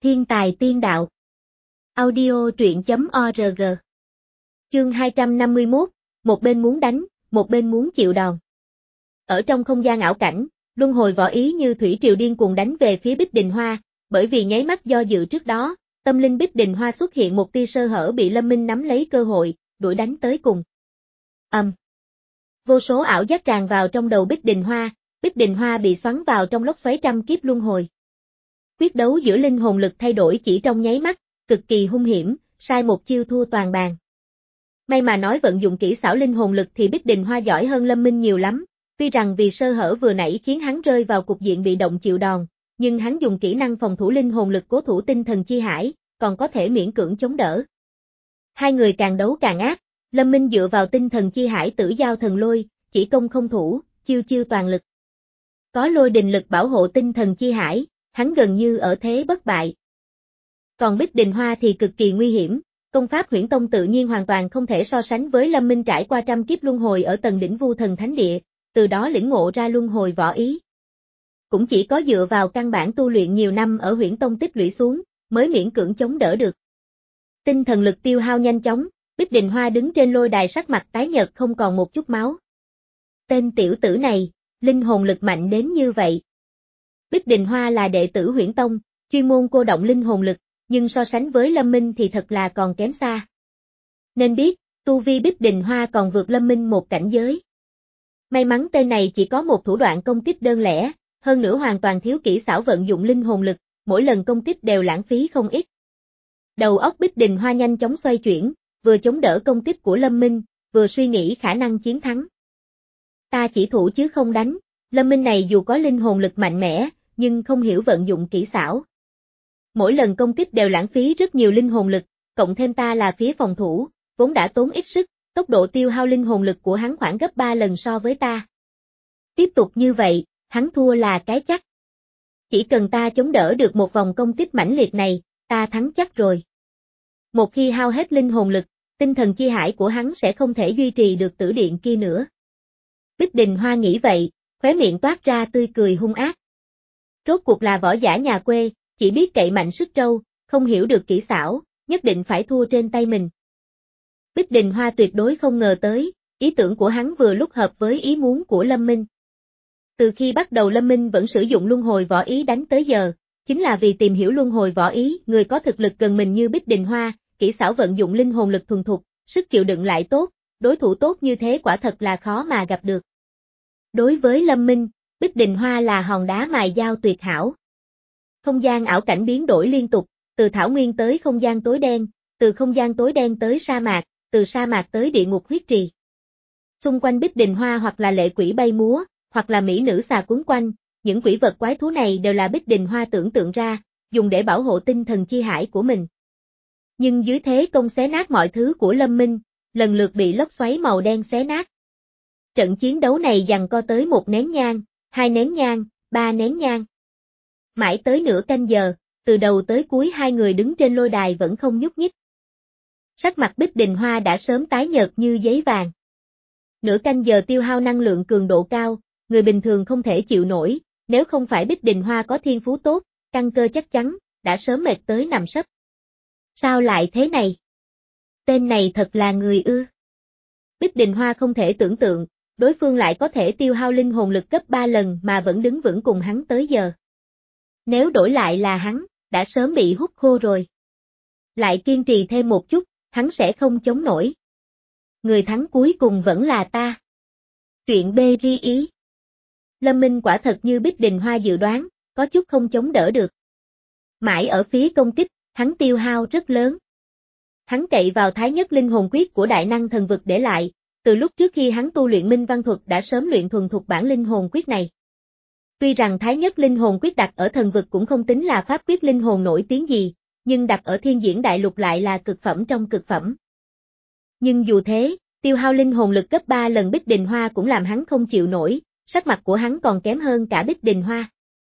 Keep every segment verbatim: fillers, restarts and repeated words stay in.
Thiên tài tiên đạo. Audio truyện chấm org. Chương hai trăm năm mươi mốt, một bên muốn đánh, một bên muốn chịu đòn. Ở trong không gian ảo cảnh, luân hồi võ ý như thủy triều điên cuồng đánh về phía Bích Đình Hoa, bởi vì nháy mắt do dự trước đó, tâm linh Bích Đình Hoa xuất hiện một tia sơ hở bị Lâm Minh nắm lấy cơ hội, đuổi đánh tới cùng. Ầm. Um. Vô số ảo giác tràn vào trong đầu Bích Đình Hoa, Bích Đình Hoa bị xoắn vào trong lốc xoáy trăm kiếp luân hồi. Quyết đấu giữa linh hồn lực thay đổi chỉ trong nháy mắt, cực kỳ hung hiểm, sai một chiêu thua toàn bàn. May mà nói vận dụng kỹ xảo linh hồn lực thì Bích Đình Hoa giỏi hơn Lâm Minh nhiều lắm, tuy rằng vì sơ hở vừa nãy khiến hắn rơi vào cục diện bị động chịu đòn, nhưng hắn dùng kỹ năng phòng thủ linh hồn lực cố thủ tinh thần chi hải, còn có thể miễn cưỡng chống đỡ. Hai người càng đấu càng ác, Lâm Minh dựa vào tinh thần chi hải tử giao thần lôi, chỉ công không thủ, chiêu chiêu toàn lực. Có lôi đình lực bảo hộ tinh thần chi hải, hắn gần như ở thế bất bại. Còn Bích Đình Hoa thì cực kỳ nguy hiểm, công pháp Huyễn Tông tự nhiên hoàn toàn không thể so sánh với Lâm Minh trải qua trăm kiếp luân hồi ở tầng đỉnh Vu Thần Thánh Địa, từ đó lĩnh ngộ ra luân hồi võ ý. Cũng chỉ có dựa vào căn bản tu luyện nhiều năm ở Huyễn Tông tích lũy xuống, mới miễn cưỡng chống đỡ được. Tinh thần lực tiêu hao nhanh chóng, Bích Đình Hoa đứng trên lôi đài sắc mặt tái nhợt không còn một chút máu. Tên tiểu tử này, linh hồn lực mạnh đến như vậy. Bích Đình Hoa là đệ tử Huyễn Tông, chuyên môn cô động linh hồn lực, nhưng so sánh với Lâm Minh thì thật là còn kém xa. Nên biết, tu vi Bích Đình Hoa còn vượt Lâm Minh một cảnh giới. May mắn tên này chỉ có một thủ đoạn công kích đơn lẻ, hơn nữa hoàn toàn thiếu kỹ xảo vận dụng linh hồn lực, mỗi lần công kích đều lãng phí không ít. Đầu óc Bích Đình Hoa nhanh chóng xoay chuyển, vừa chống đỡ công kích của Lâm Minh, vừa suy nghĩ khả năng chiến thắng. Ta chỉ thủ chứ không đánh, Lâm Minh này dù có linh hồn lực mạnh mẽ, nhưng không hiểu vận dụng kỹ xảo. Mỗi lần công kích đều lãng phí rất nhiều linh hồn lực, cộng thêm ta là phía phòng thủ, vốn đã tốn ít sức, tốc độ tiêu hao linh hồn lực của hắn khoảng gấp ba lần so với ta. Tiếp tục như vậy, hắn thua là cái chắc. Chỉ cần ta chống đỡ được một vòng công kích mãnh liệt này, ta thắng chắc rồi. Một khi hao hết linh hồn lực, tinh thần chi hải của hắn sẽ không thể duy trì được tử điện kia nữa. Bích Đình Hoa nghĩ vậy, khóe miệng toát ra tươi cười hung ác. Rốt cuộc là võ giả nhà quê, chỉ biết cậy mạnh sức trâu, không hiểu được kỹ xảo, nhất định phải thua trên tay mình. Bích Đình Hoa tuyệt đối không ngờ tới, ý tưởng của hắn vừa lúc hợp với ý muốn của Lâm Minh. Từ khi bắt đầu Lâm Minh vẫn sử dụng luân hồi võ ý đánh tới giờ, chính là vì tìm hiểu luân hồi võ ý, người có thực lực gần mình như Bích Đình Hoa, kỹ xảo vận dụng linh hồn lực thuần thục, sức chịu đựng lại tốt, đối thủ tốt như thế quả thật là khó mà gặp được. Đối với Lâm Minh, Bích Đình Hoa là hòn đá mài dao tuyệt hảo. Không gian ảo cảnh biến đổi liên tục, từ thảo nguyên tới không gian tối đen, từ không gian tối đen tới sa mạc, từ sa mạc tới địa ngục huyết trì. Xung quanh Bích Đình Hoa hoặc là lệ quỷ bay múa, hoặc là mỹ nữ xà quấn quanh, những quỷ vật quái thú này đều là Bích Đình Hoa tưởng tượng ra, dùng để bảo hộ tinh thần chi hải của mình. Nhưng dưới thế công xé nát mọi thứ của Lâm Minh, lần lượt bị lốc xoáy màu đen xé nát. Trận chiến đấu này giằng co tới một nén nhang, hai nén nhang, ba nén nhang. Mãi tới nửa canh giờ, từ đầu tới cuối hai người đứng trên lôi đài vẫn không nhúc nhích. Sắc mặt Bích Đình Hoa đã sớm tái nhợt như giấy vàng. Nửa canh giờ tiêu hao năng lượng cường độ cao, người bình thường không thể chịu nổi, nếu không phải Bích Đình Hoa có thiên phú tốt, căn cơ chắc chắn, đã sớm mệt tới nằm sấp. Sao lại thế này? Tên này thật là người ư? Bích Đình Hoa không thể tưởng tượng, đối phương lại có thể tiêu hao linh hồn lực gấp ba lần mà vẫn đứng vững cùng hắn tới giờ. Nếu đổi lại là hắn, đã sớm bị hút khô rồi. Lại kiên trì thêm một chút, hắn sẽ không chống nổi. Người thắng cuối cùng vẫn là ta. Chuyện bê ri ý. Lâm Minh quả thật như Bích Đình Hoa dự đoán, có chút không chống đỡ được. Mãi ở phía công kích, hắn tiêu hao rất lớn. Hắn cậy vào thái nhất linh hồn quyết của đại năng thần vực để lại, từ lúc trước khi hắn tu luyện minh văn thuật đã sớm luyện thuần thục bản linh hồn quyết này. Tuy rằng thái nhất linh hồn quyết đặt ở thần vực cũng không tính là pháp quyết linh hồn nổi tiếng gì, nhưng đặt ở thiên diễn đại lục lại là cực phẩm trong cực phẩm. Nhưng dù thế, tiêu hao linh hồn lực gấp ba lần Bích Đình Hoa cũng làm hắn không chịu nổi, sắc mặt của hắn còn kém hơn cả Bích Đình Hoa.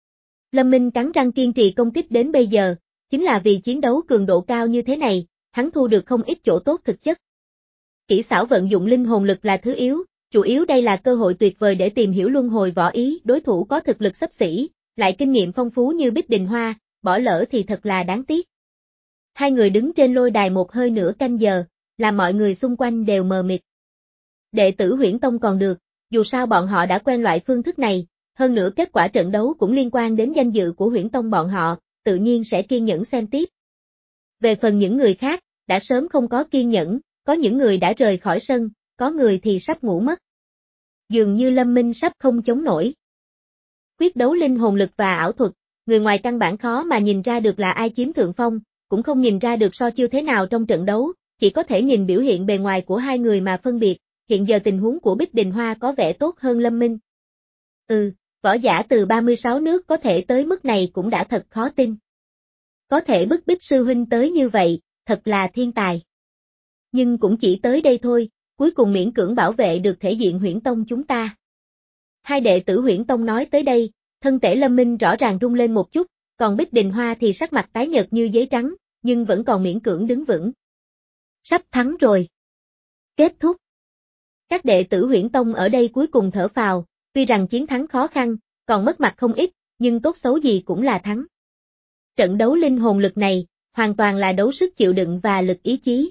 Lâm Minh cắn răng kiên trì công kích đến bây giờ, chính là vì chiến đấu cường độ cao như thế này, hắn thu được không ít chỗ tốt thực chất. Kỹ xảo vận dụng linh hồn lực là thứ yếu, chủ yếu đây là cơ hội tuyệt vời để tìm hiểu luân hồi võ ý, đối thủ có thực lực xấp xỉ, lại kinh nghiệm phong phú như Bích Đình Hoa, bỏ lỡ thì thật là đáng tiếc. Hai người đứng trên lôi đài một hơi nửa canh giờ, làm mọi người xung quanh đều mờ mịt. Đệ tử Huyễn Tông còn được, dù sao bọn họ đã quen loại phương thức này, hơn nữa kết quả trận đấu cũng liên quan đến danh dự của Huyễn Tông bọn họ, tự nhiên sẽ kiên nhẫn xem tiếp. Về phần những người khác, đã sớm không có kiên nhẫn, có những người đã rời khỏi sân, có người thì sắp ngủ mất. Dường như Lâm Minh sắp không chống nổi. Quyết đấu linh hồn lực và ảo thuật, người ngoài căn bản khó mà nhìn ra được là ai chiếm thượng phong, cũng không nhìn ra được so chiêu thế nào trong trận đấu, chỉ có thể nhìn biểu hiện bề ngoài của hai người mà phân biệt, hiện giờ tình huống của Bích Đình Hoa có vẻ tốt hơn Lâm Minh. Ừ, võ giả từ ba mươi sáu nước có thể tới mức này cũng đã thật khó tin. Có thể bức Bích sư huynh tới như vậy, thật là thiên tài. Nhưng cũng chỉ tới đây thôi, cuối cùng miễn cưỡng bảo vệ được thể diện Huyễn Tông chúng ta. Hai đệ tử Huyễn Tông nói tới đây, thân thể Lâm Minh rõ ràng rung lên một chút, còn Bích Đình Hoa thì sắc mặt tái nhợt như giấy trắng, nhưng vẫn còn miễn cưỡng đứng vững. Sắp thắng rồi. Kết thúc. Các đệ tử Huyễn Tông ở đây cuối cùng thở phào, tuy rằng chiến thắng khó khăn, còn mất mặt không ít, nhưng tốt xấu gì cũng là thắng. Trận đấu linh hồn lực này, hoàn toàn là đấu sức chịu đựng và lực ý chí.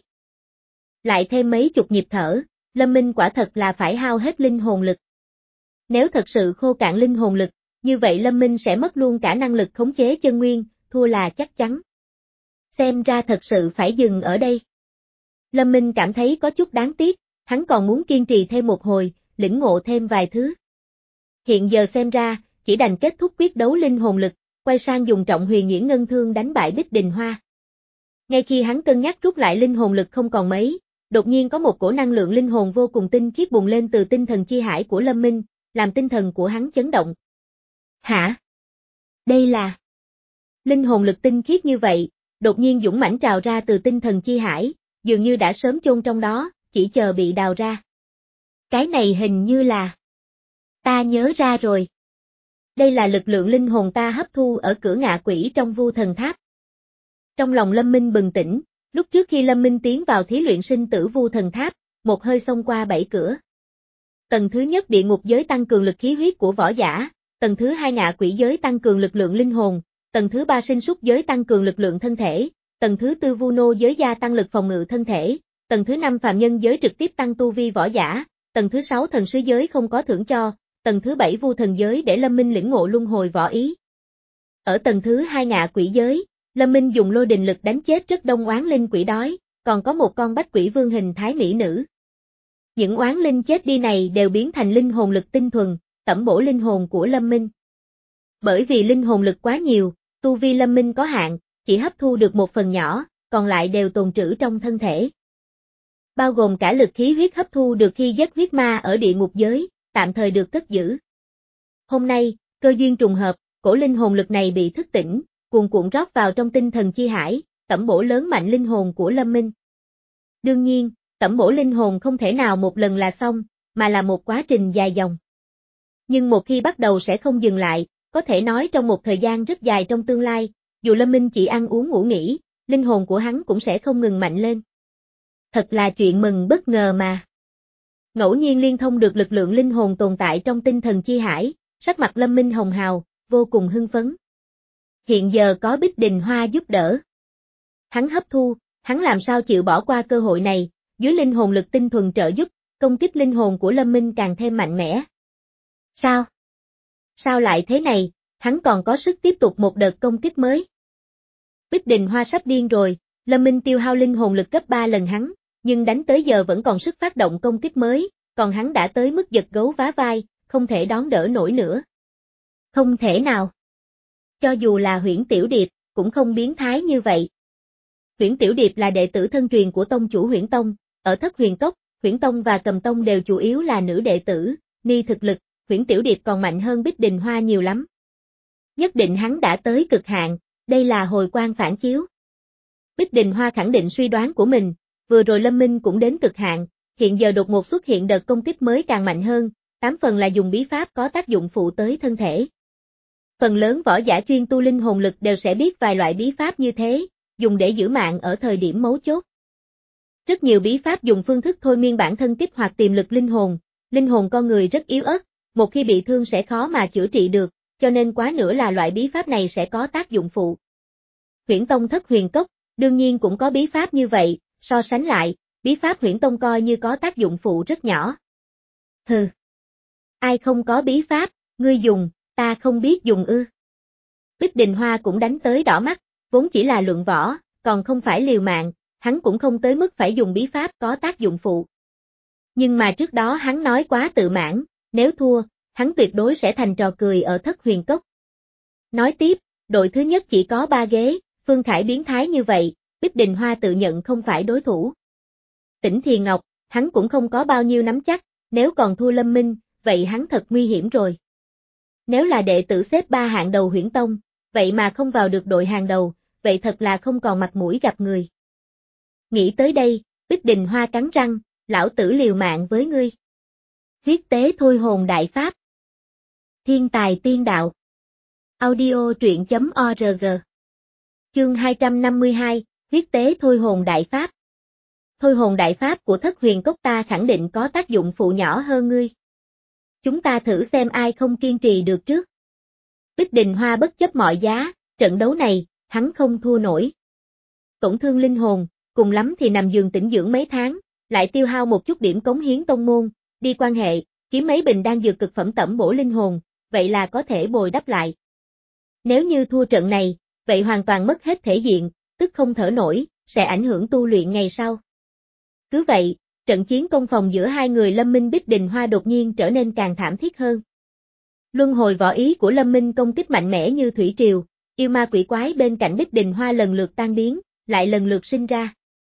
Lại thêm mấy chục nhịp thở, Lâm Minh quả thật là phải hao hết linh hồn lực. Nếu thật sự khô cạn linh hồn lực, như vậy Lâm Minh sẽ mất luôn cả năng lực khống chế chân nguyên, thua là chắc chắn. Xem ra thật sự phải dừng ở đây. Lâm Minh cảm thấy có chút đáng tiếc, hắn còn muốn kiên trì thêm một hồi, lĩnh ngộ thêm vài thứ. Hiện giờ xem ra, chỉ đành kết thúc quyết đấu linh hồn lực, quay sang dùng Trọng Huyền Nhuyễn Ngân Thương đánh bại Bích Đình Hoa. Ngay khi hắn cân nhắc rút lại linh hồn lực không còn mấy, đột nhiên có một cổ năng lượng linh hồn vô cùng tinh khiết bùng lên từ tinh thần chi hải của Lâm Minh, làm tinh thần của hắn chấn động. Hả? Đây là... Linh hồn lực tinh khiết như vậy, đột nhiên dũng mãnh trào ra từ tinh thần chi hải, dường như đã sớm chôn trong đó, chỉ chờ bị đào ra. Cái này hình như là... Ta nhớ ra rồi. Đây là lực lượng linh hồn ta hấp thu ở cửa ngạ quỷ trong Vu Thần Tháp. Trong lòng Lâm Minh bừng tỉnh, lúc trước khi Lâm Minh tiến vào thí luyện sinh tử Vu Thần Tháp, một hơi xông qua bảy cửa. Tầng thứ nhất địa ngục giới tăng cường lực khí huyết của võ giả, tầng thứ hai ngạ quỷ giới tăng cường lực lượng linh hồn, tầng thứ ba sinh súc giới tăng cường lực lượng thân thể, tầng thứ tư vu nô giới gia tăng lực phòng ngự thân thể, tầng thứ năm phàm nhân giới trực tiếp tăng tu vi võ giả, tầng thứ sáu thần sứ giới không có thưởng cho, tầng thứ bảy vu thần giới để Lâm Minh lĩnh ngộ luân hồi võ ý. Ở tầng thứ hai ngạ quỷ giới, Lâm Minh dùng lôi đình lực đánh chết rất đông oán linh quỷ đói, còn có một con bách quỷ vương hình thái mỹ nữ. Những oán linh chết đi này đều biến thành linh hồn lực tinh thuần, tẩm bổ linh hồn của Lâm Minh. Bởi vì linh hồn lực quá nhiều, tu vi Lâm Minh có hạn, chỉ hấp thu được một phần nhỏ, còn lại đều tồn trữ trong thân thể. Bao gồm cả lực khí huyết hấp thu được khi giết huyết ma ở địa ngục giới, tạm thời được cất giữ. Hôm nay, cơ duyên trùng hợp, cổ linh hồn lực này bị thức tỉnh, cuồn cuộn rót vào trong tinh thần chi hải, tẩm bổ lớn mạnh linh hồn của Lâm Minh. Đương nhiên, tẩm bổ linh hồn không thể nào một lần là xong, mà là một quá trình dài dòng. Nhưng một khi bắt đầu sẽ không dừng lại, có thể nói trong một thời gian rất dài trong tương lai, dù Lâm Minh chỉ ăn uống ngủ nghỉ, linh hồn của hắn cũng sẽ không ngừng mạnh lên. Thật là chuyện mừng bất ngờ mà. Ngẫu nhiên liên thông được lực lượng linh hồn tồn tại trong tinh thần chi hải, sắc mặt Lâm Minh hồng hào, vô cùng hưng phấn. Hiện giờ có Bích Đình Hoa giúp đỡ. Hắn hấp thu, hắn làm sao chịu bỏ qua cơ hội này, dưới linh hồn lực tinh thuần trợ giúp, công kích linh hồn của Lâm Minh càng thêm mạnh mẽ. Sao? Sao lại thế này, hắn còn có sức tiếp tục một đợt công kích mới. Bích Đình Hoa sắp điên rồi, Lâm Minh tiêu hao linh hồn lực gấp ba lần hắn, nhưng đánh tới giờ vẫn còn sức phát động công kích mới, còn hắn đã tới mức giật gấu vá vai, không thể đón đỡ nổi nữa. Không thể nào. Cho dù là Huyễn Tiểu Điệp, cũng không biến thái như vậy. Huyễn Tiểu Điệp là đệ tử thân truyền của tông chủ Huyễn Tông, ở Thất Huyền Cốc, Huyễn Tông và Cầm Tông đều chủ yếu là nữ đệ tử, ni thực lực, Huyễn Tiểu Điệp còn mạnh hơn Bích Đình Hoa nhiều lắm. Nhất định hắn đã tới cực hạn, đây là hồi quang phản chiếu. Bích Đình Hoa khẳng định suy đoán của mình, vừa rồi Lâm Minh cũng đến cực hạn, hiện giờ đột ngột xuất hiện đợt công kích mới càng mạnh hơn, tám phần là dùng bí pháp có tác dụng phụ tới thân thể. Phần lớn võ giả chuyên tu linh hồn lực đều sẽ biết vài loại bí pháp như thế, dùng để giữ mạng ở thời điểm mấu chốt. Rất nhiều bí pháp dùng phương thức thôi miên bản thân kích hoạt tiềm lực linh hồn, linh hồn con người rất yếu ớt, một khi bị thương sẽ khó mà chữa trị được, cho nên quá nữa là loại bí pháp này sẽ có tác dụng phụ. Huyễn Tông Thất Huyền Cốc, đương nhiên cũng có bí pháp như vậy, so sánh lại, bí pháp Huyễn Tông coi như có tác dụng phụ rất nhỏ. Hừ. Ai không có bí pháp, ngươi dùng, ta không biết dùng ư. Bích Đình Hoa cũng đánh tới đỏ mắt, vốn chỉ là luận võ, còn không phải liều mạng, hắn cũng không tới mức phải dùng bí pháp có tác dụng phụ. Nhưng mà trước đó hắn nói quá tự mãn, nếu thua, hắn tuyệt đối sẽ thành trò cười ở Thất Huyền Cốc. Nói tiếp, đội thứ nhất chỉ có ba ghế, Phương Khải biến thái như vậy, Bích Đình Hoa tự nhận không phải đối thủ. Tỉnh Thiền Ngọc, hắn cũng không có bao nhiêu nắm chắc, nếu còn thua Lâm Minh, vậy hắn thật nguy hiểm rồi. Nếu là đệ tử xếp ba hạng đầu Huyễn Tông, vậy mà không vào được đội hàng đầu, vậy thật là không còn mặt mũi gặp người. Nghĩ tới đây, Bích Đình Hoa cắn răng, lão tử liều mạng với ngươi. Huyết tế thôi hồn đại pháp. Thiên tài tiên đạo. Audio truyện chấm org. Chương hai trăm năm mươi hai, huyết tế thôi hồn đại pháp. Thôi hồn đại pháp của Thất Huyền Cốc ta khẳng định có tác dụng phụ nhỏ hơn ngươi. Chúng ta thử xem ai không kiên trì được trước. Bích Đình Hoa bất chấp mọi giá, trận đấu này, hắn không thua nổi. Tổn thương linh hồn, cùng lắm thì nằm giường tĩnh dưỡng mấy tháng, lại tiêu hao một chút điểm cống hiến tông môn, đi quan hệ, kiếm mấy bình đan dược cực phẩm tẩm bổ linh hồn, vậy là có thể bồi đắp lại. Nếu như thua trận này, vậy hoàn toàn mất hết thể diện, tức không thở nổi, sẽ ảnh hưởng tu luyện ngày sau. Cứ vậy, trận chiến công phòng giữa hai người Lâm Minh Bích Đình Hoa đột nhiên trở nên càng thảm thiết hơn. Luân hồi võ ý của Lâm Minh công kích mạnh mẽ như thủy triều, yêu ma quỷ quái bên cạnh Bích Đình Hoa lần lượt tan biến, lại lần lượt sinh ra.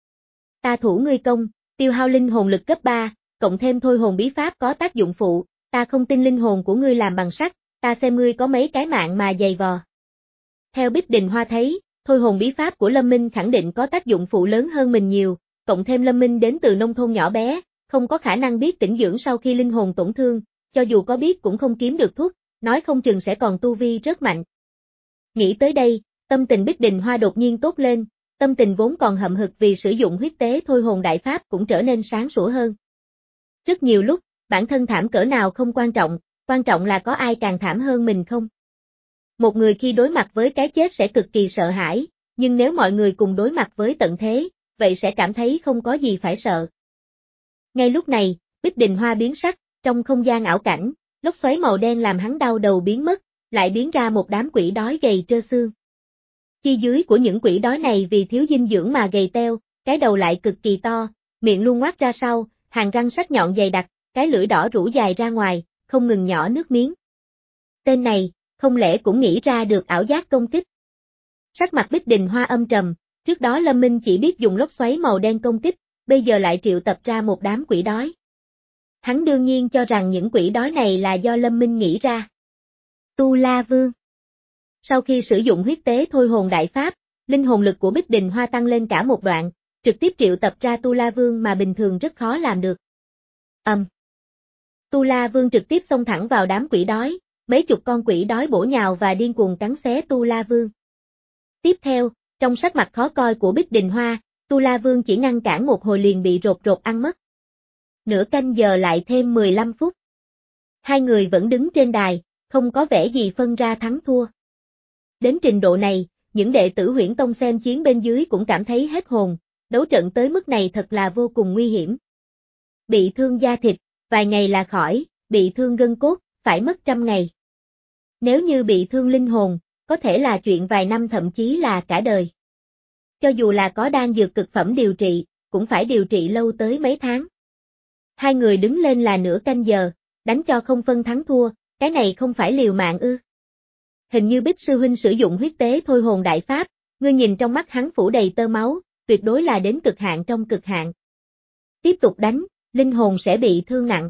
Ta thủ ngươi công, tiêu hao linh hồn lực cấp ba, cộng thêm thôi hồn bí pháp có tác dụng phụ, ta không tin linh hồn của ngươi làm bằng sắt, ta xem ngươi có mấy cái mạng mà dày vò. Theo Bích Đình Hoa thấy, thôi hồn bí pháp của Lâm Minh khẳng định có tác dụng phụ lớn hơn mình nhiều, cộng thêm Lâm Minh đến từ nông thôn nhỏ bé, không có khả năng biết tĩnh dưỡng sau khi linh hồn tổn thương, cho dù có biết cũng không kiếm được thuốc, nói không chừng sẽ còn tu vi rất mạnh. Nghĩ tới đây, tâm tình Bích Đình Hoa đột nhiên tốt lên, tâm tình vốn còn hậm hực vì sử dụng huyết tế thôi hồn đại pháp cũng trở nên sáng sủa hơn. Rất nhiều lúc, bản thân thảm cỡ nào không quan trọng, quan trọng là có ai càng thảm hơn mình không. Một người khi đối mặt với cái chết sẽ cực kỳ sợ hãi, nhưng nếu mọi người cùng đối mặt với tận thế, vậy sẽ cảm thấy không có gì phải sợ. Ngay lúc này, Bích Đình Hoa biến sắc, trong không gian ảo cảnh, lốc xoáy màu đen làm hắn đau đầu biến mất, lại biến ra một đám quỷ đói gầy trơ xương. Chi dưới của những quỷ đói này vì thiếu dinh dưỡng mà gầy teo, cái đầu lại cực kỳ to, miệng luôn ngoác ra sau, hàm răng sắc nhọn dày đặc, cái lưỡi đỏ rũ dài ra ngoài, không ngừng nhỏ nước miếng. Tên này, không lẽ cũng nghĩ ra được ảo giác công kích? Sắc mặt Bích Đình Hoa âm trầm, trước đó Lâm Minh chỉ biết dùng lốc xoáy màu đen công kích, bây giờ lại triệu tập ra một đám quỷ đói. Hắn đương nhiên cho rằng những quỷ đói này là do Lâm Minh nghĩ ra. Tu La Vương. Sau khi sử dụng huyết tế thôi hồn đại pháp, linh hồn lực của Bích Đình Hoa tăng lên cả một đoạn, trực tiếp triệu tập ra Tu La Vương mà bình thường rất khó làm được. Ầm. Um. Tu La Vương trực tiếp xông thẳng vào đám quỷ đói, mấy chục con quỷ đói bổ nhào và điên cuồng cắn xé Tu La Vương. Tiếp theo, trong sắc mặt khó coi của Bích Đình Hoa, Tu La Vương chỉ ngăn cản một hồi liền bị rột rột ăn mất. Nửa canh giờ lại thêm mười lăm phút. Hai người vẫn đứng trên đài, không có vẻ gì phân ra thắng thua. Đến trình độ này, những đệ tử Huyễn Tông xem chiến bên dưới cũng cảm thấy hết hồn, đấu trận tới mức này thật là vô cùng nguy hiểm. Bị thương da thịt, vài ngày là khỏi, bị thương gân cốt, phải mất trăm ngày. Nếu như bị thương linh hồn, có thể là chuyện vài năm thậm chí là cả đời. Cho dù là có đan dược cực phẩm điều trị, cũng phải điều trị lâu tới mấy tháng. Hai người đứng lên là nửa canh giờ, đánh cho không phân thắng thua, cái này không phải liều mạng ư. Hình như Bích sư huynh sử dụng huyết tế thôi hồn đại pháp, ngươi nhìn trong mắt hắn phủ đầy tơ máu, tuyệt đối là đến cực hạn trong cực hạn. Tiếp tục đánh, linh hồn sẽ bị thương nặng.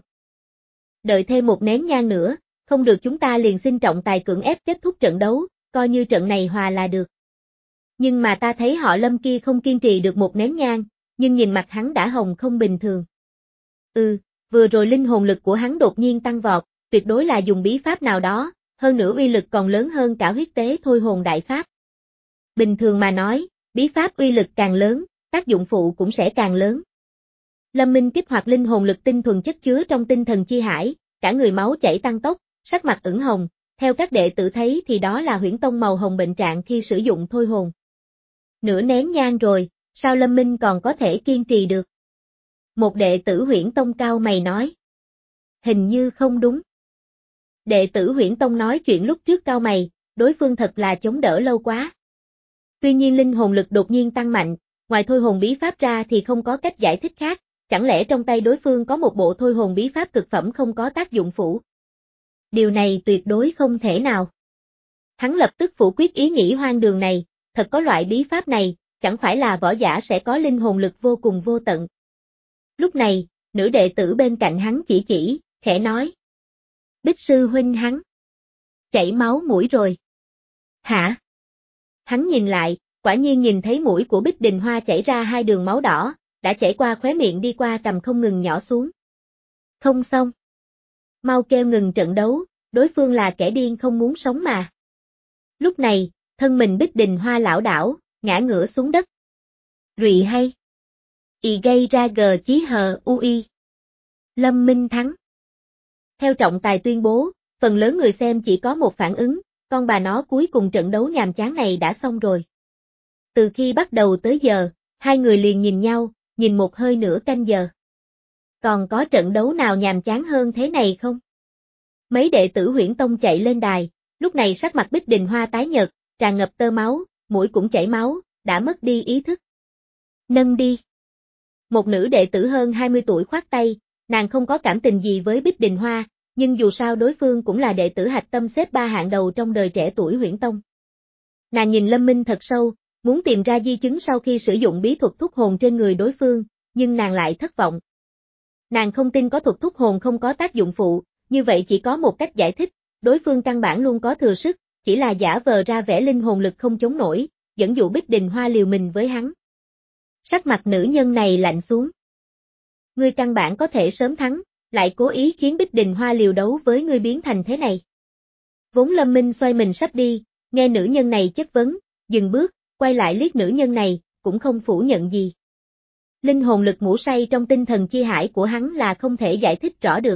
Đợi thêm một nén nhang nữa, không được chúng ta liền xin trọng tài cưỡng ép kết thúc trận đấu, coi như trận này hòa là được. Nhưng mà ta thấy họ Lâm kia không kiên trì được một nén nhang, nhưng nhìn mặt hắn đã hồng không bình thường. Ừ, vừa rồi linh hồn lực của hắn đột nhiên tăng vọt, tuyệt đối là dùng bí pháp nào đó, hơn nữa uy lực còn lớn hơn cả huyết tế thôi hồn đại pháp. Bình thường mà nói, bí pháp uy lực càng lớn, tác dụng phụ cũng sẽ càng lớn. Lâm Minh kích hoạt linh hồn lực tinh thuần chất chứa trong tinh thần chi hải, cả người máu chảy tăng tốc, sắc mặt ửng hồng, theo các đệ tử thấy thì đó là huyễn tông màu hồng bệnh trạng khi sử dụng thôi hồn. Nửa nén nhang rồi, sao Lâm Minh còn có thể kiên trì được? Một đệ tử Huyễn Tông cao mày nói. Hình như không đúng. Đệ tử Huyễn Tông nói chuyện lúc trước cao mày, đối phương thật là chống đỡ lâu quá. Tuy nhiên linh hồn lực đột nhiên tăng mạnh, ngoài thôi hồn bí pháp ra thì không có cách giải thích khác, chẳng lẽ trong tay đối phương có một bộ thôi hồn bí pháp cực phẩm không có tác dụng phụ? Điều này tuyệt đối không thể nào. Hắn lập tức phủ quyết ý nghĩ hoang đường này, thật có loại bí pháp này, chẳng phải là võ giả sẽ có linh hồn lực vô cùng vô tận. Lúc này, nữ đệ tử bên cạnh hắn chỉ chỉ, khẽ nói. Bích sư huynh hắn. Chảy máu mũi rồi. Hả? Hắn nhìn lại, quả nhiên nhìn thấy mũi của Bích Đình Hoa chảy ra hai đường máu đỏ, đã chảy qua khóe miệng đi qua cằm không ngừng nhỏ xuống. Không xong. Mau kêu ngừng trận đấu, đối phương là kẻ điên không muốn sống mà. Lúc này, thân mình Bích Đình Hoa lảo đảo, ngã ngửa xuống đất. Rụy hay. Y gây ra gờ chí hờ ui. Lâm Minh thắng. Theo trọng tài tuyên bố, phần lớn người xem chỉ có một phản ứng, con bà nó cuối cùng trận đấu nhàm chán này đã xong rồi. Từ khi bắt đầu tới giờ, hai người liền nhìn nhau, nhìn một hơi nửa canh giờ. Còn có trận đấu nào nhàm chán hơn thế này không? Mấy đệ tử Huyễn Tông chạy lên đài, lúc này sắc mặt Bích Đình Hoa tái nhợt, tràn ngập tơ máu, mũi cũng chảy máu, đã mất đi ý thức. Nâng đi. Một nữ đệ tử hơn hai mươi tuổi khoát tay, nàng không có cảm tình gì với Bích Đình Hoa, nhưng dù sao đối phương cũng là đệ tử hạch tâm xếp ba hạng đầu trong đời trẻ tuổi Huyễn Tông. Nàng nhìn Lâm Minh thật sâu, muốn tìm ra di chứng sau khi sử dụng bí thuật thúc hồn trên người đối phương, nhưng nàng lại thất vọng. Nàng không tin có thuật thúc hồn không có tác dụng phụ, như vậy chỉ có một cách giải thích, đối phương căn bản luôn có thừa sức, chỉ là giả vờ ra vẻ linh hồn lực không chống nổi, dẫn dụ Bích Đình Hoa liều mình với hắn. Sắc mặt nữ nhân này lạnh xuống. Ngươi căn bản có thể sớm thắng, lại cố ý khiến Bích Đình Hoa liều đấu với ngươi biến thành thế này. Vốn Lâm Minh xoay mình sắp đi, nghe nữ nhân này chất vấn, dừng bước, quay lại liếc nữ nhân này, cũng không phủ nhận gì. Linh hồn lực ngủ say trong tinh thần chi hải của hắn là không thể giải thích rõ được.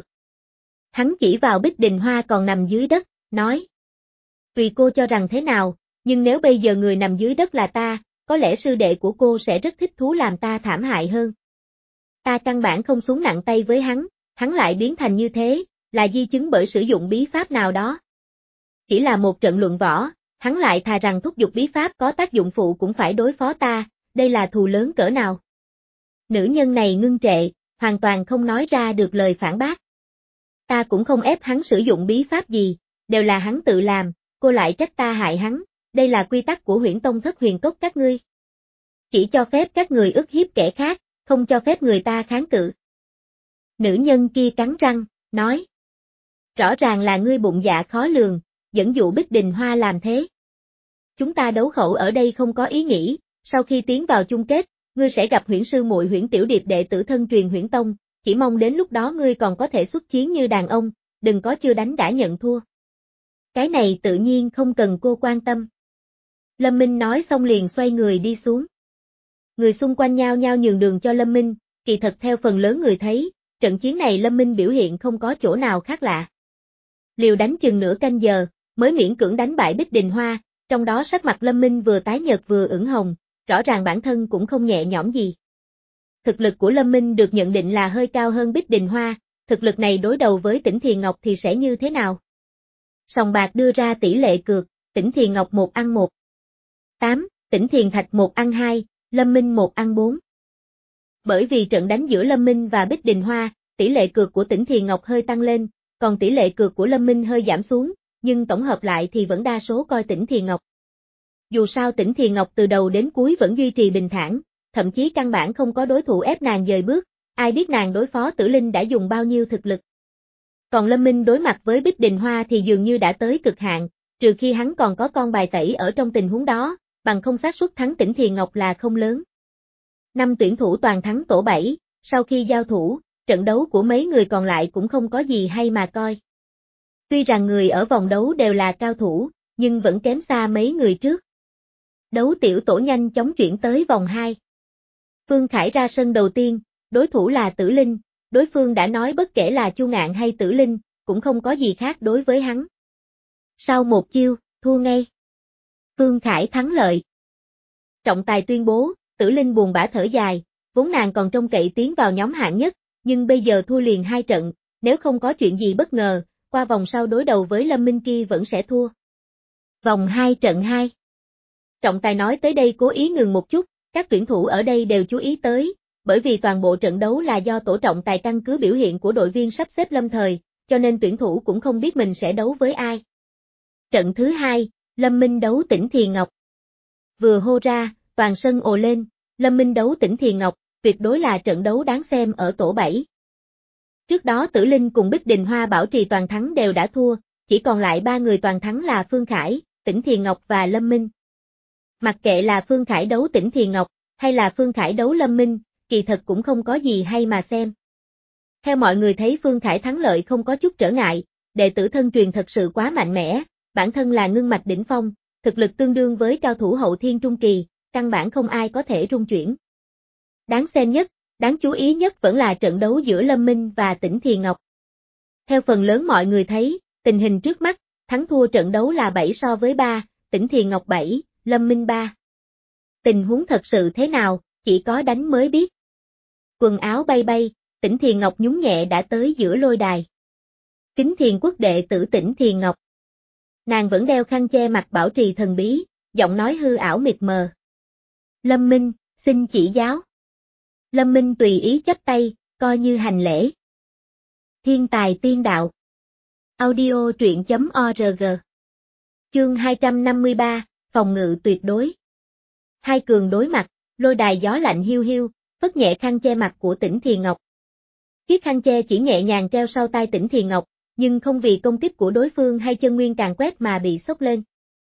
Hắn chỉ vào Bích Đình Hoa còn nằm dưới đất, nói. Tùy cô cho rằng thế nào, nhưng nếu bây giờ người nằm dưới đất là ta, có lẽ sư đệ của cô sẽ rất thích thú làm ta thảm hại hơn. Ta căn bản không xuống nặng tay với hắn, hắn lại biến thành như thế, là di chứng bởi sử dụng bí pháp nào đó. Chỉ là một trận luận võ, hắn lại thà rằng thúc giục bí pháp có tác dụng phụ cũng phải đối phó ta, đây là thù lớn cỡ nào. Nữ nhân này ngưng trệ, hoàn toàn không nói ra được lời phản bác. Ta cũng không ép hắn sử dụng bí pháp gì, đều là hắn tự làm, cô lại trách ta hại hắn, đây là quy tắc của Huyễn Tông Thất Huyền Cốc các ngươi. Chỉ cho phép các người ức hiếp kẻ khác, không cho phép người ta kháng cự. Nữ nhân kia cắn răng, nói. Rõ ràng là ngươi bụng dạ khó lường, dẫn dụ Bích Đình Hoa làm thế. Chúng ta đấu khẩu ở đây không có ý nghĩ, sau khi tiến vào chung kết, ngươi sẽ gặp Huyễn sư muội Huyễn Tiểu Điệp đệ tử thân truyền Huyễn Tông, chỉ mong đến lúc đó ngươi còn có thể xuất chiến như đàn ông, đừng có chưa đánh đã nhận thua. Cái này tự nhiên không cần cô quan tâm. Lâm Minh nói xong liền xoay người đi xuống. Người xung quanh nhao nhao nhường đường cho Lâm Minh, kỳ thật theo phần lớn người thấy, trận chiến này Lâm Minh biểu hiện không có chỗ nào khác lạ. Liều đánh chừng nửa canh giờ, mới miễn cưỡng đánh bại Bích Đình Hoa, trong đó sắc mặt Lâm Minh vừa tái nhợt vừa ửng hồng, rõ ràng bản thân cũng không nhẹ nhõm gì. Thực lực của Lâm Minh được nhận định là hơi cao hơn Bích Đình Hoa, thực lực này đối đầu với Tỉnh Thiền Ngọc thì sẽ như thế nào? Sòng bạc đưa ra tỷ lệ cược, Tỉnh Thiền Ngọc một ăn một. tám, Tỉnh Thiền Thạch một ăn hai, Lâm Minh một ăn bốn. Bởi vì trận đánh giữa Lâm Minh và Bích Đình Hoa, tỷ lệ cược của Tỉnh Thiền Ngọc hơi tăng lên, còn tỷ lệ cược của Lâm Minh hơi giảm xuống, nhưng tổng hợp lại thì vẫn đa số coi Tỉnh Thiền Ngọc. Dù sao Tỉnh Thiền Ngọc từ đầu đến cuối vẫn duy trì bình thản, thậm chí căn bản không có đối thủ ép nàng dời bước, ai biết nàng đối phó Tử Linh đã dùng bao nhiêu thực lực. Còn Lâm Minh đối mặt với Bích Đình Hoa thì dường như đã tới cực hạn, trừ khi hắn còn có con bài tẩy ở trong tình huống đó, bằng không xác suất thắng Tỉnh Thiền Ngọc là không lớn. Năm tuyển thủ toàn thắng tổ bảy, sau khi giao thủ, trận đấu của mấy người còn lại cũng không có gì hay mà coi. Tuy rằng người ở vòng đấu đều là cao thủ, nhưng vẫn kém xa mấy người trước. Đấu tiểu tổ nhanh chóng chuyển tới vòng hai. Phương Khải ra sân đầu tiên, đối thủ là Tử Linh, đối phương đã nói bất kể là Chu Ngạn hay Tử Linh, cũng không có gì khác đối với hắn. Sau một chiêu, thua ngay. Phương Khải thắng lợi. Trọng tài tuyên bố, Tử Linh buồn bã thở dài, vốn nàng còn trông cậy tiến vào nhóm hạng nhất, nhưng bây giờ thua liền hai trận, nếu không có chuyện gì bất ngờ, qua vòng sau đối đầu với Lâm Minh Kỳ vẫn sẽ thua. Vòng hai trận hai. Trọng tài nói tới đây cố ý ngừng một chút, các tuyển thủ ở đây đều chú ý tới, bởi vì toàn bộ trận đấu là do tổ trọng tài căn cứ biểu hiện của đội viên sắp xếp lâm thời, cho nên tuyển thủ cũng không biết mình sẽ đấu với ai. Trận thứ hai, Lâm Minh đấu Tỉnh Thiền Ngọc. Vừa hô ra, toàn sân ồ lên, Lâm Minh đấu Tỉnh Thiền Ngọc, tuyệt đối là trận đấu đáng xem ở tổ bảy. Trước đó Tử Linh cùng Bích Đình Hoa bảo trì toàn thắng đều đã thua, chỉ còn lại ba người toàn thắng là Phương Khải, Tỉnh Thiền Ngọc và Lâm Minh. Mặc kệ là Phương Khải đấu Tỉnh Thiền Ngọc, hay là Phương Khải đấu Lâm Minh, kỳ thật cũng không có gì hay mà xem. Theo mọi người thấy Phương Khải thắng lợi không có chút trở ngại, đệ tử thân truyền thật sự quá mạnh mẽ, bản thân là ngưng mạch đỉnh phong, thực lực tương đương với cao thủ hậu thiên trung kỳ, căn bản không ai có thể rung chuyển. Đáng xem nhất, đáng chú ý nhất vẫn là trận đấu giữa Lâm Minh và Tỉnh Thiền Ngọc. Theo phần lớn mọi người thấy, tình hình trước mắt, thắng thua trận đấu là bảy so với ba, Tỉnh Thiền Ngọc bảy, Lâm Minh ba. Tình huống thật sự thế nào, chỉ có đánh mới biết. Quần áo bay bay, Tỉnh Thiền Ngọc nhún nhẹ đã tới giữa lôi đài. Kính Thiền Quốc đệ tử Tỉnh Thiền Ngọc. Nàng vẫn đeo khăn che mặt bảo trì thần bí, giọng nói hư ảo mịt mờ. Lâm Minh, xin chỉ giáo. Lâm Minh tùy ý chắp tay, coi như hành lễ. Thiên tài tiên đạo. Audio truyện chấm org. Chương hai trăm năm mươi ba, phòng ngự tuyệt đối. Hai cường đối mặt, lôi đài gió lạnh hiu hiu, phất nhẹ khăn che mặt của Tỉnh Thiền Ngọc. Chiếc khăn che chỉ nhẹ nhàng treo sau tai Tỉnh Thiền Ngọc, nhưng không vì công kích của đối phương hay chân nguyên càn quét mà bị sốc lên.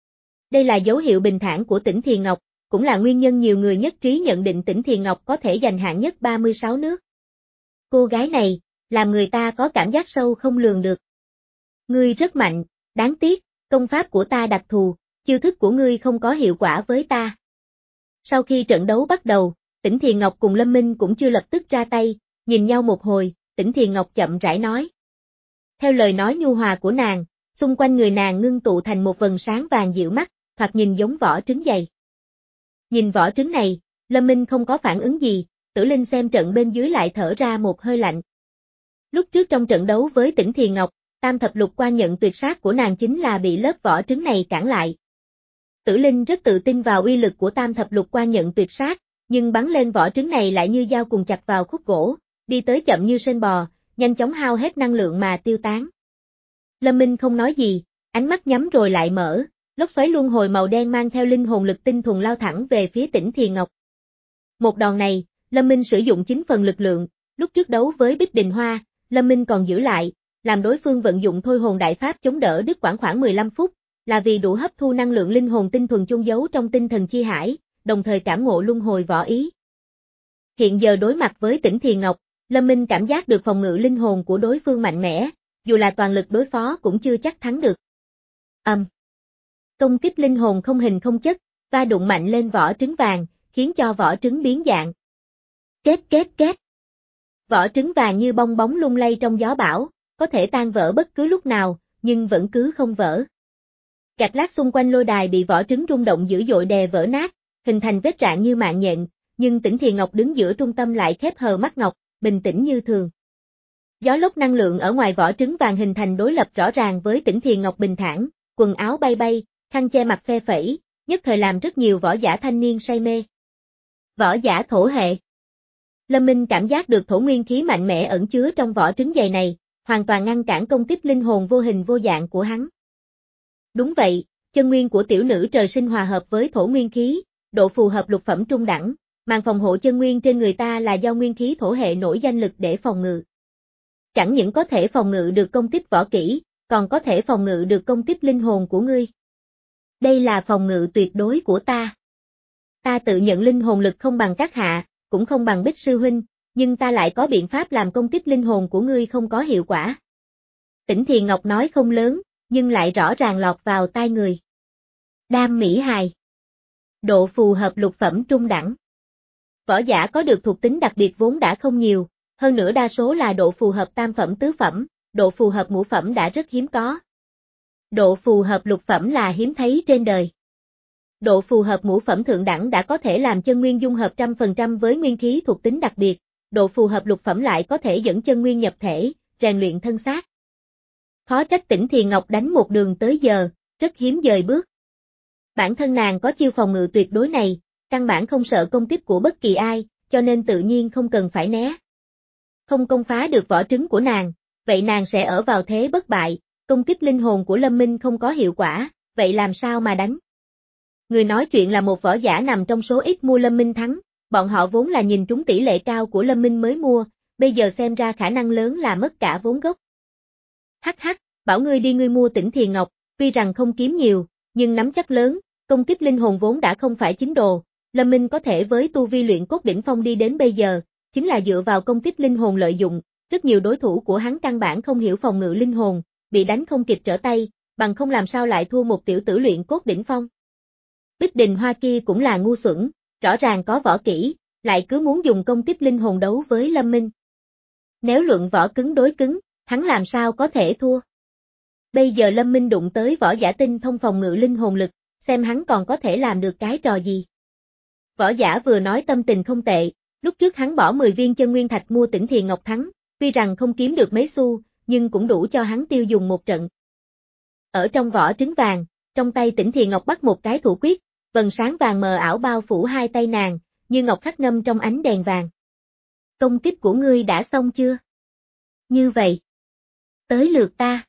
Đây là dấu hiệu bình thản của Tỉnh Thiền Ngọc, cũng là nguyên nhân nhiều người nhất trí nhận định Tỉnh Thiền Ngọc có thể giành hạng nhất ba mươi sáu nước. Cô gái này, làm người ta có cảm giác sâu không lường được. Ngươi rất mạnh, đáng tiếc, công pháp của ta đặc thù, chiêu thức của ngươi không có hiệu quả với ta. Sau khi trận đấu bắt đầu, Tỉnh Thiền Ngọc cùng Lâm Minh cũng chưa lập tức ra tay, nhìn nhau một hồi, Tỉnh Thiền Ngọc chậm rãi nói. Theo lời nói nhu hòa của nàng, xung quanh người nàng ngưng tụ thành một vầng sáng vàng dịu mắt, thoạt nhìn giống vỏ trứng dày. Nhìn vỏ trứng này, Lâm Minh không có phản ứng gì, Tử Linh xem trận bên dưới lại thở ra một hơi lạnh. Lúc trước trong trận đấu với Tỉnh Thiền Ngọc, tam thập lục quan nhận tuyệt sát của nàng chính là bị lớp vỏ trứng này cản lại. Tử Linh rất tự tin vào uy lực của tam thập lục quan nhận tuyệt sát, nhưng bắn lên vỏ trứng này lại như dao cùng chặt vào khúc gỗ, đi tới chậm như sên bò, nhanh chóng hao hết năng lượng mà tiêu tán. Lâm Minh không nói gì, ánh mắt nhắm rồi lại mở, lốc xoáy luân hồi màu đen mang theo linh hồn lực tinh thuần lao thẳng về phía Tỉnh Thiền Ngọc. Một đòn này, Lâm Minh sử dụng chín phần lực lượng, lúc trước đấu với Bích Đình Hoa, Lâm Minh còn giữ lại, làm đối phương vận dụng thôi hồn đại pháp chống đỡ đứt quãng khoảng mười lăm phút, là vì đủ hấp thu năng lượng linh hồn tinh thuần chôn giấu trong tinh thần chi hải, đồng thời cảm ngộ luân hồi võ ý. Hiện giờ đối mặt với Tỉnh Thiền Ngọc, Lâm Minh cảm giác được phòng ngự linh hồn của đối phương mạnh mẽ, dù là toàn lực đối phó cũng chưa chắc thắng được. Âm. Um. Công kích linh hồn không hình không chất, va đụng mạnh lên vỏ trứng vàng, khiến cho vỏ trứng biến dạng. Két két két. Vỏ trứng vàng như bong bóng lung lay trong gió bão, có thể tan vỡ bất cứ lúc nào, nhưng vẫn cứ không vỡ. Gạch lát xung quanh lôi đài bị vỏ trứng rung động dữ dội đè vỡ nát, hình thành vết rạn như mạng nhện, nhưng Tỉnh Thiền Ngọc đứng giữa trung tâm lại khép hờ mắt ngọc, bình tĩnh như thường. Gió lốc năng lượng ở ngoài vỏ trứng vàng hình thành đối lập rõ ràng với Tỉnh Thiền Ngọc bình thản, quần áo bay bay, khăn che mặt phe phẩy, nhất thời làm rất nhiều võ giả thanh niên say mê. Võ giả thổ hệ. Lâm Minh cảm giác được thổ nguyên khí mạnh mẽ ẩn chứa trong vỏ trứng dày này, hoàn toàn ngăn cản công kích linh hồn vô hình vô dạng của hắn. Đúng vậy, chân nguyên của tiểu nữ trời sinh hòa hợp với thổ nguyên khí, độ phù hợp lục phẩm trung đẳng, màn phòng hộ chân nguyên trên người ta là do nguyên khí thổ hệ nổi danh lực để phòng ngự. Chẳng những có thể phòng ngự được công kích võ kỹ, còn có thể phòng ngự được công kích linh hồn của ngươi. Đây là phòng ngự tuyệt đối của ta. Ta tự nhận linh hồn lực không bằng các hạ, cũng không bằng Bích sư huynh, nhưng ta lại có biện pháp làm công kích linh hồn của ngươi không có hiệu quả. Tỉnh Thiền Ngọc nói không lớn, nhưng lại rõ ràng lọt vào tai người. Đam mỹ hài. Độ phù hợp lục phẩm trung đẳng. Võ giả có được thuộc tính đặc biệt vốn đã không nhiều, hơn nữa đa số là độ phù hợp tam phẩm tứ phẩm, độ phù hợp ngũ phẩm đã rất hiếm có. Độ phù hợp lục phẩm là hiếm thấy trên đời. Độ phù hợp ngũ phẩm thượng đẳng đã có thể làm chân nguyên dung hợp trăm phần trăm với nguyên khí thuộc tính đặc biệt, độ phù hợp lục phẩm lại có thể dẫn chân nguyên nhập thể, rèn luyện thân xác. Khó trách Tỉnh Thiền Ngọc đánh một đường tới giờ, rất hiếm dời bước. Bản thân nàng có chiêu phòng ngự tuyệt đối này, căn bản không sợ công kích của bất kỳ ai, cho nên tự nhiên không cần phải né. Không công phá được vỏ trứng của nàng, vậy nàng sẽ ở vào thế bất bại, công kích linh hồn của Lâm Minh không có hiệu quả, vậy làm sao mà đánh? Người nói chuyện là một võ giả nằm trong số ít mua Lâm Minh thắng, bọn họ vốn là nhìn trúng tỷ lệ cao của Lâm Minh mới mua, bây giờ xem ra khả năng lớn là mất cả vốn gốc. Hắc hắc, bảo ngươi đi ngươi mua Tỉnh Thiền Ngọc, tuy rằng không kiếm nhiều, nhưng nắm chắc lớn, công kích linh hồn vốn đã không phải chính đồ, Lâm Minh có thể với tu vi luyện cốt đỉnh phong đi đến bây giờ, chính là dựa vào công kích linh hồn lợi dụng, rất nhiều đối thủ của hắn căn bản không hiểu phòng ngự linh hồn, bị đánh không kịp trở tay, bằng không làm sao lại thua một tiểu tử luyện cốt đỉnh phong. Bích Đình Hoa kia cũng là ngu xuẩn, rõ ràng có võ kỹ, lại cứ muốn dùng công kích linh hồn đấu với Lâm Minh. Nếu luận võ cứng đối cứng, hắn làm sao có thể thua. Bây giờ Lâm Minh đụng tới võ giả tinh thông phòng ngự linh hồn lực, xem hắn còn có thể làm được cái trò gì. Võ giả vừa nói tâm tình không tệ, lúc trước hắn bỏ mười viên chân nguyên thạch mua Tỉnh Thiền Ngọc thắng, tuy rằng không kiếm được mấy xu, nhưng cũng đủ cho hắn tiêu dùng một trận. Ở trong vỏ trứng vàng, trong tay Tỉnh Thiền Ngọc bắt một cái thủ quyết, vầng sáng vàng mờ ảo bao phủ hai tay nàng, như ngọc khắc ngâm trong ánh đèn vàng. Công kích của ngươi đã xong chưa? Như vậy. Tới lượt ta.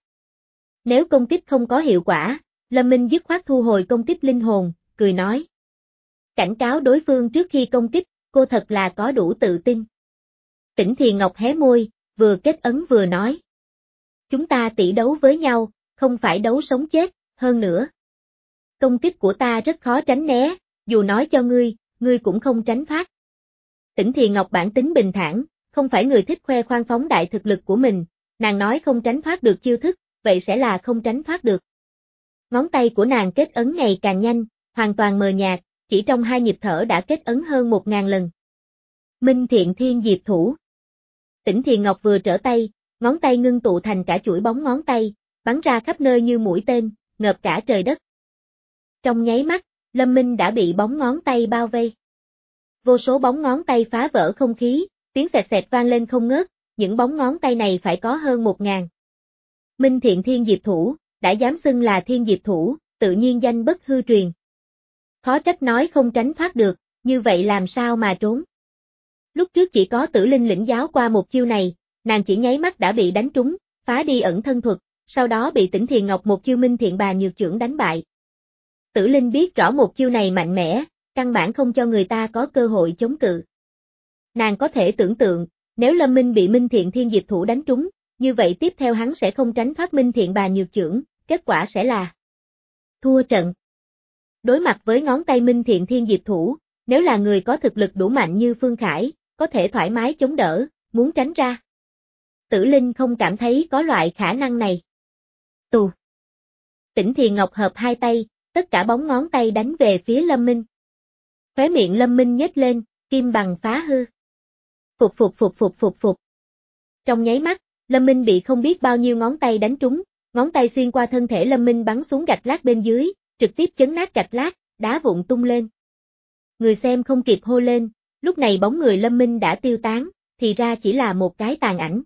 Nếu công kích không có hiệu quả, Lâm Minh dứt khoát thu hồi công kích linh hồn, cười nói. Cảnh cáo đối phương trước khi công kích, cô thật là có đủ tự tin. Tỉnh Thiền Ngọc hé môi, vừa kết ấn vừa nói. Chúng ta tỷ đấu với nhau, không phải đấu sống chết, hơn nữa. Công kích của ta rất khó tránh né, dù nói cho ngươi, ngươi cũng không tránh thoát. Tỉnh Thiền Ngọc bản tính bình thản, không phải người thích khoe khoang phóng đại thực lực của mình, nàng nói không tránh thoát được chiêu thức, vậy sẽ là không tránh thoát được. Ngón tay của nàng kết ấn ngày càng nhanh, hoàn toàn mờ nhạt, chỉ trong hai nhịp thở đã kết ấn hơn một ngàn lần. Minh Thiện Thiên Diệp Thủ. Tỉnh Thiền Ngọc vừa trở tay, ngón tay ngưng tụ thành cả chuỗi bóng ngón tay, bắn ra khắp nơi như mũi tên, ngợp cả trời đất. Trong nháy mắt, Lâm Minh đã bị bóng ngón tay bao vây. Vô số bóng ngón tay phá vỡ không khí, tiếng xẹt xẹt vang lên không ngớt, những bóng ngón tay này phải có hơn một ngàn. Minh Thiện Thiên Diệp Thủ, đã dám xưng là Thiên Diệp Thủ, tự nhiên danh bất hư truyền. Khó trách nói không tránh thoát được, như vậy làm sao mà trốn. Lúc trước chỉ có Tử Linh lĩnh giáo qua một chiêu này, nàng chỉ nháy mắt đã bị đánh trúng, phá đi ẩn thân thuật, sau đó bị Tỉnh Thiền Ngọc một chiêu Minh Thiện Bà Nhược Chưởng đánh bại. Tử Linh biết rõ một chiêu này mạnh mẽ, căn bản không cho người ta có cơ hội chống cự. Nàng có thể tưởng tượng, nếu Lâm Minh bị Minh Thiện Thiên Diệp Thủ đánh trúng, như vậy tiếp theo hắn sẽ không tránh thoát Minh Thiện Bà Nhược Chưởng, kết quả sẽ là thua trận. Đối mặt với ngón tay Minh Thiện Thiên Diệp Thủ, nếu là người có thực lực đủ mạnh như Phương Khải, có thể thoải mái chống đỡ, muốn tránh ra. Tử Linh không cảm thấy có loại khả năng này. Tù. Tỉnh Thiền Ngọc hợp hai tay, tất cả bóng ngón tay đánh về phía Lâm Minh. Khóe miệng Lâm Minh nhếch lên, kim bằng phá hư. Phục phục phục phục phục phục. Trong nháy mắt, Lâm Minh bị không biết bao nhiêu ngón tay đánh trúng, ngón tay xuyên qua thân thể Lâm Minh bắn xuống gạch lát bên dưới, trực tiếp chấn nát gạch lát, đá vụn tung lên. Người xem không kịp hô lên, lúc này bóng người Lâm Minh đã tiêu tán, thì ra chỉ là một cái tàn ảnh.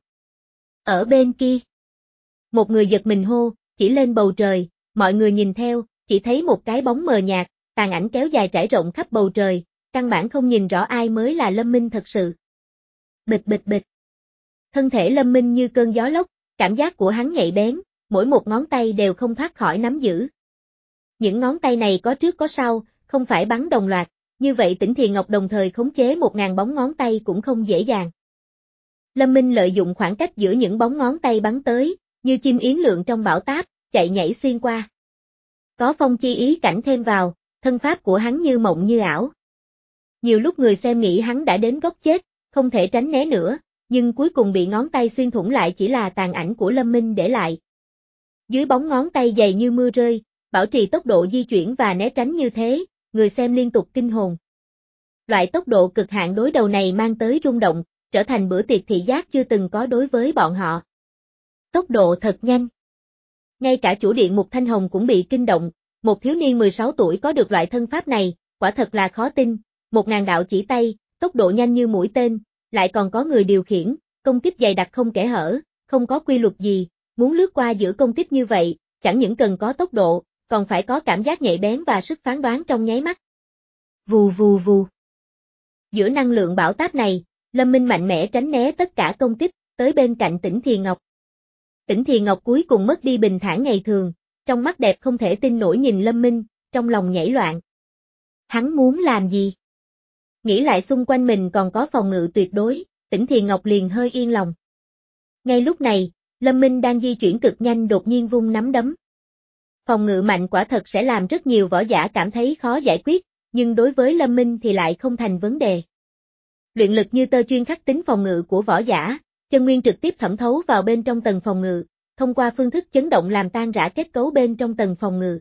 Ở bên kia, một người giật mình hô, chỉ lên bầu trời, mọi người nhìn theo, chỉ thấy một cái bóng mờ nhạt, tàn ảnh kéo dài trải rộng khắp bầu trời, căn bản không nhìn rõ ai mới là Lâm Minh thật sự. Bịch bịch bịch. Thân thể Lâm Minh như cơn gió lốc, cảm giác của hắn nhạy bén, mỗi một ngón tay đều không thoát khỏi nắm giữ. Những ngón tay này có trước có sau, không phải bắn đồng loạt, như vậy Tỉnh Thiền Ngọc đồng thời khống chế một ngàn bóng ngón tay cũng không dễ dàng. Lâm Minh lợi dụng khoảng cách giữa những bóng ngón tay bắn tới, như chim yến lượn trong bão táp, chạy nhảy xuyên qua. Có phong chi ý cảnh thêm vào, thân pháp của hắn như mộng như ảo. Nhiều lúc người xem nghĩ hắn đã đến góc chết, không thể tránh né nữa, nhưng cuối cùng bị ngón tay xuyên thủng lại chỉ là tàn ảnh của Lâm Minh để lại. Dưới bóng ngón tay dày như mưa rơi, bảo trì tốc độ di chuyển và né tránh như thế, người xem liên tục kinh hồn. Loại tốc độ cực hạn đối đầu này mang tới rung động, trở thành bữa tiệc thị giác chưa từng có đối với bọn họ. Tốc độ thật nhanh. Ngay cả chủ điện Mục Thanh Hồng cũng bị kinh động, một thiếu niên mười sáu tuổi có được loại thân pháp này, quả thật là khó tin, một ngàn đạo chỉ tay, tốc độ nhanh như mũi tên, lại còn có người điều khiển, công kích dày đặc không kẽ hở, không có quy luật gì, muốn lướt qua giữa công kích như vậy, chẳng những cần có tốc độ, còn phải có cảm giác nhạy bén và sức phán đoán trong nháy mắt. Vù vù vù. Giữa năng lượng bão táp này, Lâm Minh mạnh mẽ tránh né tất cả công kích, tới bên cạnh Tỉnh Thiền Ngọc. Tỉnh Thiền Ngọc cuối cùng mất đi bình thản ngày thường, trong mắt đẹp không thể tin nổi nhìn Lâm Minh, trong lòng nhảy loạn. Hắn muốn làm gì? Nghĩ lại xung quanh mình còn có phòng ngự tuyệt đối, Tỉnh Thiền Ngọc liền hơi yên lòng. Ngay lúc này, Lâm Minh đang di chuyển cực nhanh đột nhiên vung nắm đấm. Phòng ngự mạnh quả thật sẽ làm rất nhiều võ giả cảm thấy khó giải quyết, nhưng đối với Lâm Minh thì lại không thành vấn đề. Luyện lực như tơ chuyên khắc tính phòng ngự của võ giả, chân nguyên trực tiếp thẩm thấu vào bên trong tầng phòng ngự, thông qua phương thức chấn động làm tan rã kết cấu bên trong tầng phòng ngự.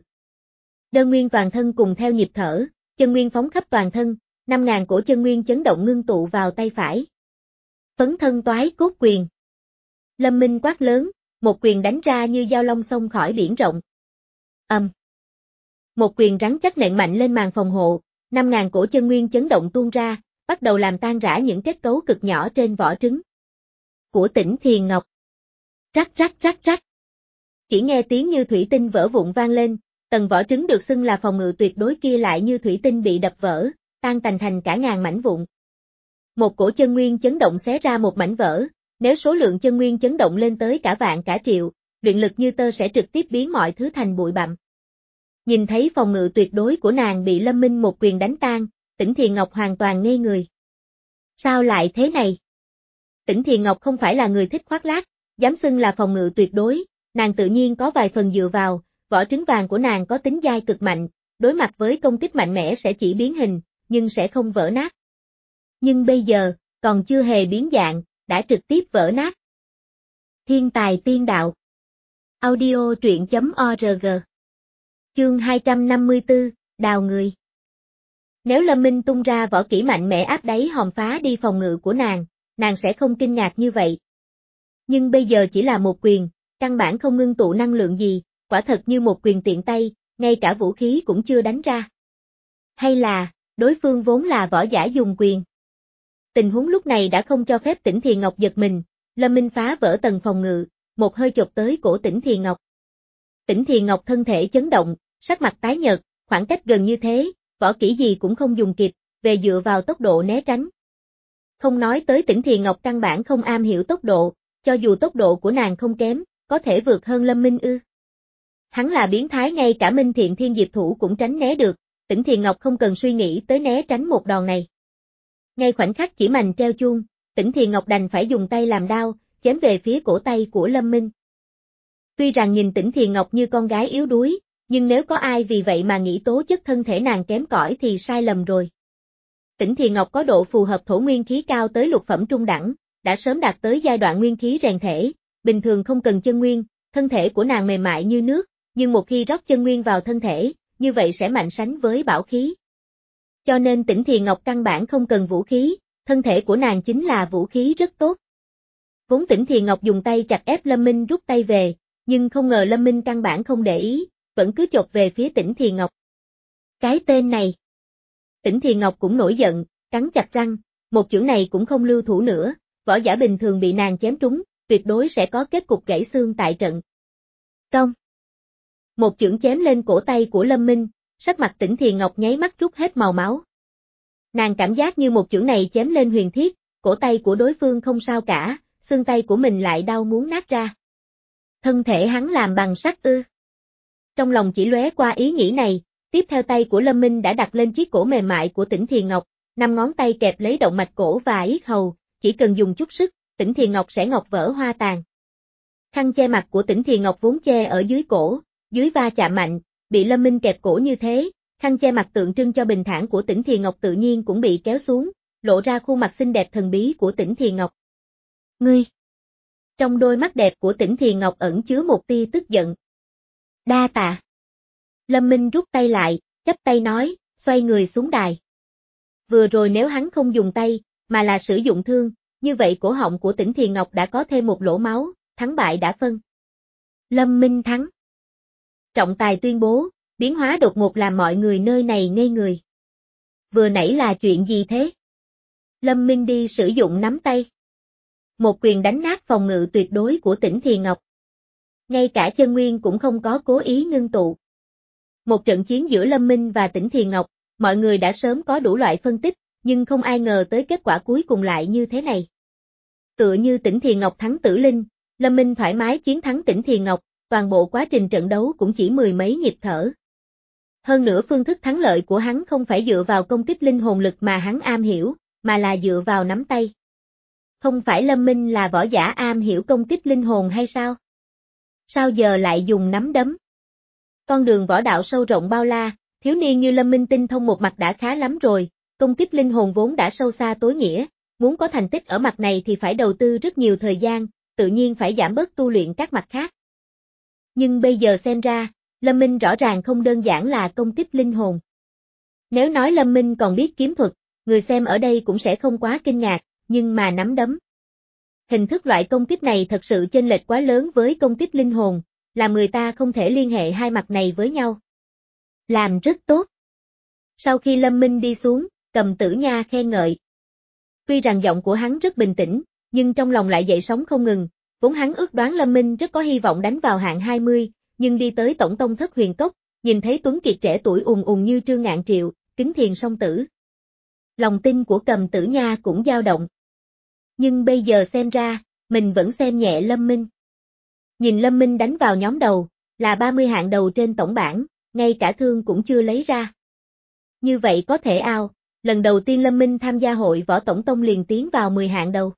Đơn nguyên toàn thân cùng theo nhịp thở, chân nguyên phóng khắp toàn thân, năm ngàn cổ chân nguyên chấn động ngưng tụ vào tay phải. Phấn thân toái cốt quyền. Lâm Minh quát lớn, một quyền đánh ra như dao long xông khỏi biển rộng. Ầm. Um. Một quyền rắn chắc nện mạnh lên màn phòng hộ, năm ngàn cổ chân nguyên chấn động tuôn ra, bắt đầu làm tan rã những kết cấu cực nhỏ trên vỏ trứng của Tỉnh Thiền Ngọc. Rắc rắc rắc rắc. Chỉ nghe tiếng như thủy tinh vỡ vụn vang lên, tầng vỏ trứng được xưng là phòng ngự tuyệt đối kia lại như thủy tinh bị đập vỡ, tan tành thành cả ngàn mảnh vụn. Một cổ chân nguyên chấn động xé ra một mảnh vỡ, nếu số lượng chân nguyên chấn động lên tới cả vạn cả triệu, luyện lực như tơ sẽ trực tiếp biến mọi thứ thành bụi bặm. Nhìn thấy phòng ngự tuyệt đối của nàng bị Lâm Minh một quyền đánh tan, Tỉnh Thiền Ngọc hoàn toàn ngây người. Sao lại thế này? Tỉnh Thiền Ngọc không phải là người thích khoác lác, dám xưng là phòng ngự tuyệt đối, nàng tự nhiên có vài phần dựa vào, vỏ trứng vàng của nàng có tính dai cực mạnh, đối mặt với công kích mạnh mẽ sẽ chỉ biến hình, nhưng sẽ không vỡ nát. Nhưng bây giờ, còn chưa hề biến dạng, đã trực tiếp vỡ nát. Thiên tài tiên đạo. Audio truyện chấm org. Chương hai trăm năm mươi tư, đào người. Nếu Lâm Minh tung ra võ kỹ mạnh mẽ áp đáy hòm phá đi phòng ngự của nàng, nàng sẽ không kinh ngạc như vậy. Nhưng bây giờ chỉ là một quyền, căn bản không ngưng tụ năng lượng gì, quả thật như một quyền tiện tay, ngay cả vũ khí cũng chưa đánh ra. Hay là, đối phương vốn là võ giả dùng quyền. Tình huống lúc này đã không cho phép Tỉnh Thiền Ngọc giật mình, Lâm Minh phá vỡ tầng phòng ngự, một hơi chộp tới cổ Tỉnh Thiền Ngọc. Tỉnh Thiền Ngọc thân thể chấn động, sắc mặt tái nhợt, khoảng cách gần như thế, võ kỹ gì cũng không dùng kịp, về dựa vào tốc độ né tránh. Không nói tới Tỉnh Thiền Ngọc căn bản không am hiểu tốc độ, cho dù tốc độ của nàng không kém, có thể vượt hơn Lâm Minh ư. Hắn là biến thái ngay cả Minh Thiện Thiên Diệp Thủ cũng tránh né được, Tỉnh Thiền Ngọc không cần suy nghĩ tới né tránh một đòn này. Ngay khoảnh khắc chỉ mành treo chuông, Tỉnh Thiền Ngọc đành phải dùng tay làm đao, chém về phía cổ tay của Lâm Minh. Tuy rằng nhìn Tỉnh Thiền Ngọc như con gái yếu đuối, nhưng nếu có ai vì vậy mà nghĩ tố chất thân thể nàng kém cỏi thì sai lầm rồi. Tỉnh Thiền Ngọc có độ phù hợp thổ nguyên khí cao tới lục phẩm trung đẳng, đã sớm đạt tới giai đoạn nguyên khí rèn thể, bình thường không cần chân nguyên, thân thể của nàng mềm mại như nước, nhưng một khi rót chân nguyên vào thân thể, như vậy sẽ mạnh sánh với bảo khí. Cho nên Tỉnh Thiền Ngọc căn bản không cần vũ khí, thân thể của nàng chính là vũ khí rất tốt. Vốn Tỉnh Thiền Ngọc dùng tay chặt ép Lâm Minh rút tay về, nhưng không ngờ Lâm Minh căn bản không để ý, vẫn cứ chộp về phía Tỉnh Thiền Ngọc. Cái tên này. Tỉnh Thiền Ngọc cũng nổi giận, cắn chặt răng, một chưởng này cũng không lưu thủ nữa, võ giả bình thường bị nàng chém trúng, tuyệt đối sẽ có kết cục gãy xương tại trận. Công. Một chưởng chém lên cổ tay của Lâm Minh, sắc mặt Tỉnh Thiền Ngọc nháy mắt rút hết màu máu. Nàng cảm giác như một chưởng này chém lên huyền thiết, cổ tay của đối phương không sao cả, xương tay của mình lại đau muốn nát ra. Thân thể hắn làm bằng sắt ư. Trong lòng chỉ lóe qua ý nghĩ này, tiếp theo tay của Lâm Minh đã đặt lên chiếc cổ mềm mại của Tỉnh Thiền Ngọc, năm ngón tay kẹp lấy động mạch cổ và yết hầu, chỉ cần dùng chút sức, Tỉnh Thiền Ngọc sẽ ngọc vỡ hoa tàn. Khăn che mặt của Tỉnh Thiền Ngọc vốn che ở dưới cổ, dưới va chạm mạnh, bị Lâm Minh kẹp cổ như thế, khăn che mặt tượng trưng cho bình thản của Tỉnh Thiền Ngọc tự nhiên cũng bị kéo xuống, lộ ra khuôn mặt xinh đẹp thần bí của Tỉnh Thiền Ngọc. Ngươi! Trong đôi mắt đẹp của Tỉnh Thiền Ngọc ẩn chứa một tia tức giận. Đa tạ. Lâm Minh rút tay lại, chắp tay nói, xoay người xuống đài. Vừa rồi nếu hắn không dùng tay, mà là sử dụng thương, như vậy cổ họng của Tỉnh Thiền Ngọc đã có thêm một lỗ máu, thắng bại đã phân. Lâm Minh thắng. Trọng tài tuyên bố, biến hóa đột ngột làm mọi người nơi này ngây người. Vừa nãy là chuyện gì thế? Lâm Minh đi sử dụng nắm tay. Một quyền đánh nát phòng ngự tuyệt đối của Tỉnh Thiền Ngọc. Ngay cả chân nguyên cũng không có cố ý ngưng tụ. Một trận chiến giữa Lâm Minh và Tỉnh Thiền Ngọc, mọi người đã sớm có đủ loại phân tích, nhưng không ai ngờ tới kết quả cuối cùng lại như thế này. Tựa như Tỉnh Thiền Ngọc thắng Tử Linh, Lâm Minh thoải mái chiến thắng Tỉnh Thiền Ngọc, toàn bộ quá trình trận đấu cũng chỉ mười mấy nhịp thở. Hơn nữa phương thức thắng lợi của hắn không phải dựa vào công kích linh hồn lực mà hắn am hiểu, mà là dựa vào nắm tay. Không phải Lâm Minh là võ giả am hiểu công kích linh hồn hay sao? Sao giờ lại dùng nắm đấm? Con đường võ đạo sâu rộng bao la, thiếu niên như Lâm Minh tinh thông một mặt đã khá lắm rồi, công kích linh hồn vốn đã sâu xa tối nghĩa, muốn có thành tích ở mặt này thì phải đầu tư rất nhiều thời gian, tự nhiên phải giảm bớt tu luyện các mặt khác. Nhưng bây giờ xem ra, Lâm Minh rõ ràng không đơn giản là công kích linh hồn. Nếu nói Lâm Minh còn biết kiếm thuật, người xem ở đây cũng sẽ không quá kinh ngạc, nhưng mà nắm đấm. Hình thức loại công kích này thật sự chênh lệch quá lớn với công kích linh hồn, làm người ta không thể liên hệ hai mặt này với nhau. Làm rất tốt. Sau khi Lâm Minh đi xuống, Cầm Tử Nha khen ngợi. Tuy rằng giọng của hắn rất bình tĩnh, nhưng trong lòng lại dậy sóng không ngừng, vốn hắn ước đoán Lâm Minh rất có hy vọng đánh vào hạng hai mươi, nhưng đi tới tổng tông Thất Huyền Cốc, nhìn thấy tuấn kiệt trẻ tuổi ùn ùn như Trương Ngạn Triệu, Kính Thiền song tử. Lòng tin của Cầm Tử Nha cũng dao động. Nhưng bây giờ xem ra, mình vẫn xem nhẹ Lâm Minh. Nhìn Lâm Minh đánh vào nhóm đầu, là ba mươi hạng đầu trên tổng bảng, ngay cả thương cũng chưa lấy ra. Như vậy có thể ao, lần đầu tiên Lâm Minh tham gia hội võ tổng tông liền tiến vào mười hạng đầu.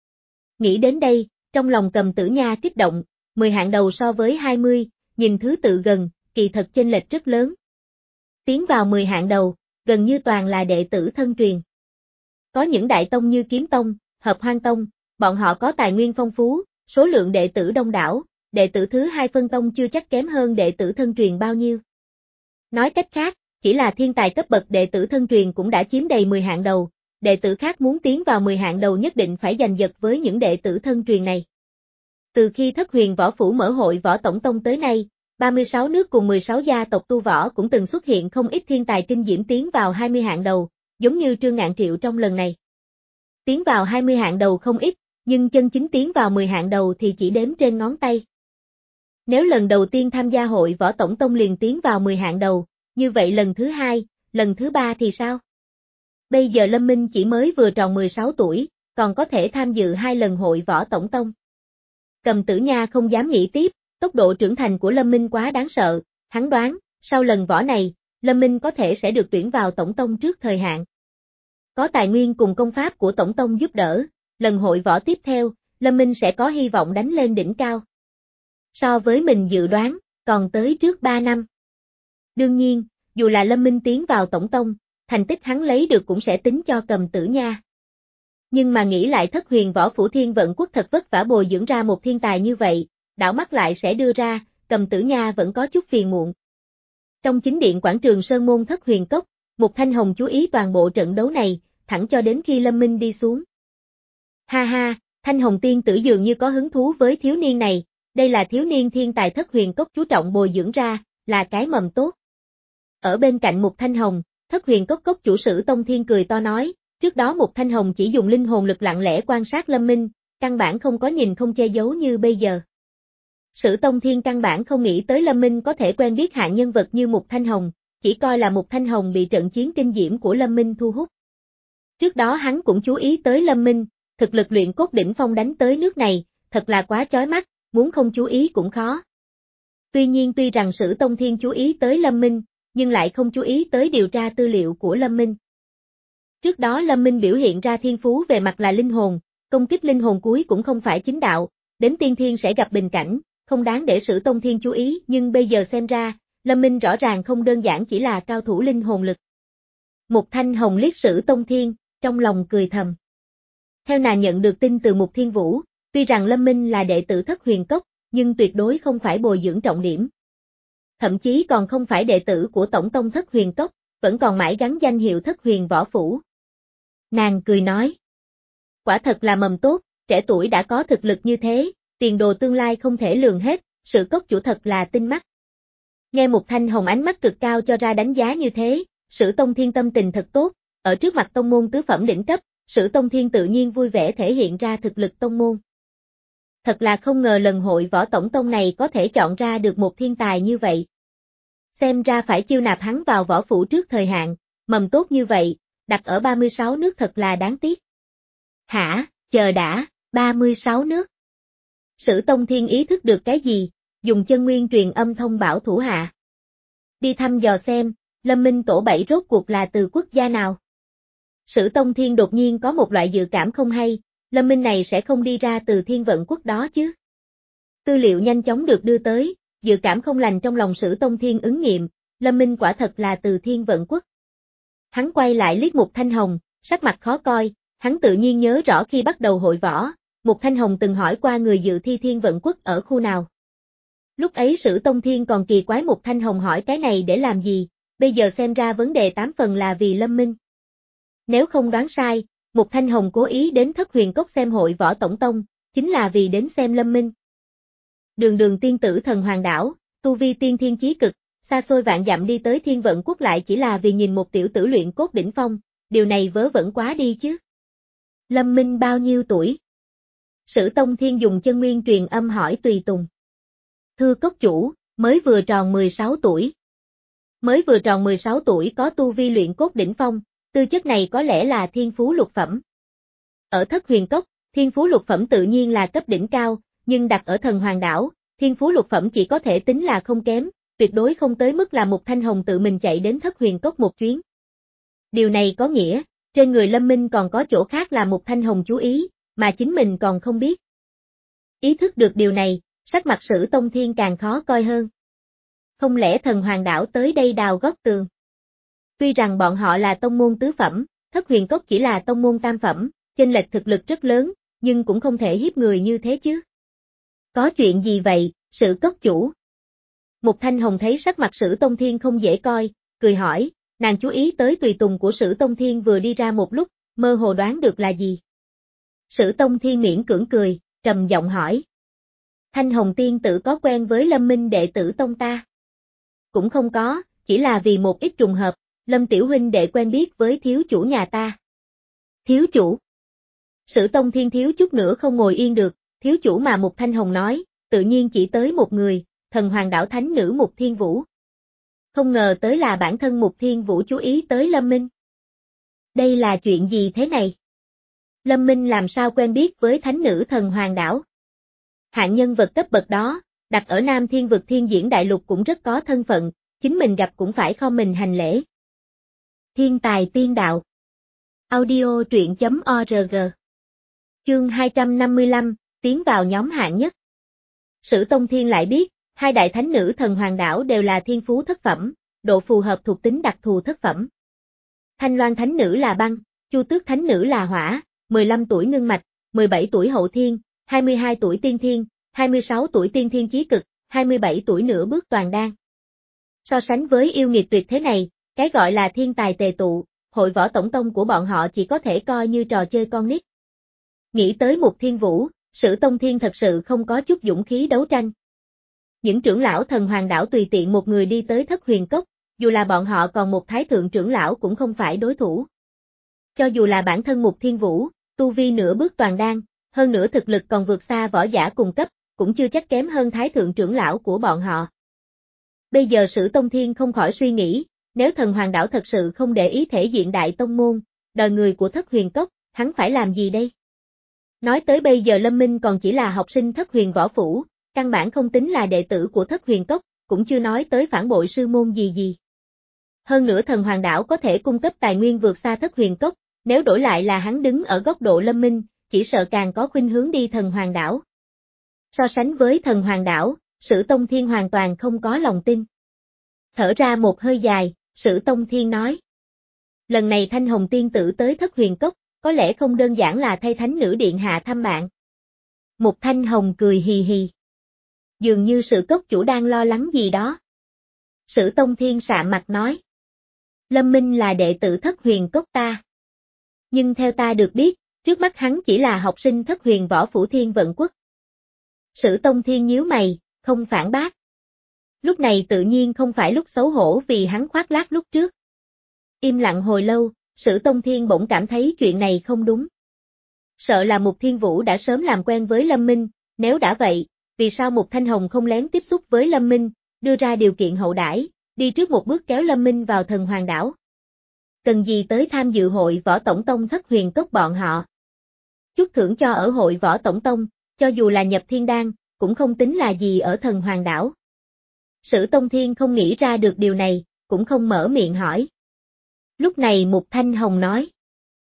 Nghĩ đến đây, trong lòng Cầm Tử Nha kích động, mười hạng đầu so với hai mươi, nhìn thứ tự gần, kỳ thật chênh lệch rất lớn. Tiến vào mười hạng đầu, gần như toàn là đệ tử thân truyền. Có những đại tông như Kiếm Tông, Hợp Hoan Tông, bọn họ có tài nguyên phong phú, số lượng đệ tử đông đảo, đệ tử thứ hai phân tông chưa chắc kém hơn đệ tử thân truyền bao nhiêu. Nói cách khác, chỉ là thiên tài cấp bậc đệ tử thân truyền cũng đã chiếm đầy mười hạng đầu, đệ tử khác muốn tiến vào mười hạng đầu nhất định phải giành giật với những đệ tử thân truyền này. Từ khi Thất Huyền Võ Phủ mở hội võ tổng tông tới nay, ba mươi sáu nước cùng mười sáu gia tộc tu võ cũng từng xuất hiện không ít thiên tài kinh diễm tiến vào hai mươi hạng đầu, giống như Trương Ngạn Triệu trong lần này. Tiến vào hai mươi hạng đầu không ít, nhưng chân chính tiến vào mười hạng đầu thì chỉ đếm trên ngón tay. Nếu lần đầu tiên tham gia hội võ tổng tông liền tiến vào mười hạng đầu, như vậy lần thứ hai, lần thứ ba thì sao? Bây giờ Lâm Minh chỉ mới vừa tròn mười sáu tuổi, còn có thể tham dự hai lần hội võ tổng tông. Cầm Tử Nha không dám nghĩ tiếp, tốc độ trưởng thành của Lâm Minh quá đáng sợ, hắn đoán, sau lần võ này, Lâm Minh có thể sẽ được tuyển vào tổng tông trước thời hạn. Có tài nguyên cùng công pháp của tổng tông giúp đỡ, lần hội võ tiếp theo, Lâm Minh sẽ có hy vọng đánh lên đỉnh cao. So với mình dự đoán, còn tới trước ba năm. Đương nhiên, dù là Lâm Minh tiến vào tổng tông, thành tích hắn lấy được cũng sẽ tính cho Cầm Tử Nha. Nhưng mà nghĩ lại Thất Huyền Võ Phủ Thiên Vận Quốc thật vất vả bồi dưỡng ra một thiên tài như vậy, đảo mắt lại sẽ đưa ra, Cầm Tử Nha vẫn có chút phiền muộn. Trong chính điện quảng trường Sơn Môn Thất Huyền Cốc, Mục Thanh Hồng chú ý toàn bộ trận đấu này, thẳng cho đến khi Lâm Minh đi xuống. Ha ha, Thanh Hồng tiên tử dường như có hứng thú với thiếu niên này, đây là thiếu niên thiên tài Thất Huyền Cốc chú trọng bồi dưỡng ra, là cái mầm tốt. Ở bên cạnh Mục Thanh Hồng, Thất Huyền Cốc cốc chủ Sử Tông Thiên cười to nói, trước đó Mục Thanh Hồng chỉ dùng linh hồn lực lặng lẽ quan sát Lâm Minh, căn bản không có nhìn không che giấu như bây giờ. Sử Tông Thiên căn bản không nghĩ tới Lâm Minh có thể quen biết hạng nhân vật như Mục Thanh Hồng, chỉ coi là Mục Thanh Hồng bị trận chiến kinh diễm của Lâm Minh thu hút. Trước đó hắn cũng chú ý tới Lâm Minh, thực lực luyện cốt đỉnh phong đánh tới nước này, thật là quá chói mắt, muốn không chú ý cũng khó. Tuy nhiên tuy rằng Sử Tông Thiên chú ý tới Lâm Minh, nhưng lại không chú ý tới điều tra tư liệu của Lâm Minh. Trước đó Lâm Minh biểu hiện ra thiên phú về mặt là linh hồn, công kích linh hồn cuối cũng không phải chính đạo, đến tiên thiên sẽ gặp bình cảnh, không đáng để Sử Tông Thiên chú ý, nhưng bây giờ xem ra, Lâm Minh rõ ràng không đơn giản chỉ là cao thủ linh hồn lực. Mục Thanh Hồng liếc Sử Tông Thiên, trong lòng cười thầm. Theo nàng nhận được tin từ Mục Thiên Vũ, tuy rằng Lâm Minh là đệ tử Thất Huyền Cốc, nhưng tuyệt đối không phải bồi dưỡng trọng điểm. Thậm chí còn không phải đệ tử của Tổng tông Thất Huyền Cốc, vẫn còn mãi gắn danh hiệu Thất Huyền Võ Phủ. Nàng cười nói. Quả thật là mầm tốt, trẻ tuổi đã có thực lực như thế, tiền đồ tương lai không thể lường hết, Sử cốc chủ thật là tinh mắt. Nghe Mục Thanh Hồng ánh mắt cực cao cho ra đánh giá như thế, Sử Tông Thiên tâm tình thật tốt, ở trước mặt tông môn tứ phẩm đỉnh cấp, Sử Tông Thiên tự nhiên vui vẻ thể hiện ra thực lực tông môn. Thật là không ngờ lần hội võ tổng tông này có thể chọn ra được một thiên tài như vậy. Xem ra phải chiêu nạp hắn vào võ phủ trước thời hạn, mầm tốt như vậy, đặt ở ba mươi sáu nước thật là đáng tiếc. Hả, chờ đã, ba mươi sáu nước. Sử Tông Thiên ý thức được cái gì, dùng chân nguyên truyền âm thông bảo thủ hạ. Đi thăm dò xem, Lâm Minh tổ bảy rốt cuộc là từ quốc gia nào. Sử Tông Thiên đột nhiên có một loại dự cảm không hay, Lâm Minh này sẽ không đi ra từ Thiên Vận quốc đó chứ. Tư liệu nhanh chóng được đưa tới, dự cảm không lành trong lòng Sử Tông Thiên ứng nghiệm, Lâm Minh quả thật là từ Thiên Vận quốc. Hắn quay lại liếc Mục Thanh Hồng, sắc mặt khó coi, hắn tự nhiên nhớ rõ khi bắt đầu hội võ, Mục Thanh Hồng từng hỏi qua người dự thi Thiên Vận quốc ở khu nào. Lúc ấy Sử Tông Thiên còn kỳ quái Mục Thanh Hồng hỏi cái này để làm gì, bây giờ xem ra vấn đề tám phần là vì Lâm Minh. Nếu không đoán sai, Mục Thanh Hồng cố ý đến Thất Huyền Cốc xem hội võ tổng tông, chính là vì đến xem Lâm Minh. Đường đường tiên tử thần hoàng đảo, tu vi tiên thiên chí cực, xa xôi vạn dặm đi tới Thiên Vận quốc lại chỉ là vì nhìn một tiểu tử luyện cốt đỉnh phong, điều này vớ vẩn quá đi chứ. Lâm Minh bao nhiêu tuổi? Sử Tông Thiên dùng chân nguyên truyền âm hỏi tùy tùng. Thưa cốc chủ, mới vừa tròn mười sáu tuổi. Mới vừa tròn mười sáu tuổi có tu vi luyện cốt đỉnh phong, tư chất này có lẽ là thiên phú lục phẩm. Ở Thất Huyền Cốc, thiên phú lục phẩm tự nhiên là cấp đỉnh cao, nhưng đặt ở Thần Hoàng đảo, thiên phú lục phẩm chỉ có thể tính là không kém, tuyệt đối không tới mức là Mục Thanh Hồng tự mình chạy đến Thất Huyền Cốc một chuyến. Điều này có nghĩa, trên người Lâm Minh còn có chỗ khác là Mục Thanh Hồng chú ý, mà chính mình còn không biết. Ý thức được điều này, sắc mặt Sử Tông Thiên càng khó coi hơn. Không lẽ Thần Hoàng đảo tới đây đào gót tường? Tuy rằng bọn họ là tông môn tứ phẩm, Thất Huyền Cốc chỉ là tông môn tam phẩm, chênh lệch thực lực rất lớn, nhưng cũng không thể hiếp người như thế chứ. Có chuyện gì vậy, Sử cốc chủ? Mục Thanh Hồng thấy sắc mặt Sử Tông Thiên không dễ coi, cười hỏi, nàng chú ý tới tùy tùng của Sử Tông Thiên vừa đi ra một lúc, mơ hồ đoán được là gì. Sử Tông Thiên miễn cưỡng cười, trầm giọng hỏi. Thanh Hồng tiên tử có quen với Lâm Minh đệ tử tông ta? Cũng không có, chỉ là vì một ít trùng hợp, Lâm tiểu huynh đệ quen biết với thiếu chủ nhà ta. Thiếu chủ? Sử Tông Thiên thiếu chút nữa không ngồi yên được, thiếu chủ mà Mục Thanh Hồng nói, tự nhiên chỉ tới một người, Thần Hoàng đảo thánh nữ Mục Thiên Vũ. Không ngờ tới là bản thân Mục Thiên Vũ chú ý tới Lâm Minh. Đây là chuyện gì thế này? Lâm Minh làm sao quen biết với thánh nữ Thần Hoàng đảo? Hạng nhân vật cấp bậc đó, đặt ở Nam Thiên vực Thiên Diễn Đại Lục cũng rất có thân phận, chính mình gặp cũng phải khom mình hành lễ. Thiên tài tiên đạo. Audio truyện chấm org. Chương hai trăm năm mươi lăm, tiến vào nhóm hạng nhất. Sử Tông Thiên lại biết, hai đại thánh nữ Thần Hoàng đảo đều là thiên phú thất phẩm, độ phù hợp thuộc tính đặc thù thất phẩm. Thanh Loan thánh nữ là băng, Chu Tước thánh nữ là hỏa, mười lăm tuổi ngưng mạch, mười bảy tuổi hậu thiên, hai mươi hai tuổi tiên thiên, hai mươi sáu tuổi tiên thiên chí cực, hai mươi bảy tuổi nửa bước toàn đan. So sánh với yêu nghiệt tuyệt thế này, cái gọi là thiên tài tề tụ, hội võ tổng tông của bọn họ chỉ có thể coi như trò chơi con nít. Nghĩ tới Mục Thiên Vũ, Sử Tông Thiên thật sự không có chút dũng khí đấu tranh. Những trưởng lão Thần Hoàng đảo tùy tiện một người đi tới Thất Huyền Cốc, dù là bọn họ còn một thái thượng trưởng lão cũng không phải đối thủ. Cho dù là bản thân Mục Thiên Vũ, tu vi nửa bước toàn đan, hơn nữa thực lực còn vượt xa võ giả cùng cấp, cũng chưa chắc kém hơn thái thượng trưởng lão của bọn họ. Bây giờ Sử Tông Thiên không khỏi suy nghĩ, nếu Thần Hoàng đảo thật sự không để ý thể diện đại tông môn, đời người của Thất Huyền Cốc, hắn phải làm gì đây? Nói tới bây giờ Lâm Minh còn chỉ là học sinh Thất Huyền võ phủ, căn bản không tính là đệ tử của Thất Huyền Cốc, cũng chưa nói tới phản bội sư môn gì gì. Hơn nữa Thần Hoàng đảo có thể cung cấp tài nguyên vượt xa Thất Huyền Cốc, nếu đổi lại là hắn đứng ở góc độ Lâm Minh, chỉ sợ càng có khuynh hướng đi Thần Hoàng đảo. So sánh với Thần Hoàng đảo, Sử Tông Thiên hoàn toàn không có lòng tin. Thở ra một hơi dài, Sử Tông Thiên nói. Lần này Thanh Hồng tiên tử tới Thất Huyền Cốc, có lẽ không đơn giản là thay thánh nữ điện hạ thăm bạn. Mục Thanh Hồng cười hì hì. Dường như Sử cốc chủ đang lo lắng gì đó. Sử Tông Thiên sạm mặt nói. Lâm Minh là đệ tử Thất Huyền Cốc ta. Nhưng theo ta được biết, trước mắt hắn chỉ là học sinh Thất Huyền võ phủ Thiên Vận quốc. Sử Tông Thiên nhíu mày, không phản bác. Lúc này tự nhiên không phải lúc xấu hổ vì hắn khoác lác lúc trước. Im lặng hồi lâu, Sử Tông Thiên bỗng cảm thấy chuyện này không đúng. Sợ là Mục Thiên Vũ đã sớm làm quen với Lâm Minh, nếu đã vậy, vì sao Mục Thanh Hồng không lén tiếp xúc với Lâm Minh, đưa ra điều kiện hậu đãi, đi trước một bước kéo Lâm Minh vào Thần Hoàng đảo. Cần gì tới tham dự hội Võ Tổng Tông Thất Huyền Cốc bọn họ. Chút thưởng cho ở hội Võ Tổng Tông, cho dù là nhập thiên đan, cũng không tính là gì ở Thần Hoàng đảo. Sử Tông Thiên không nghĩ ra được điều này, cũng không mở miệng hỏi. Lúc này Mục Thanh Hồng nói.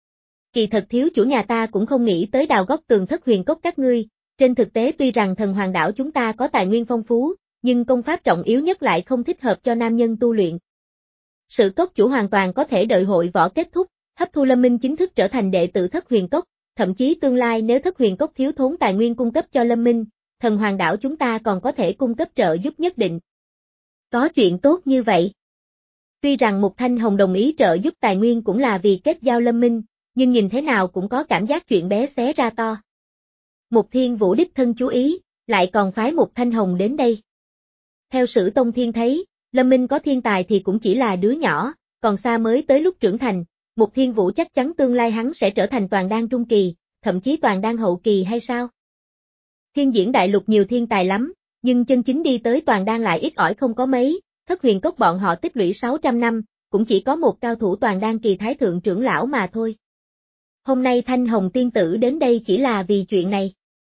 Kỳ thật thiếu chủ nhà ta cũng không nghĩ tới đào góc tường Thất Huyền Cốc các ngươi, trên thực tế tuy rằng Thần Hoàng đảo chúng ta có tài nguyên phong phú, nhưng công pháp trọng yếu nhất lại không thích hợp cho nam nhân tu luyện. Sử Cốc chủ hoàn toàn có thể đợi hội võ kết thúc, hấp thu Lâm Minh chính thức trở thành đệ tử Thất Huyền Cốc, thậm chí tương lai nếu Thất Huyền Cốc thiếu thốn tài nguyên cung cấp cho Lâm Minh, Thần Hoàng đảo chúng ta còn có thể cung cấp trợ giúp nhất định. Có chuyện tốt như vậy. Tuy rằng Mục Thanh Hồng đồng ý trợ giúp tài nguyên cũng là vì kết giao Lâm Minh, nhưng nhìn thế nào cũng có cảm giác chuyện bé xé ra to. Mục Thiên Vũ đích thân chú ý, lại còn phái Mục Thanh Hồng đến đây. Theo Sử Tông Thiên thấy, Lâm Minh có thiên tài thì cũng chỉ là đứa nhỏ, còn xa mới tới lúc trưởng thành, Mục Thiên Vũ chắc chắn tương lai hắn sẽ trở thành toàn đan trung kỳ, thậm chí toàn đan hậu kỳ hay sao? Thiên diễn đại lục nhiều thiên tài lắm, nhưng chân chính đi tới toàn đan lại ít ỏi không có mấy, Thất Huyền Cốc bọn họ tích lũy sáu trăm năm, cũng chỉ có một cao thủ toàn đan kỳ thái thượng trưởng lão mà thôi. Hôm nay Thanh Hồng tiên tử đến đây chỉ là vì chuyện này.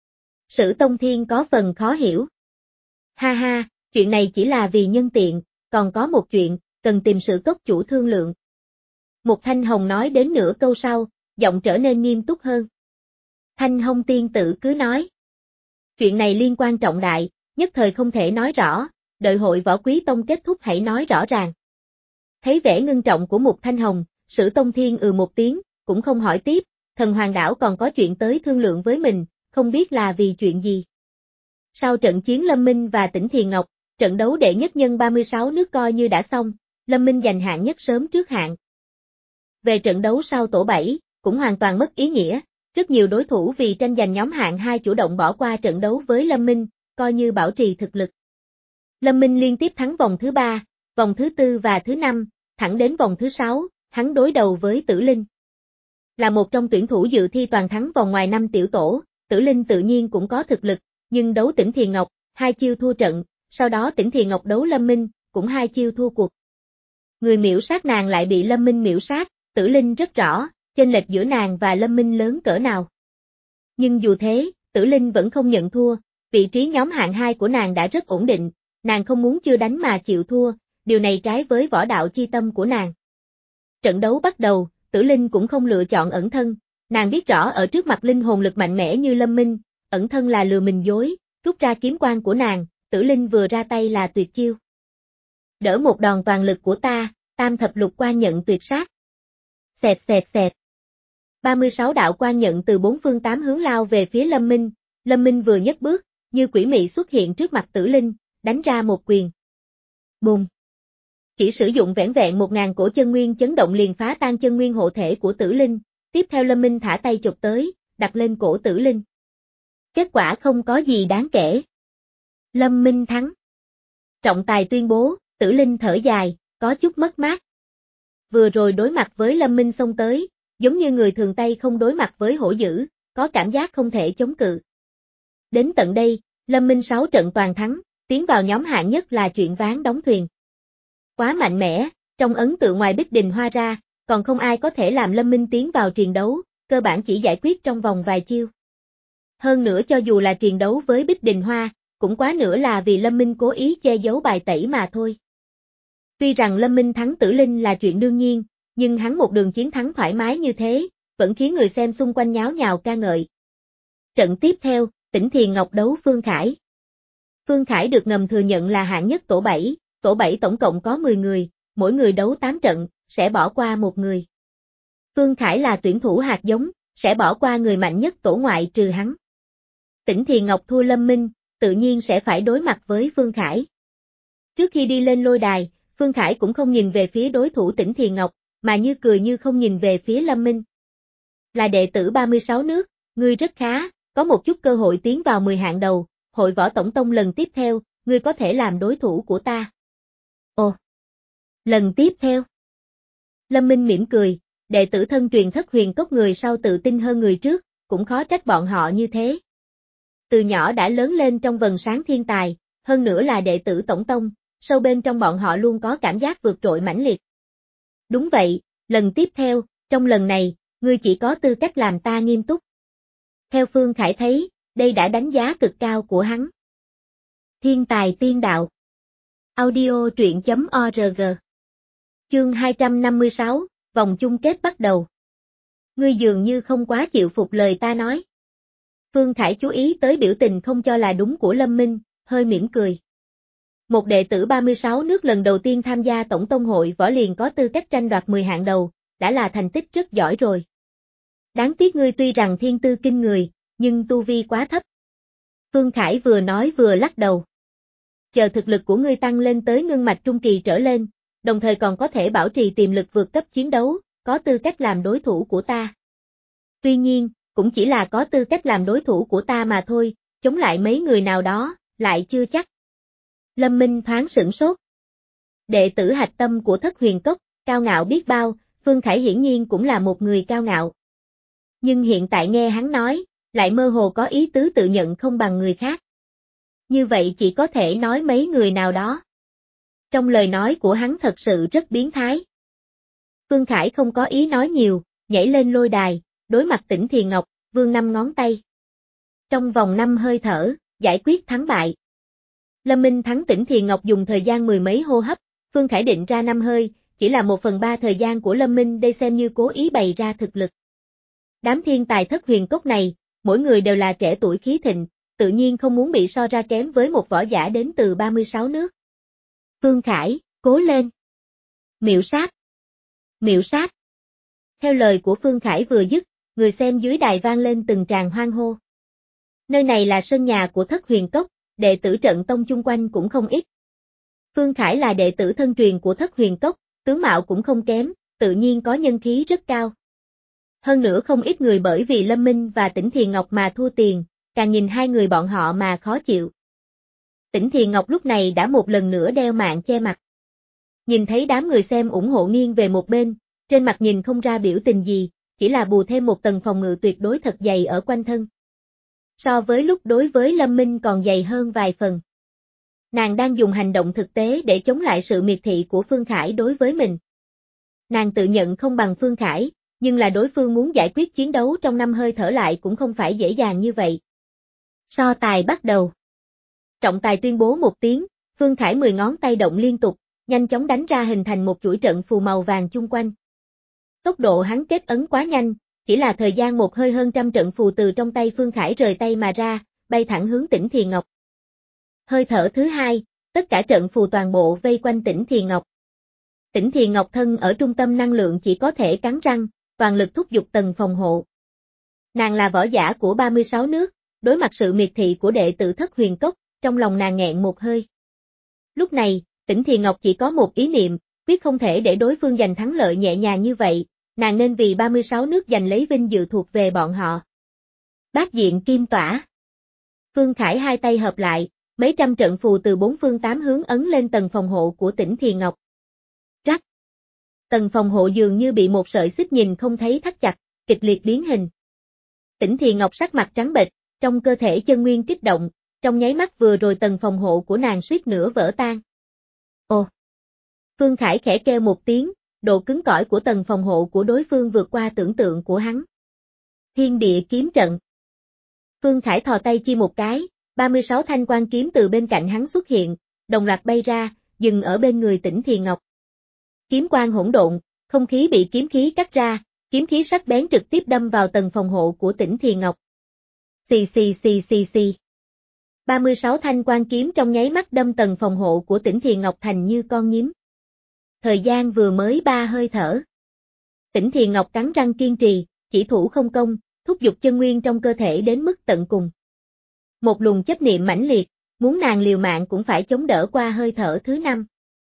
Sử Tông Thiên có phần khó hiểu. Ha ha, chuyện này chỉ là vì nhân tiện, còn có một chuyện, cần tìm Sử Cốc chủ thương lượng. Một Thanh Hồng nói đến nửa câu sau, giọng trở nên nghiêm túc hơn. Thanh Hồng tiên tử cứ nói. Chuyện này liên quan trọng đại, nhất thời không thể nói rõ, đợi hội võ quý tông kết thúc hãy nói rõ ràng. Thấy vẻ ngưng trọng của Mục Thanh Hồng, Sử Tông Thiên ừ một tiếng, cũng không hỏi tiếp, Thần Hoàng đảo còn có chuyện tới thương lượng với mình, không biết là vì chuyện gì. Sau trận chiến Lâm Minh và Tỉnh Thiền Ngọc, trận đấu đệ nhất nhân ba mươi sáu nước coi như đã xong, Lâm Minh giành hạng nhất sớm trước hạn. Về trận đấu sau tổ bảy, cũng hoàn toàn mất ý nghĩa, rất nhiều đối thủ vì tranh giành nhóm hạng hai chủ động bỏ qua trận đấu với Lâm Minh, coi như bảo trì thực lực. Lâm Minh liên tiếp thắng vòng thứ ba, vòng thứ tư và thứ năm, thẳng đến vòng thứ sáu, hắn đối đầu với Tử Linh. Là một trong tuyển thủ dự thi toàn thắng vòng ngoài năm tiểu tổ, Tử Linh tự nhiên cũng có thực lực, nhưng đấu Tỉnh Thiền Ngọc, hai chiêu thua trận, sau đó Tỉnh Thiền Ngọc đấu Lâm Minh, cũng hai chiêu thua cuộc. Người miễu sát nàng lại bị Lâm Minh miễu sát, Tử Linh rất rõ, chênh lệch giữa nàng và Lâm Minh lớn cỡ nào. Nhưng dù thế, Tử Linh vẫn không nhận thua, vị trí nhóm hạng hai của nàng đã rất ổn định, nàng không muốn chưa đánh mà chịu thua, điều này trái với võ đạo chi tâm của nàng. Trận đấu bắt đầu, Tử Linh cũng không lựa chọn ẩn thân, nàng biết rõ ở trước mặt linh hồn lực mạnh mẽ như Lâm Minh, ẩn thân là lừa mình dối, rút ra kiếm quang của nàng, Tử Linh vừa ra tay là tuyệt chiêu. Đỡ một đòn toàn lực của ta, tam thập lục quan nhận tuyệt sát. Xẹt xẹt xẹt. ba mươi sáu đạo quan nhận từ bốn phương tám hướng lao về phía Lâm Minh, Lâm Minh vừa nhấc bước, như quỷ mị xuất hiện trước mặt Tử Linh, đánh ra một quyền. Bùm. Chỉ sử dụng vẻn vẹn một ngàn cổ chân nguyên chấn động liền phá tan chân nguyên hộ thể của Tử Linh, tiếp theo Lâm Minh thả tay chụp tới, đặt lên cổ Tử Linh. Kết quả không có gì đáng kể. Lâm Minh thắng. Trọng tài tuyên bố, Tử Linh thở dài, có chút mất mát. Vừa rồi đối mặt với Lâm Minh xông tới, giống như người thường tay không đối mặt với hổ dữ, có cảm giác không thể chống cự. Đến tận đây, Lâm Minh sáu trận toàn thắng, tiến vào nhóm hạng nhất là chuyện ván đóng thuyền. Quá mạnh mẽ, trong ấn tượng ngoài Bích Đình Hoa ra, còn không ai có thể làm Lâm Minh tiến vào triền đấu, cơ bản chỉ giải quyết trong vòng vài chiêu. Hơn nữa cho dù là triền đấu với Bích Đình Hoa, cũng quá nữa là vì Lâm Minh cố ý che giấu bài tẩy mà thôi. Tuy rằng Lâm Minh thắng Tử Linh là chuyện đương nhiên, nhưng hắn một đường chiến thắng thoải mái như thế, vẫn khiến người xem xung quanh nháo nhào ca ngợi. Trận tiếp theo, Tỉnh Thiền Ngọc đấu Phương Khải. Phương Khải được ngầm thừa nhận là hạng nhất tổ bảy, tổ bảy tổng cộng có mười người, mỗi người đấu tám trận, sẽ bỏ qua một người. Phương Khải là tuyển thủ hạt giống, sẽ bỏ qua người mạnh nhất tổ ngoại trừ hắn. Tỉnh Thiền Ngọc thua Lâm Minh, tự nhiên sẽ phải đối mặt với Phương Khải. Trước khi đi lên lôi đài, Phương Khải cũng không nhìn về phía đối thủ Tỉnh Thiền Ngọc, mà như cười như không nhìn về phía Lâm Minh. Là đệ tử ba mươi sáu nước, ngươi rất khá, có một chút cơ hội tiến vào mười hạng đầu, hội võ tổng tông lần tiếp theo, ngươi có thể làm đối thủ của ta. Ồ! Lần tiếp theo. Lâm Minh mỉm cười, đệ tử thân truyền Thất Huyền Cốc người sau tự tin hơn người trước, cũng khó trách bọn họ như thế. Từ nhỏ đã lớn lên trong vầng sáng thiên tài, hơn nữa là đệ tử tổng tông, sâu bên trong bọn họ luôn có cảm giác vượt trội mãnh liệt. Đúng vậy, lần tiếp theo, trong lần này, ngươi chỉ có tư cách làm ta nghiêm túc. Theo Phương Khải thấy, đây đã đánh giá cực cao của hắn. Thiên tài tiên đạo. Audio truyện chấm org. Chương hai trăm năm mươi sáu, vòng chung kết bắt đầu. Ngươi dường như không quá chịu phục lời ta nói. Phương Khải chú ý tới biểu tình không cho là đúng của Lâm Minh, hơi mỉm cười. Một đệ tử ba mươi sáu nước lần đầu tiên tham gia tổng tông hội võ liền có tư cách tranh đoạt mười hạng đầu, đã là thành tích rất giỏi rồi. Đáng tiếc ngươi tuy rằng thiên tư kinh người, nhưng tu vi quá thấp. Phương Khải vừa nói vừa lắc đầu. Chờ thực lực của ngươi tăng lên tới ngưng mạch trung kỳ trở lên, đồng thời còn có thể bảo trì tiềm lực vượt cấp chiến đấu, có tư cách làm đối thủ của ta. Tuy nhiên, cũng chỉ là có tư cách làm đối thủ của ta mà thôi, chống lại mấy người nào đó, lại chưa chắc. Lâm Minh thoáng sửng sốt. Đệ tử hạch tâm của Thất Huyền Cốc, cao ngạo biết bao, Phương Khải hiển nhiên cũng là một người cao ngạo. Nhưng hiện tại nghe hắn nói, lại mơ hồ có ý tứ tự nhận không bằng người khác. Như vậy chỉ có thể nói mấy người nào đó. Trong lời nói của hắn thật sự rất biến thái. Phương Khải không có ý nói nhiều, nhảy lên lôi đài, đối mặt Tỉnh Thiền Ngọc, vươn năm ngón tay. Trong vòng năm hơi thở, giải quyết thắng bại. Lâm Minh thắng Tỉnh Thiền Ngọc dùng thời gian mười mấy hô hấp, Phương Khải định ra năm hơi, chỉ là một phần ba thời gian của Lâm Minh đây xem như cố ý bày ra thực lực. Đám thiên tài Thất Huyền Cốc này, mỗi người đều là trẻ tuổi khí thịnh, tự nhiên không muốn bị so ra kém với một võ giả đến từ ba mươi sáu nước. Phương Khải, cố lên. Miệu sát. Miệu sát. Theo lời của Phương Khải vừa dứt, người xem dưới đài vang lên từng tràng hoan hô. Nơi này là sân nhà của Thất Huyền Cốc, đệ tử trận tông chung quanh cũng không ít. Phương Khải là đệ tử thân truyền của Thất Huyền Cốc, tướng mạo cũng không kém, tự nhiên có nhân khí rất cao. Hơn nữa không ít người bởi vì Lâm Minh và Tỉnh Thiền Ngọc mà thua tiền, càng nhìn hai người bọn họ mà khó chịu. Tỉnh Thiền Ngọc lúc này đã một lần nữa đeo mạng che mặt. Nhìn thấy đám người xem ủng hộ nghiêng về một bên, trên mặt nhìn không ra biểu tình gì, chỉ là bù thêm một tầng phòng ngự tuyệt đối thật dày ở quanh thân. So với lúc đối với Lâm Minh còn dày hơn vài phần. Nàng đang dùng hành động thực tế để chống lại sự miệt thị của Phương Khải đối với mình. Nàng tự nhận không bằng Phương Khải, nhưng là đối phương muốn giải quyết chiến đấu trong năm hơi thở lại cũng không phải dễ dàng như vậy. So tài bắt đầu. Trọng tài tuyên bố một tiếng, Phương Khải mười ngón tay động liên tục, nhanh chóng đánh ra hình thành một chuỗi trận phù màu vàng chung quanh. Tốc độ hắn kết ấn quá nhanh, chỉ là thời gian một hơi hơn trăm trận phù từ trong tay Phương Khải rời tay mà ra, bay thẳng hướng Tỉnh Thiền Ngọc. Hơi thở thứ hai, tất cả trận phù toàn bộ vây quanh Tỉnh Thiền Ngọc. Tỉnh Thiền Ngọc thân ở trung tâm năng lượng chỉ có thể cắn răng, toàn lực thúc giục tầng phòng hộ. Nàng là võ giả của ba mươi sáu nước, đối mặt sự miệt thị của đệ tử Thất Huyền Cốc, trong lòng nàng nghẹn một hơi. Lúc này, Tỉnh Thiền Ngọc chỉ có một ý niệm, quyết không thể để đối phương giành thắng lợi nhẹ nhàng như vậy, nàng nên vì ba mươi sáu nước giành lấy vinh dự thuộc về bọn họ. Bát diện kim tỏa. Phương Khải hai tay hợp lại, mấy trăm trận phù từ bốn phương tám hướng ấn lên tầng phòng hộ của Tỉnh Thiền Ngọc. Rắc. Tầng phòng hộ dường như bị một sợi xích nhìn không thấy thắt chặt, kịch liệt biến hình. Tỉnh Thiền Ngọc sắc mặt trắng bệch, trong cơ thể chân nguyên kích động, trong nháy mắt vừa rồi tầng phòng hộ của nàng suýt nữa vỡ tan. Ồ! Phương Khải khẽ kêu một tiếng, độ cứng cỏi của tầng phòng hộ của đối phương vượt qua tưởng tượng của hắn. Thiên địa kiếm trận. Phương Khải thò tay chi một cái, ba mươi sáu thanh quang kiếm từ bên cạnh hắn xuất hiện, đồng loạt bay ra, dừng ở bên người Tỉnh Thiền Ngọc. Kiếm quang hỗn độn, không khí bị kiếm khí cắt ra, kiếm khí sắc bén trực tiếp đâm vào tầng phòng hộ của Tỉnh Thiền Ngọc. Xì xì xì xì xì. ba mươi sáu thanh quang kiếm trong nháy mắt đâm tầng phòng hộ của Tỉnh Thiền Ngọc thành như con nhím. Thời gian vừa mới ba hơi thở. Tỉnh Thiền Ngọc cắn răng kiên trì, chỉ thủ không công, thúc giục chân nguyên trong cơ thể đến mức tận cùng. Một luồng chấp niệm mãnh liệt, muốn nàng liều mạng cũng phải chống đỡ qua hơi thở thứ năm.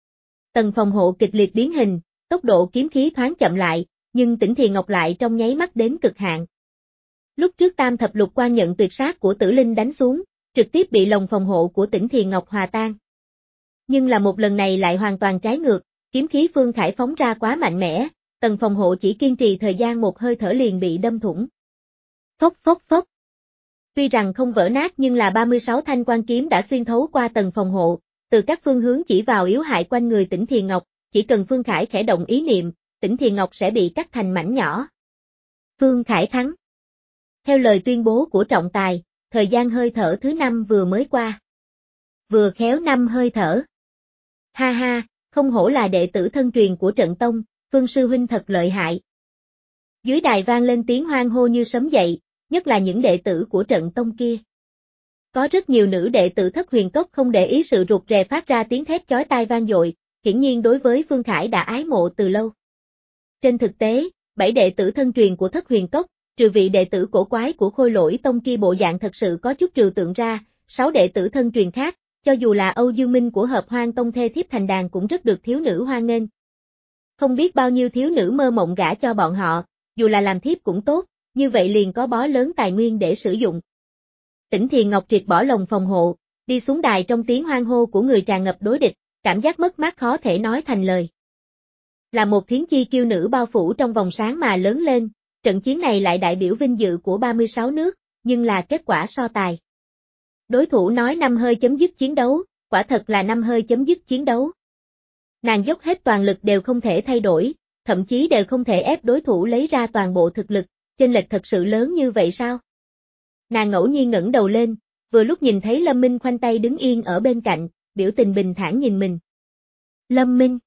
Tầng phòng hộ kịch liệt biến hình, tốc độ kiếm khí thoáng chậm lại, nhưng Tỉnh Thiền Ngọc lại trong nháy mắt đến cực hạn. Lúc trước tam thập lục quan nhận tuyệt sát của Tử Linh đánh xuống, trực tiếp bị lồng phòng hộ của Tỉnh Thiền Ngọc hòa tan. Nhưng là một lần này lại hoàn toàn trái ngược, kiếm khí Phương Khải phóng ra quá mạnh mẽ, tầng phòng hộ chỉ kiên trì thời gian một hơi thở liền bị đâm thủng. Phốc phốc phốc. Tuy rằng không vỡ nát nhưng là ba mươi sáu thanh quan kiếm đã xuyên thấu qua tầng phòng hộ, từ các phương hướng chỉ vào yếu hại quanh người Tỉnh Thiền Ngọc, chỉ cần Phương Khải khẽ động ý niệm, Tỉnh Thiền Ngọc sẽ bị cắt thành mảnh nhỏ. Phương Khải thắng. Theo lời tuyên bố của trọng tài, thời gian hơi thở thứ năm vừa mới qua. Vừa khéo năm hơi thở. Ha ha, không hổ là đệ tử thân truyền của trận tông, Phương sư huynh thật lợi hại. Dưới đài vang lên tiếng hoan hô như sấm dậy, nhất là những đệ tử của trận tông kia. Có rất nhiều nữ đệ tử Thất Huyền Cốc không để ý sự rụt rè phát ra tiếng thét chói tai vang dội, hiển nhiên đối với Phương Khải đã ái mộ từ lâu. Trên thực tế, bảy đệ tử thân truyền của Thất Huyền Cốc, trừ vị đệ tử cổ quái của Khôi Lỗi Tông kia bộ dạng thật sự có chút trừu tượng ra, sáu đệ tử thân truyền khác, cho dù là Âu Dương Minh của Hợp Hoang Tông thê thiếp thành đàn cũng rất được thiếu nữ hoan nghênh. Không biết bao nhiêu thiếu nữ mơ mộng gả cho bọn họ, dù là làm thiếp cũng tốt, như vậy liền có bó lớn tài nguyên để sử dụng. Tỉnh Thiền Ngọc triệt bỏ lồng phòng hộ, đi xuống đài trong tiếng hoan hô của người tràn ngập đối địch, cảm giác mất mát khó thể nói thành lời. Là một thiến chi kiêu nữ bao phủ trong vòng sáng mà lớn lên, trận chiến này lại đại biểu vinh dự của ba mươi sáu nước, nhưng là kết quả so tài. Đối thủ nói năm hơi chấm dứt chiến đấu, quả thật là năm hơi chấm dứt chiến đấu. Nàng dốc hết toàn lực đều không thể thay đổi, thậm chí đều không thể ép đối thủ lấy ra toàn bộ thực lực, chênh lệch thật sự lớn như vậy sao? Nàng ngẫu nhiên ngẩng đầu lên, vừa lúc nhìn thấy Lâm Minh khoanh tay đứng yên ở bên cạnh, biểu tình bình thản nhìn mình. Lâm Minh.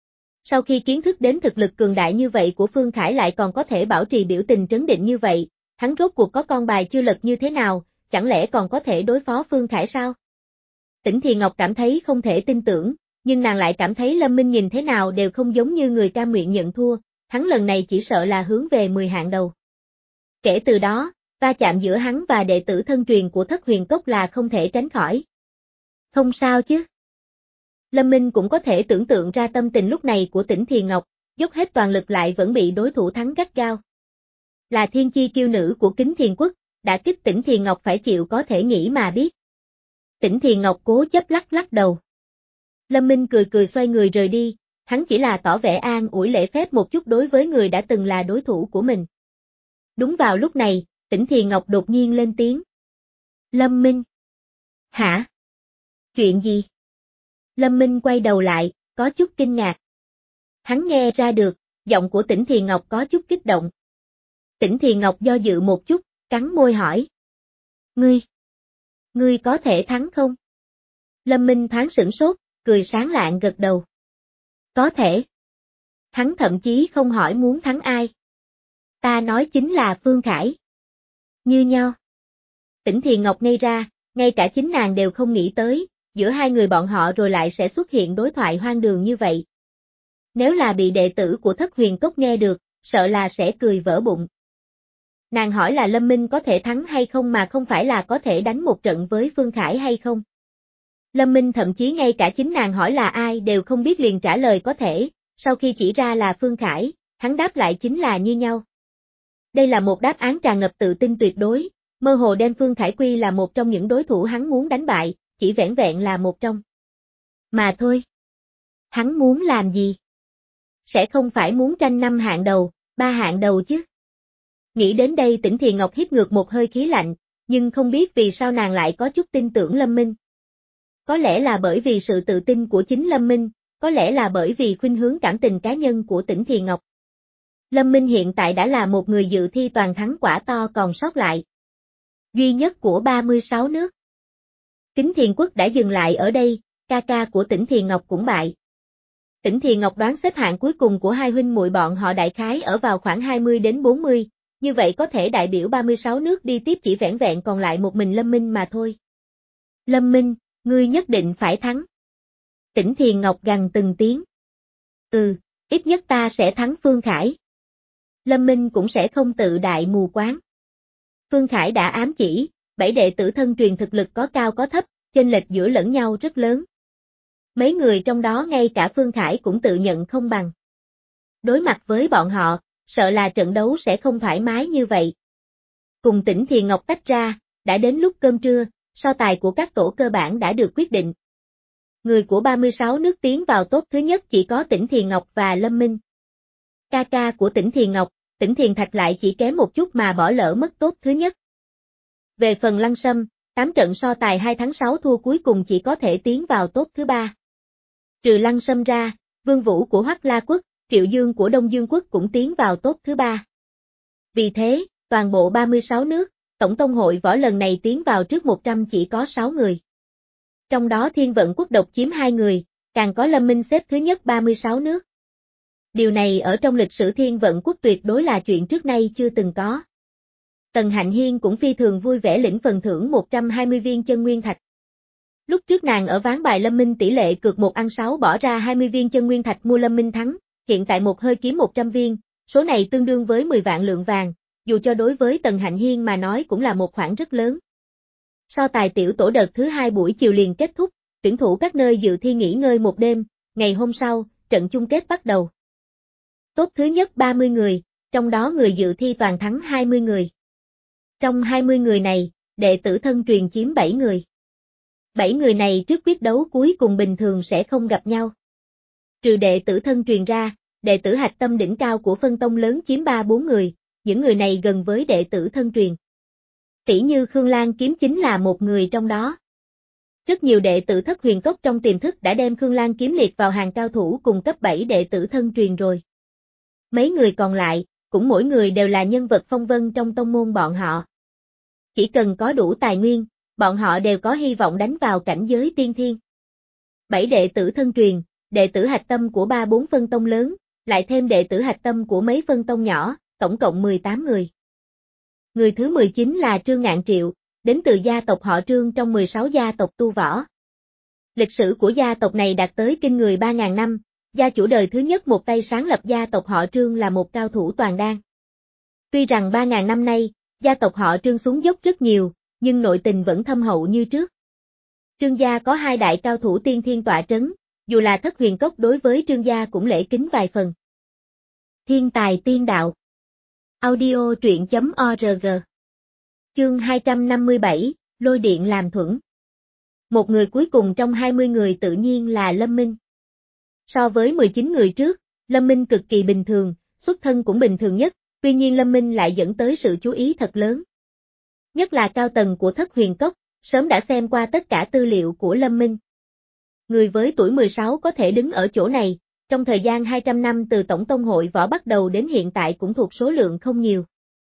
Sau khi kiến thức đến thực lực cường đại như vậy của Phương Khải lại còn có thể bảo trì biểu tình trấn định như vậy, hắn rốt cuộc có con bài chưa lật như thế nào, chẳng lẽ còn có thể đối phó Phương Khải sao? Tỉnh Thiền Ngọc cảm thấy không thể tin tưởng, nhưng nàng lại cảm thấy Lâm Minh nhìn thế nào đều không giống như người cam nguyện nhận thua, hắn lần này chỉ sợ là hướng về mười hạng đầu. Kể từ đó, va chạm giữa hắn và đệ tử thân truyền của Thất Huyền Cốc là không thể tránh khỏi. Không sao chứ. Lâm Minh cũng có thể tưởng tượng ra tâm tình lúc này của Tỉnh Thiền Ngọc, dốc hết toàn lực lại vẫn bị đối thủ thắng gắt gao. Là thiên chi kiêu nữ của Kính Thiền Quốc, đã kích Tỉnh Thiền Ngọc phải chịu có thể nghĩ mà biết. Tỉnh Thiền Ngọc cố chấp lắc lắc đầu. Lâm Minh cười cười xoay người rời đi, hắn chỉ là tỏ vẻ an ủi lễ phép một chút đối với người đã từng là đối thủ của mình. Đúng vào lúc này, Tỉnh Thiền Ngọc đột nhiên lên tiếng. Lâm Minh. Hả? Chuyện gì? Lâm Minh quay đầu lại, có chút kinh ngạc. Hắn nghe ra được, giọng của Tỉnh Thiền Ngọc có chút kích động. Tỉnh Thiền Ngọc do dự một chút, cắn môi hỏi. Ngươi, ngươi có thể thắng không? Lâm Minh thoáng sửng sốt, cười sáng lạng gật đầu. Có thể. Hắn thậm chí không hỏi muốn thắng ai. Ta nói chính là Phương Khải. Như nhau. Tỉnh Thiền Ngọc ngây ra, ngay cả chính nàng đều không nghĩ tới, giữa hai người bọn họ rồi lại sẽ xuất hiện đối thoại hoang đường như vậy. Nếu là bị đệ tử của Thất Huyền Cốc nghe được, sợ là sẽ cười vỡ bụng. Nàng hỏi là Lâm Minh có thể thắng hay không mà không phải là có thể đánh một trận với Phương Khải hay không. Lâm Minh thậm chí ngay cả chính nàng hỏi là ai đều không biết liền trả lời có thể, sau khi chỉ ra là Phương Khải, hắn đáp lại chính là như nhau. Đây là một đáp án tràn ngập tự tin tuyệt đối, mơ hồ đem Phương Khải quy là một trong những đối thủ hắn muốn đánh bại, chỉ vẻn vẹn là một trong. Mà thôi. Hắn muốn làm gì? Sẽ không phải muốn tranh năm hạng đầu, ba hạng đầu chứ. Nghĩ đến đây Tỉnh Thiền Ngọc hít ngược một hơi khí lạnh, nhưng không biết vì sao nàng lại có chút tin tưởng Lâm Minh. Có lẽ là bởi vì sự tự tin của chính Lâm Minh, có lẽ là bởi vì khuynh hướng cảm tình cá nhân của Tỉnh Thiền Ngọc. Lâm Minh hiện tại đã là một người dự thi toàn thắng quả to còn sót lại. Duy nhất của ba mươi sáu nước. Kính Thiền Quốc đã dừng lại ở đây, ca ca của Tỉnh Thiền Ngọc cũng bại. Tỉnh Thiền Ngọc đoán xếp hạng cuối cùng của hai huynh muội bọn họ đại khái ở vào khoảng hai mươi đến bốn mươi, như vậy có thể đại biểu ba mươi sáu nước đi tiếp chỉ vẻn vẹn còn lại một mình Lâm Minh mà thôi. Lâm Minh, ngươi nhất định phải thắng. Tỉnh Thiền Ngọc gằn từng tiếng. Ừ, ít nhất ta sẽ thắng Phương Khải. Lâm Minh cũng sẽ không tự đại mù quáng. Phương Khải đã ám chỉ, bảy đệ tử thân truyền thực lực có cao có thấp, chênh lệch giữa lẫn nhau rất lớn. Mấy người trong đó ngay cả Phương Khải cũng tự nhận không bằng. Đối mặt với bọn họ, sợ là trận đấu sẽ không thoải mái như vậy. Cùng Tỉnh Thiền Ngọc tách ra, đã đến lúc cơm trưa, So tài của các tổ cơ bản đã được quyết định. Người của ba mươi sáu nước tiến vào top thứ nhất chỉ có tỉnh Thiền Ngọc và Lâm Minh. Ca ca của tỉnh Thiền Ngọc, tỉnh Thiền Thạch lại chỉ kém một chút mà bỏ lỡ mất top thứ nhất. Về phần Lăng Sâm, tám trận so tài hai thắng sáu thua cuối cùng chỉ có thể tiến vào top thứ ba. Trừ Lăng Sâm ra, Vương Vũ của Hoắc La Quốc, Triệu Dương của Đông Dương Quốc cũng tiến vào top thứ ba. Vì thế, toàn bộ ba mươi sáu nước, Tổng Tông Hội Võ lần này tiến vào trước một trăm chỉ có sáu người. Trong đó Thiên Vận Quốc độc chiếm hai người, càng có Lâm Minh xếp thứ nhất ba mươi sáu nước. Điều này ở trong lịch sử Thiên Vận Quốc tuyệt đối là chuyện trước nay chưa từng có. Tần Hạnh Hiên cũng phi thường vui vẻ lĩnh phần thưởng một trăm hai mươi viên chân nguyên thạch. Lúc trước nàng ở ván bài Lâm Minh tỷ lệ cược một ăn sáu bỏ ra hai mươi viên chân nguyên thạch mua Lâm Minh thắng, hiện tại một hơi kiếm một trăm viên, số này tương đương với mười vạn lượng vàng, dù cho đối với Tần Hạnh Hiên mà nói cũng là một khoản rất lớn. So tài tiểu tổ đợt thứ hai buổi chiều liền kết thúc, tuyển thủ các nơi dự thi nghỉ ngơi một đêm, ngày hôm sau, trận chung kết bắt đầu. Top thứ nhất ba mươi người, trong đó người dự thi toàn thắng hai mươi người. Trong hai mươi người này, đệ tử thân truyền chiếm bảy người. bảy người này trước quyết đấu cuối cùng bình thường sẽ không gặp nhau. Trừ đệ tử thân truyền ra, đệ tử hạch tâm đỉnh cao của phân tông lớn chiếm ba bốn người, những người này gần với đệ tử thân truyền. Tỷ như Khương Lan Kiếm chính là một người trong đó. Rất nhiều đệ tử Thất Huyền Cốc trong tiềm thức đã đem Khương Lan Kiếm liệt vào hàng cao thủ cùng cấp bảy đệ tử thân truyền rồi. Mấy người còn lại, cũng mỗi người đều là nhân vật phong vân trong tông môn bọn họ. Chỉ cần có đủ tài nguyên, bọn họ đều có hy vọng đánh vào cảnh giới tiên thiên. Bảy đệ tử thân truyền, đệ tử hạch tâm của ba bốn phân tông lớn, lại thêm đệ tử hạch tâm của mấy phân tông nhỏ, tổng cộng mười tám người. Người thứ mười chín là Trương Ngạn Triệu, đến từ gia tộc họ Trương trong mười sáu gia tộc tu võ. Lịch sử của gia tộc này đạt tới kinh người ba nghìn năm, gia chủ đời thứ nhất một tay sáng lập gia tộc họ Trương là một cao thủ toàn đan. Tuy rằng ba nghìn năm nay, gia tộc họ Trương xuống dốc rất nhiều, nhưng nội tình vẫn thâm hậu như trước. Trương gia có hai đại cao thủ tiên thiên tọa trấn, dù là Thất Huyền Cốc đối với Trương gia cũng lễ kính vài phần. Thiên tài tiên đạo. Audio truyện chấm org. Chương hai trăm năm mươi bảy, Lôi điện làm thuẫn. Một người cuối cùng trong hai mươi người tự nhiên là Lâm Minh. So với mười chín người trước, Lâm Minh cực kỳ bình thường, xuất thân cũng bình thường nhất, tuy nhiên Lâm Minh lại dẫn tới sự chú ý thật lớn. Nhất là cao tầng của Thất Huyền Cốc, sớm đã xem qua tất cả tư liệu của Lâm Minh. Người với tuổi mười sáu có thể đứng ở chỗ này, trong thời gian hai trăm năm từ Tổng Tông Hội Võ bắt đầu đến hiện tại cũng thuộc số lượng không nhiều.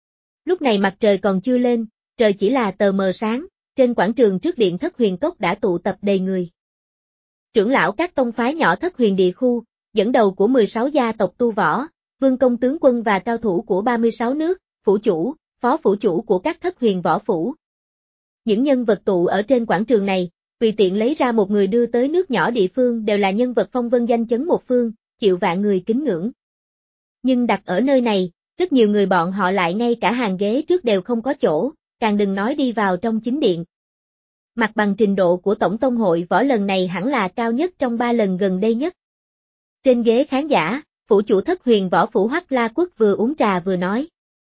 Lúc này mặt trời còn chưa lên, trời chỉ là tờ mờ sáng, trên quảng trường trước điện Thất Huyền Cốc đã tụ tập đầy người. Trưởng lão các tông phái nhỏ Thất Huyền Địa Khu, dẫn đầu của mười sáu gia tộc tu võ, vương công tướng quân và cao thủ của ba mươi sáu nước, phủ chủ, phó phủ chủ của các Thất Huyền võ phủ. Những nhân vật tụ ở trên quảng trường này, tùy tiện lấy ra một người đưa tới nước nhỏ địa phương đều là nhân vật phong vân danh chấn một phương, chịu vạn người kính ngưỡng. Nhưng đặt ở nơi này, rất nhiều người bọn họ lại ngay cả hàng ghế trước đều không có chỗ, càng đừng nói đi vào trong chính điện. Mặt bằng trình độ của Tổng Tông Hội Võ lần này hẳn là cao nhất trong ba lần gần đây nhất. Trên ghế khán giả, phủ chủ Thất Huyền võ phủ Hoắc La Quốc vừa uống trà vừa nói.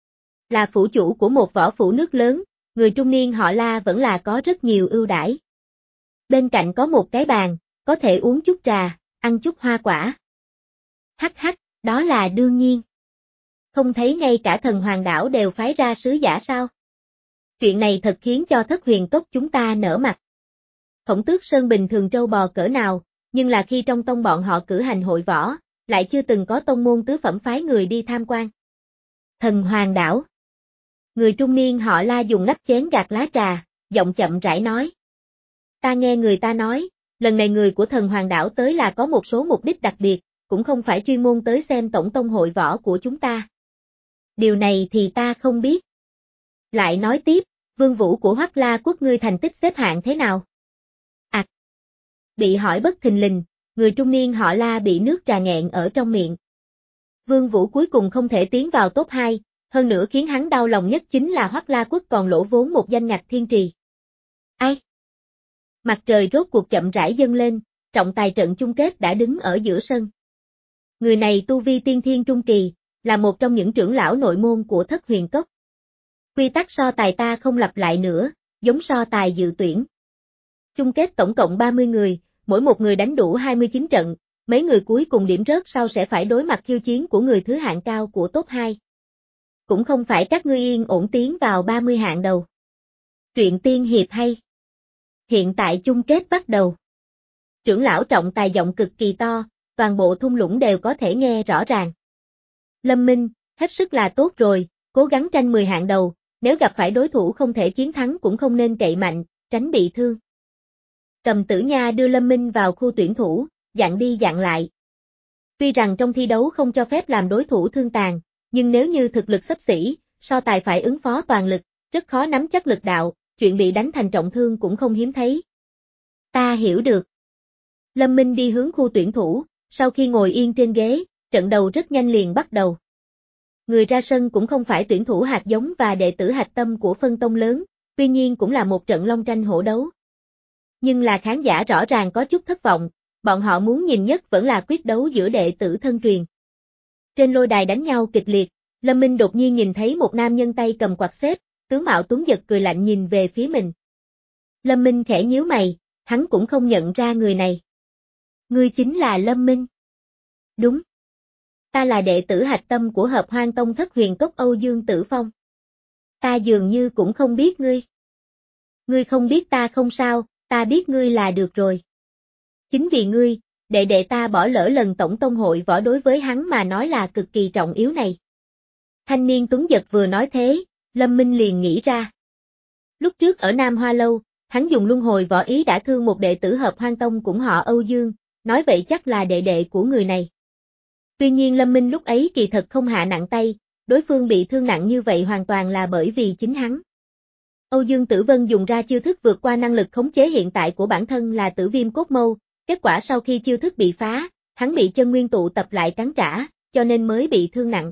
Là phủ chủ của một võ phủ nước lớn, người trung niên họ La vẫn là có rất nhiều ưu đãi. Bên cạnh có một cái bàn, có thể uống chút trà, ăn chút hoa quả. Hắc hắc, đó là đương nhiên. Không thấy ngay cả thần hoàng đảo đều phái ra sứ giả sao? Chuyện này thật khiến cho Thất Huyền Cốc chúng ta nở mặt. Khổng Tước Sơn bình thường trâu bò cỡ nào, nhưng là khi trong tông bọn họ cử hành hội võ, lại chưa từng có tông môn tứ phẩm phái người đi tham quan. Thần hoàng đảo. Người trung niên họ La dùng nắp chén gạt lá trà, giọng chậm rãi nói. Ta nghe người ta nói, lần này người của thần hoàng đảo tới là có một số mục đích đặc biệt, cũng không phải chuyên môn tới xem tổng tông hội võ của chúng ta. Điều này thì ta không biết. Lại nói tiếp, Vương Vũ của Hoắc La Quốc ngươi thành tích xếp hạng thế nào? À. Bị hỏi bất thình lình, người trung niên họ La bị nước trà nghẹn ở trong miệng. Vương Vũ cuối cùng không thể tiến vào top hai, hơn nữa khiến hắn đau lòng nhất chính là Hoắc La Quốc còn lỗ vốn một danh ngạch thiên trì. Ai? Mặt trời rốt cuộc chậm rãi dâng lên, trọng tài trận chung kết đã đứng ở giữa sân. Người này tu vi tiên thiên trung kỳ, là một trong những trưởng lão nội môn của Thất Huyền Cốc. Quy tắc so tài ta không lặp lại nữa, giống so tài dự tuyển. Chung kết tổng cộng ba mươi người, mỗi một người đánh đủ hai mươi chín trận, mấy người cuối cùng điểm rớt sau sẽ phải đối mặt khiêu chiến của người thứ hạng cao của top hai. Cũng không phải các ngươi yên ổn tiến vào ba mươi hạng đầu. Truyện tiên hiệp hay. Hiện tại chung kết bắt đầu. Trưởng lão trọng tài giọng cực kỳ to, toàn bộ thung lũng đều có thể nghe rõ ràng. Lâm Minh, hết sức là tốt rồi, cố gắng tranh mười hạng đầu, nếu gặp phải đối thủ không thể chiến thắng cũng không nên cậy mạnh, tránh bị thương. Cầm Tử Nha đưa Lâm Minh vào khu tuyển thủ, dặn đi dặn lại. Tuy rằng trong thi đấu không cho phép làm đối thủ thương tàn, nhưng nếu như thực lực xấp xỉ, so tài phải ứng phó toàn lực, rất khó nắm chắc lực đạo, chuyện bị đánh thành trọng thương cũng không hiếm thấy. Ta hiểu được. Lâm Minh đi hướng khu tuyển thủ, sau khi ngồi yên trên ghế, trận đầu rất nhanh liền bắt đầu. Người ra sân cũng không phải tuyển thủ hạt giống và đệ tử hạch tâm của phân tông lớn, tuy nhiên cũng là một trận long tranh hổ đấu. Nhưng là khán giả rõ ràng có chút thất vọng, bọn họ muốn nhìn nhất vẫn là quyết đấu giữa đệ tử thân truyền. Trên lôi đài đánh nhau kịch liệt, Lâm Minh đột nhiên nhìn thấy một nam nhân tay cầm quạt xếp, tướng mạo tuấn giật cười lạnh nhìn về phía mình. Lâm Minh khẽ nhíu mày, hắn cũng không nhận ra người này. Ngươi chính là Lâm Minh. Đúng. Ta là đệ tử hạch tâm của Hợp Hoang Tông Thất Huyền Cốc Âu Dương Tử Phong. Ta dường như cũng không biết ngươi. Ngươi không biết ta không sao, ta biết ngươi là được rồi. Chính vì ngươi, đệ đệ ta bỏ lỡ lần tổng tông hội võ đối với hắn mà nói là cực kỳ trọng yếu này. Thanh niên tuấn giật vừa nói thế, Lâm Minh liền nghĩ ra. Lúc trước ở Nam Hoa Lâu, hắn dùng luân hồi võ ý đã thương một đệ tử Hợp Hoang Tông cũng họ Âu Dương, nói vậy chắc là đệ đệ của người này. Tuy nhiên Lâm Minh lúc ấy kỳ thật không hạ nặng tay, đối phương bị thương nặng như vậy hoàn toàn là bởi vì chính hắn. Âu Dương Tử Vân dùng ra chiêu thức vượt qua năng lực khống chế hiện tại của bản thân là Tử Viêm Cốt Mâu, kết quả sau khi chiêu thức bị phá, hắn bị chân nguyên tụ tập lại cắn trả, cho nên mới bị thương nặng.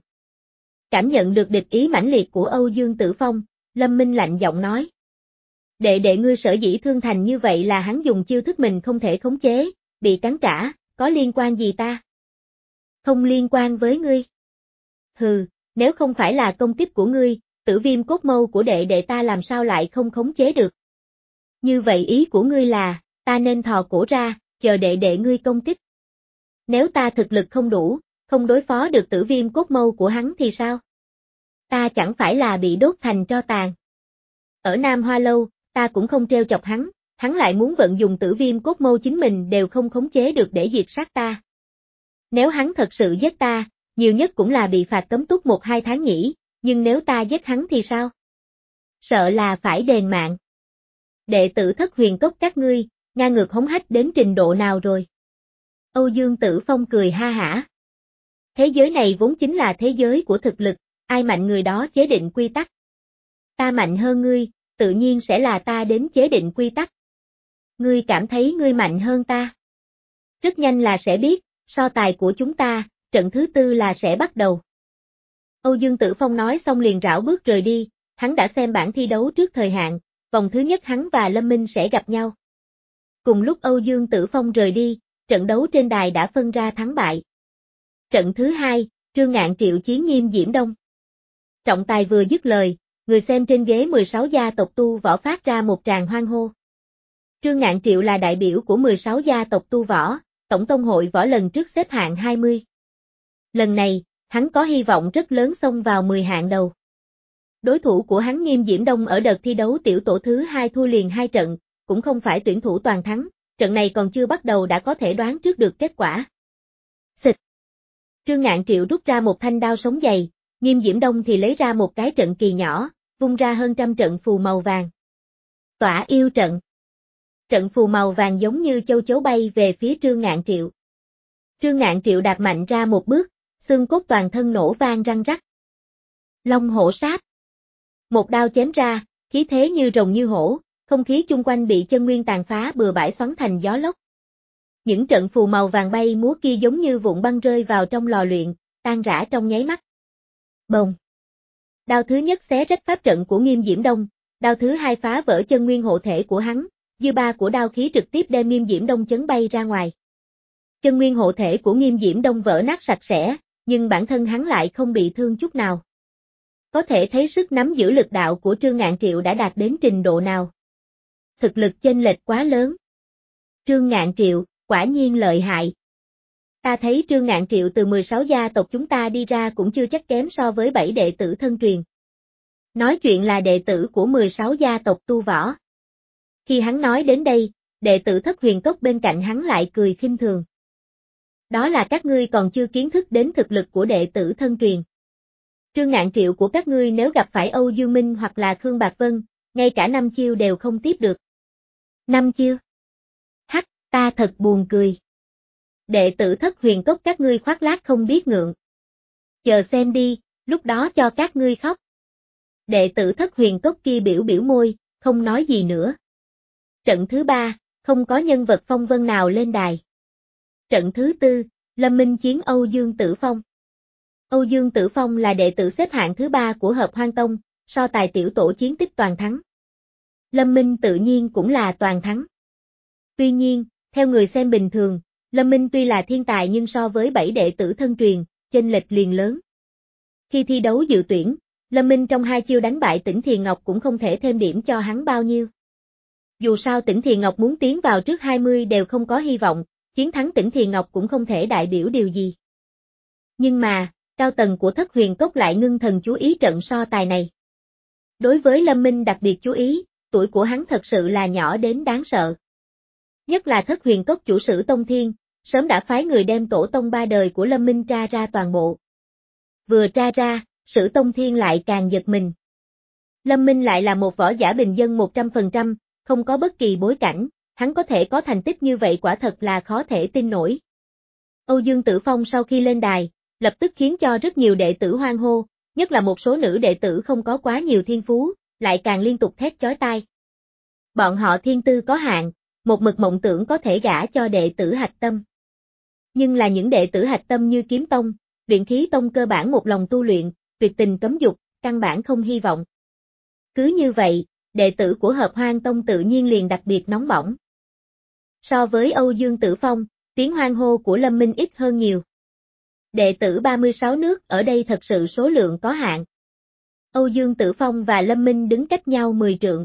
Cảm nhận được địch ý mãnh liệt của Âu Dương Tử Phong, Lâm Minh lạnh giọng nói. Đệ đệ ngươi sở dĩ thương thành như vậy là hắn dùng chiêu thức mình không thể khống chế, bị cắn trả, có liên quan gì ta? Không liên quan với ngươi. Hừ, nếu không phải là công kích của ngươi, Tử Viêm Cốt Mâu của đệ đệ ta làm sao lại không khống chế được? Như vậy ý của ngươi là, ta nên thò cổ ra, chờ đệ đệ ngươi công kích. Nếu ta thực lực không đủ, không đối phó được Tử Viêm Cốt Mâu của hắn thì sao? Ta chẳng phải là bị đốt thành tro tàn. Ở Nam Hoa Lâu, ta cũng không treo chọc hắn, hắn lại muốn vận dùng Tử Viêm Cốt Mâu chính mình đều không khống chế được để diệt sát ta. Nếu hắn thật sự giết ta, nhiều nhất cũng là bị phạt cấm túc một hai tháng nghỉ, nhưng nếu ta giết hắn thì sao? Sợ là phải đền mạng. Đệ tử Thất Huyền Cốc các ngươi, ngang ngược hống hách đến trình độ nào rồi? Âu Dương Tử Phong cười ha hả. Thế giới này vốn chính là thế giới của thực lực, ai mạnh người đó chế định quy tắc. Ta mạnh hơn ngươi, tự nhiên sẽ là ta đến chế định quy tắc. Ngươi cảm thấy ngươi mạnh hơn ta. Rất nhanh là sẽ biết, so tài của chúng ta, trận thứ tư là sẽ bắt đầu. Âu Dương Tử Phong nói xong liền rảo bước rời đi, hắn đã xem bảng thi đấu trước thời hạn, vòng thứ nhất hắn và Lâm Minh sẽ gặp nhau. Cùng lúc Âu Dương Tử Phong rời đi, trận đấu trên đài đã phân ra thắng bại. Trận thứ hai, Trương Ngạn Triệu chiến Nghiêm Diễm Đông. Trọng tài vừa dứt lời, người xem trên ghế mười sáu gia tộc tu võ phát ra một tràng hoan hô. Trương Ngạn Triệu là đại biểu của mười sáu gia tộc tu võ, tổng tông hội võ lần trước xếp hạng hai mươi. Lần này, hắn có hy vọng rất lớn xông vào mười hạng đầu. Đối thủ của hắn Nghiêm Diễm Đông ở đợt thi đấu tiểu tổ thứ hai thua liền hai trận, cũng không phải tuyển thủ toàn thắng, trận này còn chưa bắt đầu đã có thể đoán trước được kết quả. Xịt. Trương Ngạn Triệu rút ra một thanh đao sống dày, Nghiêm Diễm Đông thì lấy ra một cái trận kỳ nhỏ, vung ra hơn trăm trận phù màu vàng. Tỏa yêu trận. Trận phù màu vàng giống như châu chấu bay về phía Trương Ngạn Triệu. Trương Ngạn Triệu đạp mạnh ra một bước, xương cốt toàn thân nổ vang răng rắc. Long hổ sát. Một đao chém ra, khí thế như rồng như hổ, không khí chung quanh bị chân nguyên tàn phá bừa bãi xoắn thành gió lốc. Những trận phù màu vàng bay múa kia giống như vụn băng rơi vào trong lò luyện, tan rã trong nháy mắt. Bồng. Đao thứ nhất xé rách pháp trận của Nghiêm Diễm Đông, đao thứ hai phá vỡ chân nguyên hộ thể của hắn, dư ba của đao khí trực tiếp đem Nghiêm Diễm Đông chấn bay ra ngoài. Chân nguyên hộ thể của Nghiêm Diễm Đông vỡ nát sạch sẽ, nhưng bản thân hắn lại không bị thương chút nào. Có thể thấy sức nắm giữ lực đạo của Trương Ngạn Triệu đã đạt đến trình độ nào, thực lực chênh lệch quá lớn. Trương Ngạn Triệu, quả nhiên lợi hại. Ta thấy Trương Ngạn Triệu từ mười sáu gia tộc chúng ta đi ra cũng chưa chắc kém so với bảy đệ tử thân truyền. Nói chuyện là đệ tử của mười sáu gia tộc tu võ. Khi hắn nói đến đây, đệ tử Thất Huyền Cốc bên cạnh hắn lại cười khinh thường. Đó là các ngươi còn chưa kiến thức đến thực lực của đệ tử thân truyền. Trương Ngạn Triệu của các ngươi nếu gặp phải Âu Dương Minh hoặc là Khương Bạc Vân, ngay cả năm chiêu đều không tiếp được. Năm chiêu? Hắc, ta thật buồn cười. Đệ tử Thất Huyền Cốc các ngươi khoác lác không biết ngượng. Chờ xem đi, lúc đó cho các ngươi khóc. Đệ tử Thất Huyền Cốc kia biểu biểu môi, không nói gì nữa. Trận thứ ba, không có nhân vật phong vân nào lên đài. Trận thứ tư, Lâm Minh chiến Âu Dương Tử Phong. Âu Dương Tử Phong là đệ tử xếp hạng thứ ba của Hợp Hoan Tông, so tài tiểu tổ chiến tích toàn thắng. Lâm Minh tự nhiên cũng là toàn thắng. Tuy nhiên, theo người xem bình thường, Lâm Minh tuy là thiên tài nhưng so với bảy đệ tử thân truyền, chênh lệch liền lớn. Khi thi đấu dự tuyển, Lâm Minh trong hai chiêu đánh bại Tỉnh Thiền Ngọc cũng không thể thêm điểm cho hắn bao nhiêu. Dù sao Tỉnh Thiền Ngọc muốn tiến vào trước hai mươi đều không có hy vọng, chiến thắng Tỉnh Thiền Ngọc cũng không thể đại biểu điều gì. Nhưng mà, cao tầng của Thất Huyền Cốc lại ngưng thần chú ý trận so tài này. Đối với Lâm Minh đặc biệt chú ý, tuổi của hắn thật sự là nhỏ đến đáng sợ. Nhất là Thất Huyền Cốc chủ sử Tông Thiên, sớm đã phái người đem tổ tông ba đời của Lâm Minh tra ra toàn bộ. Vừa tra ra, Sử Tông Thiên lại càng giật mình. Lâm Minh lại là một võ giả bình dân một trăm phần trăm, không có bất kỳ bối cảnh, hắn có thể có thành tích như vậy quả thật là khó thể tin nổi. Âu Dương Tử Phong sau khi lên đài, lập tức khiến cho rất nhiều đệ tử hoan hô, nhất là một số nữ đệ tử không có quá nhiều thiên phú, lại càng liên tục thét chói tai. Bọn họ thiên tư có hạn, một mực mộng tưởng có thể gả cho đệ tử hạch tâm. Nhưng là những đệ tử hạch tâm như Kiếm Tông, Luyện Khí Tông cơ bản một lòng tu luyện, tuyệt tình cấm dục, căn bản không hy vọng. Cứ như vậy, đệ tử của Hợp Hoan Tông tự nhiên liền đặc biệt nóng bỏng. So với Âu Dương Tử Phong, tiếng hoan hô của Lâm Minh ít hơn nhiều. Đệ tử ba mươi sáu nước ở đây thật sự số lượng có hạn. Âu Dương Tử Phong và Lâm Minh đứng cách nhau mười trượng.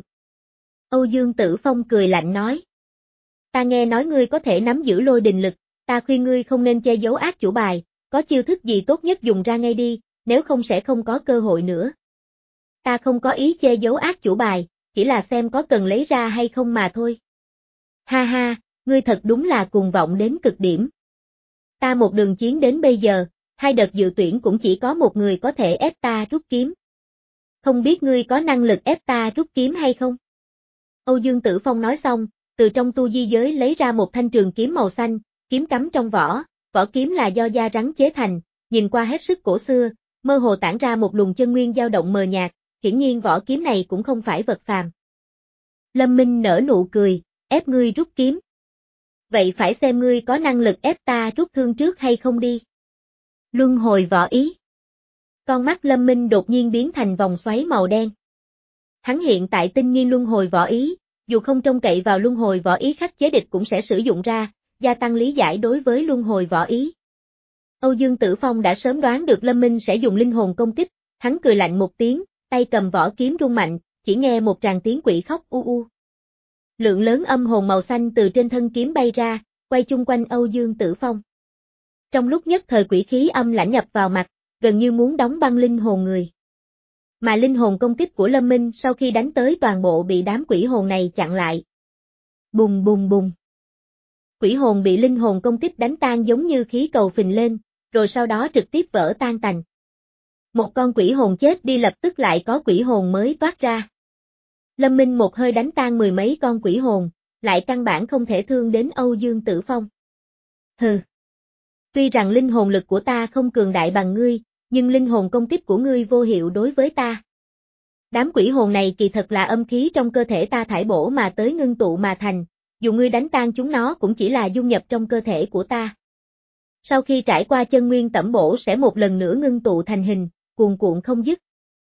Âu Dương Tử Phong cười lạnh nói. Ta nghe nói ngươi có thể nắm giữ lôi đình lực, ta khuyên ngươi không nên che giấu ác chủ bài, có chiêu thức gì tốt nhất dùng ra ngay đi, nếu không sẽ không có cơ hội nữa. Ta không có ý che giấu ác chủ bài, chỉ là xem có cần lấy ra hay không mà thôi. Ha ha, ngươi thật đúng là cuồng vọng đến cực điểm. Ta một đường chiến đến bây giờ, hai đợt dự tuyển cũng chỉ có một người có thể ép ta rút kiếm. Không biết ngươi có năng lực ép ta rút kiếm hay không? Âu Dương Tử Phong nói xong, từ trong tu di giới lấy ra một thanh trường kiếm màu xanh, kiếm cắm trong vỏ, vỏ kiếm là do da rắn chế thành, nhìn qua hết sức cổ xưa, mơ hồ tản ra một luồng chân nguyên dao động mờ nhạt, hiển nhiên vỏ kiếm này cũng không phải vật phàm. Lâm Minh nở nụ cười, ép ngươi rút kiếm. Vậy phải xem ngươi có năng lực ép ta rút thương trước hay không đi. Luân hồi võ ý. Con mắt Lâm Minh đột nhiên biến thành vòng xoáy màu đen. Hắn hiện tại tinh nghiên luân hồi võ ý, dù không trông cậy vào luân hồi võ ý khắc chế địch cũng sẽ sử dụng ra, gia tăng lý giải đối với luân hồi võ ý. Âu Dương Tử Phong đã sớm đoán được Lâm Minh sẽ dùng linh hồn công kích, hắn cười lạnh một tiếng, tay cầm vỏ kiếm rung mạnh, chỉ nghe một tràng tiếng quỷ khóc u u. Lượng lớn âm hồn màu xanh từ trên thân kiếm bay ra, quay chung quanh Âu Dương Tử Phong. Trong lúc nhất thời quỷ khí âm lãnh nhập vào mặt, gần như muốn đóng băng linh hồn người. Mà linh hồn công kích của Lâm Minh sau khi đánh tới toàn bộ bị đám quỷ hồn này chặn lại. Bùng bùng bùng. Quỷ hồn bị linh hồn công kích đánh tan giống như khí cầu phình lên, rồi sau đó trực tiếp vỡ tan tành. Một con quỷ hồn chết đi lập tức lại có quỷ hồn mới toát ra. Lâm Minh một hơi đánh tan mười mấy con quỷ hồn, lại căn bản không thể thương đến Âu Dương Tử Phong. Hừ. Tuy rằng linh hồn lực của ta không cường đại bằng ngươi, nhưng linh hồn công kích của ngươi vô hiệu đối với ta. Đám quỷ hồn này kỳ thật là âm khí trong cơ thể ta thải bổ mà tới ngưng tụ mà thành, dù ngươi đánh tan chúng nó cũng chỉ là dung nhập trong cơ thể của ta. Sau khi trải qua chân nguyên tẩm bổ sẽ một lần nữa ngưng tụ thành hình, cuồn cuộn không dứt.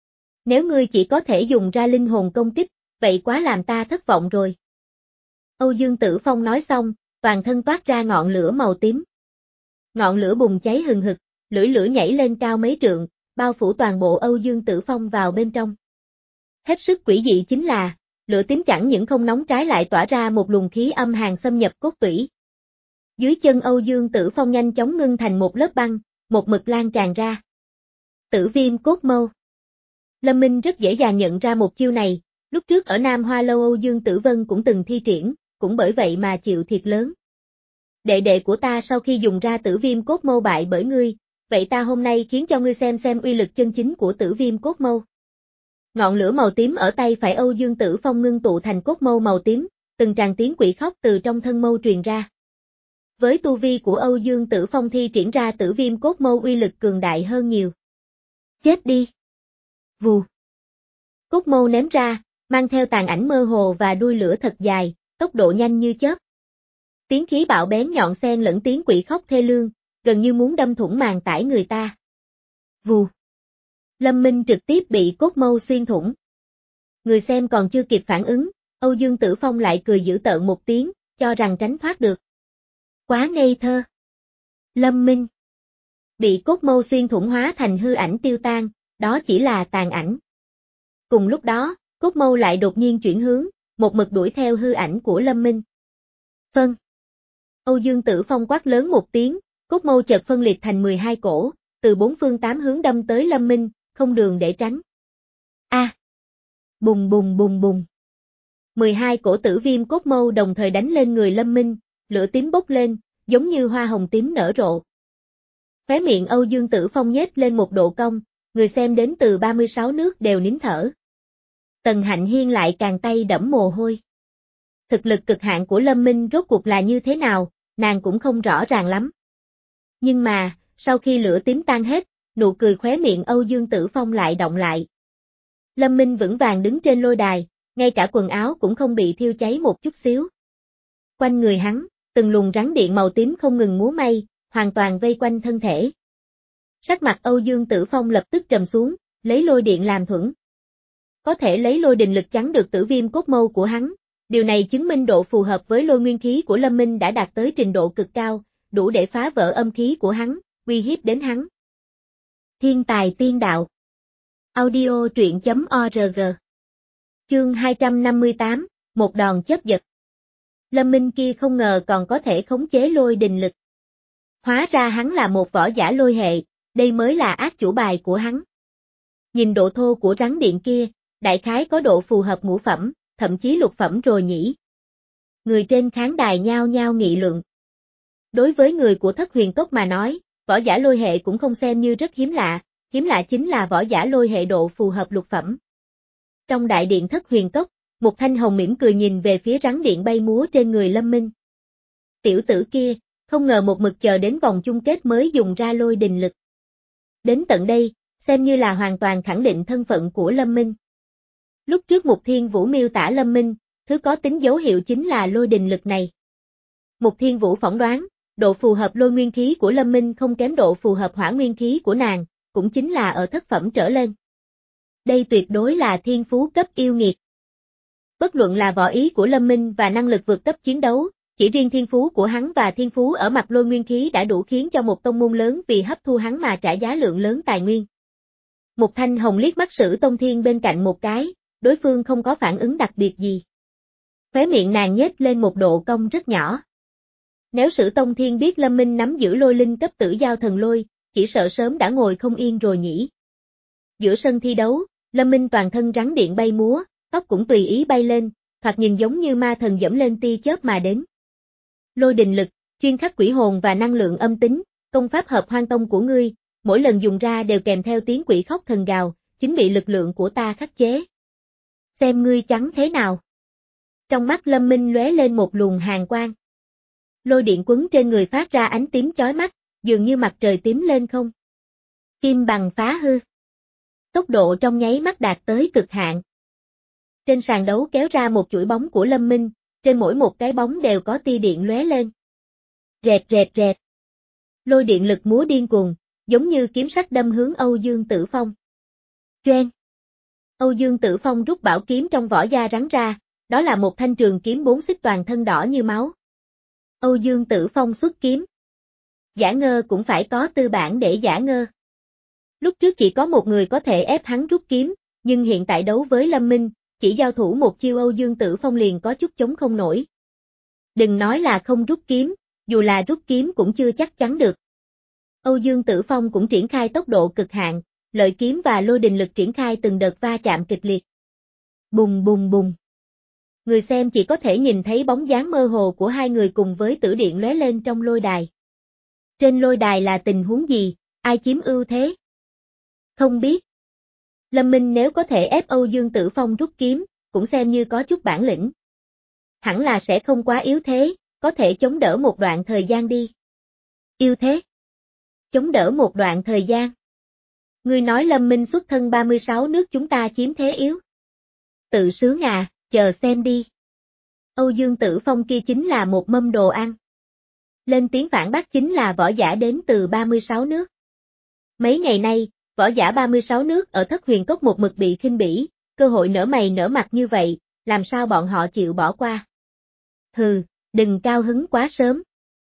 Nếu ngươi chỉ có thể dùng ra linh hồn công kích, vậy quá làm ta thất vọng rồi. Âu Dương Tử Phong nói xong, toàn thân toát ra ngọn lửa màu tím. Ngọn lửa bùng cháy hừng hực, lưỡi lửa nhảy lên cao mấy trượng, bao phủ toàn bộ Âu Dương Tử Phong vào bên trong. Hết sức quỷ dị chính là, Lửa tím chẳng những không nóng trái lại tỏa ra một luồng khí âm hàn xâm nhập cốt tủy. Dưới chân Âu Dương Tử Phong nhanh chóng ngưng thành một lớp băng, một mực lan tràn ra. Tử viêm cốt mâu. Lâm Minh rất dễ dàng nhận ra một chiêu này, lúc trước ở Nam Hoa Lâu Âu Dương Tử Vân cũng từng thi triển, cũng bởi vậy mà chịu thiệt lớn. Đệ đệ của ta sau khi dùng ra tử viêm cốt mâu bại bởi ngươi, vậy ta hôm nay khiến cho ngươi xem xem uy lực chân chính của tử viêm cốt mâu. Ngọn lửa màu tím ở tay phải Âu Dương Tử Phong ngưng tụ thành cốt mâu màu tím, từng tràng tiếng quỷ khóc từ trong thân mâu truyền ra. Với tu vi của Âu Dương Tử Phong thi triển ra tử viêm cốt mâu uy lực cường đại hơn nhiều. Chết đi! Vù! Cốt mâu ném ra, mang theo tàn ảnh mơ hồ và đuôi lửa thật dài, tốc độ nhanh như chớp. Tiếng khí bạo bén nhọn xen lẫn tiếng quỷ khóc thê lương, gần như muốn đâm thủng màng tải người ta. Vù! Lâm Minh trực tiếp bị cốt mâu xuyên thủng. Người xem còn chưa kịp phản ứng, Âu Dương Tử Phong lại cười dữ tợn một tiếng, cho rằng tránh thoát được. Quá ngây thơ. Lâm Minh bị cốt mâu xuyên thủng hóa thành hư ảnh tiêu tan, đó chỉ là tàn ảnh. Cùng lúc đó, cốt mâu lại đột nhiên chuyển hướng, một mực đuổi theo hư ảnh của Lâm Minh. Phân. Âu Dương Tử Phong quát lớn một tiếng, cốt mâu chợt phân liệt thành mười hai cổ, từ bốn phương tám hướng đâm tới Lâm Minh, không đường để tránh. A. À. Bùng bùng bùng bùng. mười hai cổ tử viêm cốt mâu đồng thời đánh lên người Lâm Minh, lửa tím bốc lên, giống như hoa hồng tím nở rộ. Khóe miệng Âu Dương Tử Phong nhếch lên một độ cong, người xem đến từ ba mươi sáu nước đều nín thở. Tần Hạnh Hiên lại càng tay đẫm mồ hôi. Thực lực cực hạn của Lâm Minh rốt cuộc là như thế nào, nàng cũng không rõ ràng lắm. Nhưng mà, sau khi lửa tím tan hết, nụ cười khóe miệng Âu Dương Tử Phong lại động lại. Lâm Minh vững vàng đứng trên lôi đài, ngay cả quần áo cũng không bị thiêu cháy một chút xíu. Quanh người hắn, từng luồng rắn điện màu tím không ngừng múa may, hoàn toàn vây quanh thân thể. Sắc mặt Âu Dương Tử Phong lập tức trầm xuống, lấy lôi điện làm thuẫn. Có thể lấy lôi đình lực chắn được tử viêm cốt mâu của hắn, điều này chứng minh độ phù hợp với lôi nguyên khí của Lâm Minh đã đạt tới trình độ cực cao, đủ để phá vỡ âm khí của hắn, uy hiếp đến hắn. Thiên tài tiên đạo. Audio truyện chấm org. Chương hai trăm năm mươi tám, một đòn chớp giật. Lâm Minh kia không ngờ còn có thể khống chế lôi đình lực. Hóa ra hắn là một võ giả lôi hệ, đây mới là ác chủ bài của hắn. Nhìn độ thô của rắn điện kia, đại khái có độ phù hợp ngũ phẩm, thậm chí lục phẩm rồi nhỉ. Người trên khán đài nhao nhao nghị luận. Đối với người của Thất Huyền Cốc mà nói, võ giả lôi hệ cũng không xem như rất hiếm lạ, hiếm lạ chính là võ giả lôi hệ độ phù hợp lục phẩm. Trong đại điện Thất Huyền Cốc, Mục Thanh Hồng mỉm cười nhìn về phía rắn điện bay múa trên người Lâm Minh. Tiểu tử kia, không ngờ một mực chờ đến vòng chung kết mới dùng ra lôi đình lực. Đến tận đây, xem như là hoàn toàn khẳng định thân phận của Lâm Minh. Lúc trước Mục Thiên Vũ miêu tả Lâm Minh, thứ có tính dấu hiệu chính là lôi đình lực này. Mục Thiên Vũ phỏng đoán, độ phù hợp lôi nguyên khí của Lâm Minh không kém độ phù hợp hỏa nguyên khí của nàng, cũng chính là ở thất phẩm trở lên. Đây tuyệt đối là thiên phú cấp yêu nghiệt. Bất luận là võ ý của Lâm Minh và năng lực vượt cấp chiến đấu, chỉ riêng thiên phú của hắn và thiên phú ở mặt lôi nguyên khí đã đủ khiến cho một tông môn lớn vì hấp thu hắn mà trả giá lượng lớn tài nguyên. Mục Thanh Hồng liếc mắt Sử Tông Thiên bên cạnh một cái, đối phương không có phản ứng đặc biệt gì. Khóe miệng nàng nhếch lên một độ cong rất nhỏ. Nếu Sử Tông Thiên biết Lâm Minh nắm giữ lôi linh cấp tử giao thần lôi, chỉ sợ sớm đã ngồi không yên rồi nhỉ. Giữa sân thi đấu, Lâm Minh toàn thân rắn điện bay múa, tóc cũng tùy ý bay lên, thoạt nhìn giống như ma thần dẫm lên tia chớp mà đến. Lôi đình lực, chuyên khắc quỷ hồn và năng lượng âm tính, công pháp hợp hoang tông của ngươi, mỗi lần dùng ra đều kèm theo tiếng quỷ khóc thần gào, chính bị lực lượng của ta khắc chế. Xem ngươi trắng thế nào. Trong mắt Lâm Minh lóe lên một luồng hàn quang. Lôi điện quấn trên người phát ra ánh tím chói mắt, dường như mặt trời tím lên không. Kim bằng phá hư. Tốc độ trong nháy mắt đạt tới cực hạn. Trên sàn đấu kéo ra một chuỗi bóng của Lâm Minh, trên mỗi một cái bóng đều có tia điện lóe lên. Rẹt rẹt rẹt. Lôi điện lực múa điên cuồng, giống như kiếm sắc đâm hướng Âu Dương Tử Phong. Choeng. Âu Dương Tử Phong rút bảo kiếm trong vỏ da rắn ra, đó là một thanh trường kiếm bốn xích toàn thân đỏ như máu. Âu Dương Tử Phong xuất kiếm. Giả ngơ cũng phải có tư bản để giả ngơ. Lúc trước chỉ có một người có thể ép hắn rút kiếm, nhưng hiện tại đấu với Lâm Minh, chỉ giao thủ một chiêu Âu Dương Tử Phong liền có chút chống không nổi. Đừng nói là không rút kiếm, dù là rút kiếm cũng chưa chắc chắn được. Âu Dương Tử Phong cũng triển khai tốc độ cực hạn, lợi kiếm và lôi đình lực triển khai từng đợt va chạm kịch liệt. Bùng bùng bùng. Người xem chỉ có thể nhìn thấy bóng dáng mơ hồ của hai người cùng với tử điện lóe lên trong lôi đài. Trên lôi đài là tình huống gì, ai chiếm ưu thế? Không biết. Lâm Minh nếu có thể ép Âu Dương Tử Phong rút kiếm, cũng xem như có chút bản lĩnh. Hẳn là sẽ không quá yếu thế, có thể chống đỡ một đoạn thời gian đi. Yếu thế? Chống đỡ một đoạn thời gian. Ngươi nói Lâm Minh xuất thân ba mươi sáu nước chúng ta chiếm thế yếu. Tự sướng à, chờ xem đi. Âu Dương Tử Phong kia chính là một mâm đồ ăn. Lên tiếng phản bác chính là võ giả đến từ ba mươi sáu nước. Mấy ngày nay, võ giả ba mươi sáu nước ở Thất Huyền Cốc một mực bị khinh bỉ, cơ hội nở mày nở mặt như vậy, làm sao bọn họ chịu bỏ qua. Hừ, đừng cao hứng quá sớm.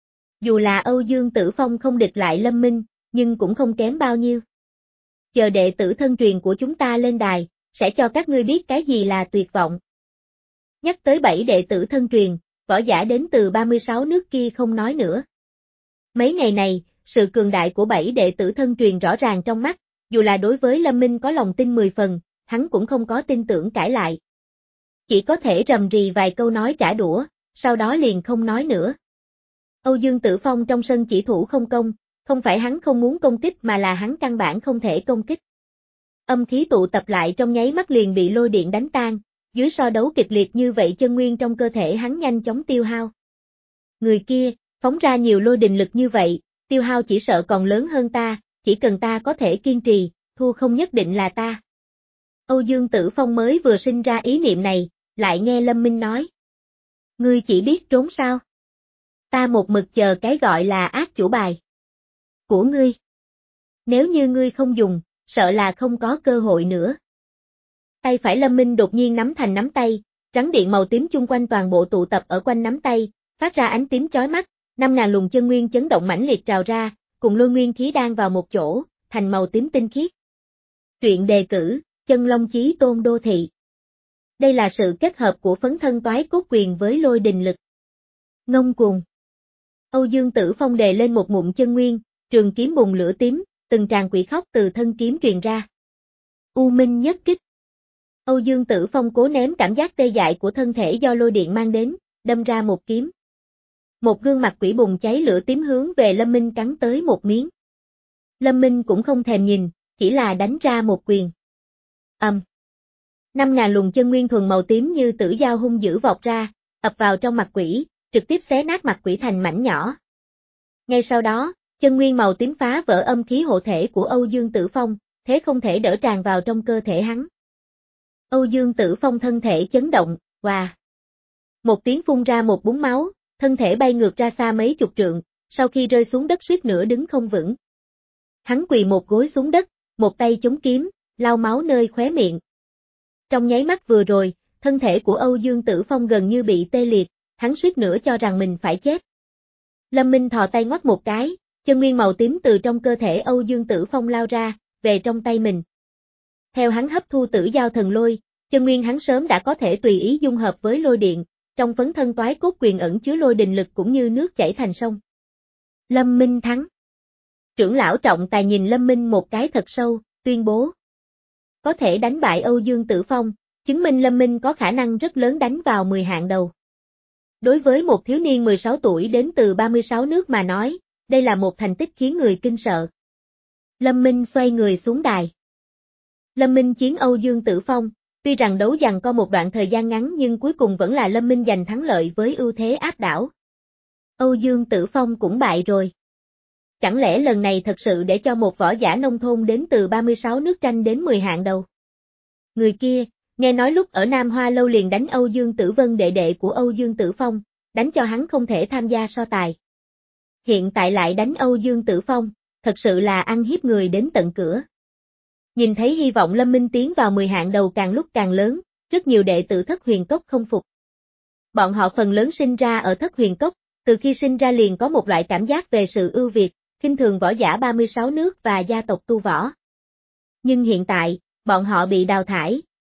Dù là Âu Dương Tử Phong không địch lại Lâm Minh, nhưng cũng không kém bao nhiêu. Chờ đệ tử thân truyền của chúng ta lên đài, sẽ cho các ngươi biết cái gì là tuyệt vọng. Nhắc tới bảy đệ tử thân truyền, võ giả đến từ ba mươi sáu nước kia không nói nữa. Mấy ngày này, sự cường đại của bảy đệ tử thân truyền rõ ràng trong mắt, dù là đối với Lâm Minh có lòng tin mười phần, hắn cũng không có tin tưởng cãi lại. Chỉ có thể rầm rì vài câu nói trả đũa, sau đó liền không nói nữa. Âu Dương Tử Phong trong sân chỉ thủ không công, không phải hắn không muốn công kích mà là hắn căn bản không thể công kích. Âm khí tụ tập lại trong nháy mắt liền bị lôi điện đánh tan, dưới so đấu kịch liệt như vậy chân nguyên trong cơ thể hắn nhanh chóng tiêu hao. Người kia, phóng ra nhiều lôi đình lực như vậy, tiêu hao chỉ sợ còn lớn hơn ta, chỉ cần ta có thể kiên trì, thua không nhất định là ta. Âu Dương Tử Phong mới vừa sinh ra ý niệm này, lại nghe Lâm Minh nói. Ngươi chỉ biết trốn sao? Ta một mực chờ cái gọi là ác chủ bài của ngươi. Nếu như ngươi không dùng, sợ là không có cơ hội nữa. Tay phải Lâm Minh đột nhiên nắm thành nắm tay, rắn điện màu tím chung quanh toàn bộ tụ tập ở quanh nắm tay, phát ra ánh tím chói mắt, năm ngàn luồng chân nguyên chấn động mãnh liệt trào ra, cùng lôi nguyên khí đan vào một chỗ, thành màu tím tinh khiết. Truyện đề cử, Chân Long Chí Tôn Đô Thị. Đây là sự kết hợp của phấn thân toái cốt quyền với lôi đình lực. Ngông cuồng. Âu Dương Tử Phong đề lên một ngụm chân nguyên, trường kiếm bùng lửa tím, từng tràng quỷ khóc từ thân kiếm truyền ra. U Minh nhất kích. Âu Dương Tử Phong cố ném cảm giác tê dại của thân thể do lôi điện mang đến, đâm ra một kiếm. Một gương mặt quỷ bùng cháy lửa tím hướng về Lâm Minh cắn tới một miếng. Lâm Minh cũng không thèm nhìn, chỉ là đánh ra một quyền. Ầm. Um. Năm ngàn luồng chân nguyên thuần màu tím như tử dao hung dữ vọt ra, ập vào trong mặt quỷ, trực tiếp xé nát mặt quỷ thành mảnh nhỏ. Ngay sau đó, chân nguyên màu tím phá vỡ âm khí hộ thể của Âu Dương Tử Phong, thế không thể đỡ tràn vào trong cơ thể hắn. Âu Dương Tử Phong thân thể chấn động, oà. Một tiếng phun ra một búng máu, thân thể bay ngược ra xa mấy chục trượng, sau khi rơi xuống đất suýt nữa đứng không vững. Hắn quỳ một gối xuống đất, một tay chống kiếm, lau máu nơi khóe miệng. Trong nháy mắt vừa rồi, thân thể của Âu Dương Tử Phong gần như bị tê liệt, hắn suýt nữa cho rằng mình phải chết. Lâm Minh thò tay ngoắt một cái, chân nguyên màu tím từ trong cơ thể Âu Dương Tử Phong lao ra, về trong tay mình. Theo hắn hấp thu tử giao thần lôi, chân nguyên hắn sớm đã có thể tùy ý dung hợp với lôi điện, trong phấn thân toái cốt quyền ẩn chứa lôi đình lực cũng như nước chảy thành sông. Lâm Minh thắng. Trưởng lão trọng tài nhìn Lâm Minh một cái thật sâu, tuyên bố. Có thể đánh bại Âu Dương Tử Phong, chứng minh Lâm Minh có khả năng rất lớn đánh vào mười hạng đầu. Đối với một thiếu niên mười sáu tuổi đến từ ba mươi sáu nước mà nói, đây là một thành tích khiến người kinh sợ. Lâm Minh xoay người xuống đài. Lâm Minh chiến Âu Dương Tử Phong, tuy rằng đấu giằng co một đoạn thời gian ngắn nhưng cuối cùng vẫn là Lâm Minh giành thắng lợi với ưu thế áp đảo. Âu Dương Tử Phong cũng bại rồi. Chẳng lẽ lần này thật sự để cho một võ giả nông thôn đến từ ba mươi sáu nước tranh đến mười hạng đầu? Người kia, nghe nói lúc ở Nam Hoa Lâu liền đánh Âu Dương Tử Vân đệ đệ của Âu Dương Tử Phong, đánh cho hắn không thể tham gia so tài. Hiện tại lại đánh Âu Dương Tử Phong, thật sự là ăn hiếp người đến tận cửa. Nhìn thấy hy vọng Lâm Minh tiến vào mười hạng đầu càng lúc càng lớn, rất nhiều đệ tử Thất Huyền Cốc không phục. Bọn họ phần lớn sinh ra ở Thất Huyền Cốc, từ khi sinh ra liền có một loại cảm giác về sự ưu việt, khinh thường võ giả ba mươi sáu nước và gia tộc tu võ. Nhưng hiện tại, bọn họ bị đào thải,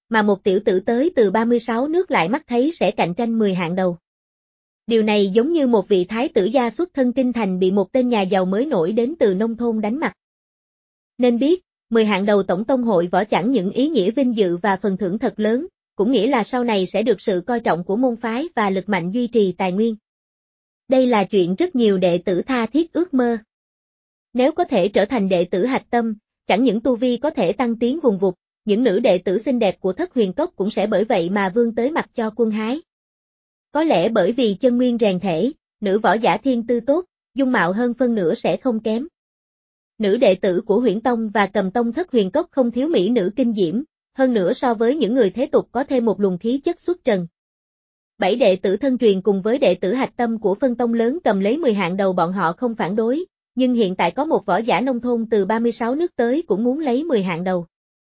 mà một tiểu tử tới từ ba mươi sáu nước lại mắt thấy sẽ cạnh tranh mười hạng đầu. Điều này giống như một vị thái tử gia xuất thân kinh thành bị một tên nhà giàu mới nổi đến từ nông thôn đánh mặt. Nên biết, mười hạng đầu tổng tông hội võ chẳng những ý nghĩa vinh dự và phần thưởng thật lớn, cũng nghĩa là sau này sẽ được sự coi trọng của môn phái và lực mạnh duy trì tài nguyên. Đây là chuyện rất nhiều đệ tử tha thiết ước mơ. Nếu có thể trở thành đệ tử hạch tâm, chẳng những tu vi có thể tăng tiến vùng vụt, những nữ đệ tử xinh đẹp của Thất Huyền Cốc cũng sẽ bởi vậy mà vươn tới mặt cho quân hái. Có lẽ bởi vì chân nguyên rèn thể, nữ võ giả thiên tư tốt, dung mạo hơn phân nửa sẽ không kém. Nữ đệ tử của Huyễn Tông và Cầm Tông Thất Huyền Cốc không thiếu mỹ nữ kinh diễm, hơn nữa so với những người thế tục có thêm một luồng khí chất xuất trần. Bảy đệ tử thân truyền cùng với đệ tử hạch tâm của phân tông lớn cầm lấy mười hạng đầu bọn họ không phản đối, nhưng hiện tại có một võ giả nông thôn từ ba mươi sáu nước tới cũng muốn lấy mười hạng đầu.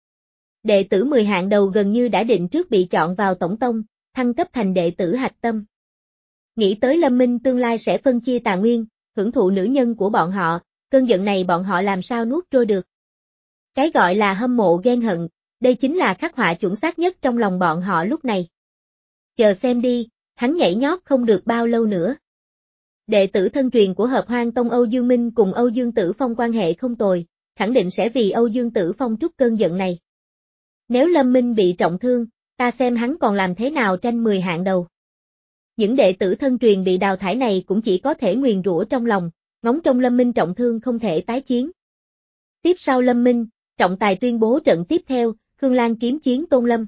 Đệ tử mười hạng đầu gần như đã định trước bị chọn vào tổng tông, thăng cấp thành đệ tử hạch tâm. Nghĩ tới Lâm Minh tương lai sẽ phân chia tài nguyên, hưởng thụ nữ nhân của bọn họ, cơn giận này bọn họ làm sao nuốt trôi được. Cái gọi là hâm mộ ghen hận, đây chính là khắc họa chuẩn xác nhất trong lòng bọn họ lúc này. Chờ xem đi, hắn nhảy nhót không được bao lâu nữa. Đệ tử thân truyền của Hợp Hoan Tông Âu Dương Minh cùng Âu Dương Tử Phong quan hệ không tồi, khẳng định sẽ vì Âu Dương Tử Phong trút cơn giận này. Nếu Lâm Minh bị trọng thương, ta xem hắn còn làm thế nào tranh mười hạng đầu. Những đệ tử thân truyền bị đào thải này cũng chỉ có thể nguyền rủa trong lòng, ngóng trông Lâm Minh trọng thương không thể tái chiến. Tiếp sau Lâm Minh, trọng tài tuyên bố trận tiếp theo, Khương Lan kiếm chiến Tôn Lâm.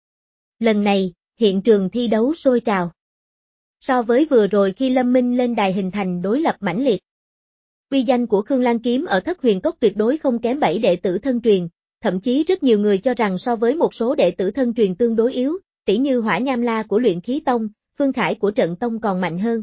Lần này, hiện trường thi đấu sôi trào. So với vừa rồi khi Lâm Minh lên đài hình thành đối lập mãnh liệt. Uy danh của Khương Lan kiếm ở Thất Huyền Cốc tuyệt đối không kém bảy đệ tử thân truyền, thậm chí rất nhiều người cho rằng so với một số đệ tử thân truyền tương đối yếu, tỉ như Hỏa Nham La của Luyện Khí Tông, Phương Khải của Trận Tông còn mạnh hơn.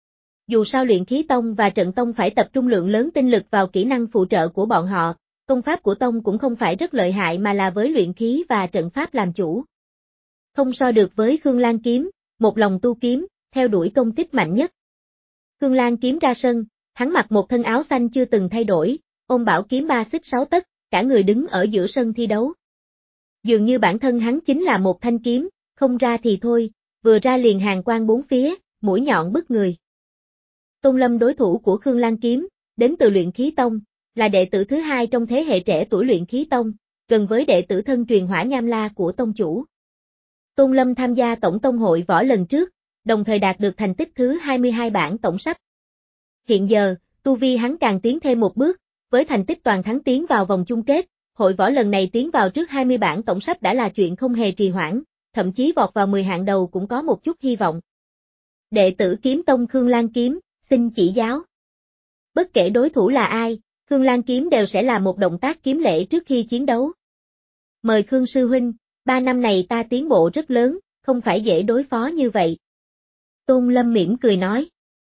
Dù sao Luyện Khí Tông và Trận Tông phải tập trung lượng lớn tinh lực vào kỹ năng phụ trợ của bọn họ, công pháp của Tông cũng không phải rất lợi hại mà là với luyện khí và trận pháp làm chủ. Không so được với Khương Lan kiếm, một lòng tu kiếm, theo đuổi công kích mạnh nhất. Khương Lan kiếm ra sân, hắn mặc một thân áo xanh chưa từng thay đổi, ôm bảo kiếm ba xích sáu tấc, cả người đứng ở giữa sân thi đấu. Dường như bản thân hắn chính là một thanh kiếm, không ra thì thôi, vừa ra liền hàng quang bốn phía, mũi nhọn bức người. Tôn Lâm đối thủ của Khương Lan kiếm, đến từ Luyện Khí Tông, là đệ tử thứ hai trong thế hệ trẻ tuổi Luyện Khí Tông, gần với đệ tử thân truyền Hỏa Nham La của tông chủ. Tôn Lâm tham gia tổng tông hội võ lần trước, đồng thời đạt được thành tích thứ hai mươi hai bảng tổng sắp. Hiện giờ, tu vi hắn càng tiến thêm một bước, với thành tích toàn thắng tiến vào vòng chung kết, hội võ lần này tiến vào trước hai mươi bảng tổng sắp đã là chuyện không hề trì hoãn, thậm chí vọt vào mười hạng đầu cũng có một chút hy vọng. Đệ tử kiếm tông Khương Lan kiếm, xin chỉ giáo. Bất kể đối thủ là ai, Khương Lan kiếm đều sẽ là một động tác kiếm lễ trước khi chiến đấu. Mời Khương sư huynh, ba năm này ta tiến bộ rất lớn, không phải dễ đối phó như vậy. Tôn Lâm mỉm cười nói.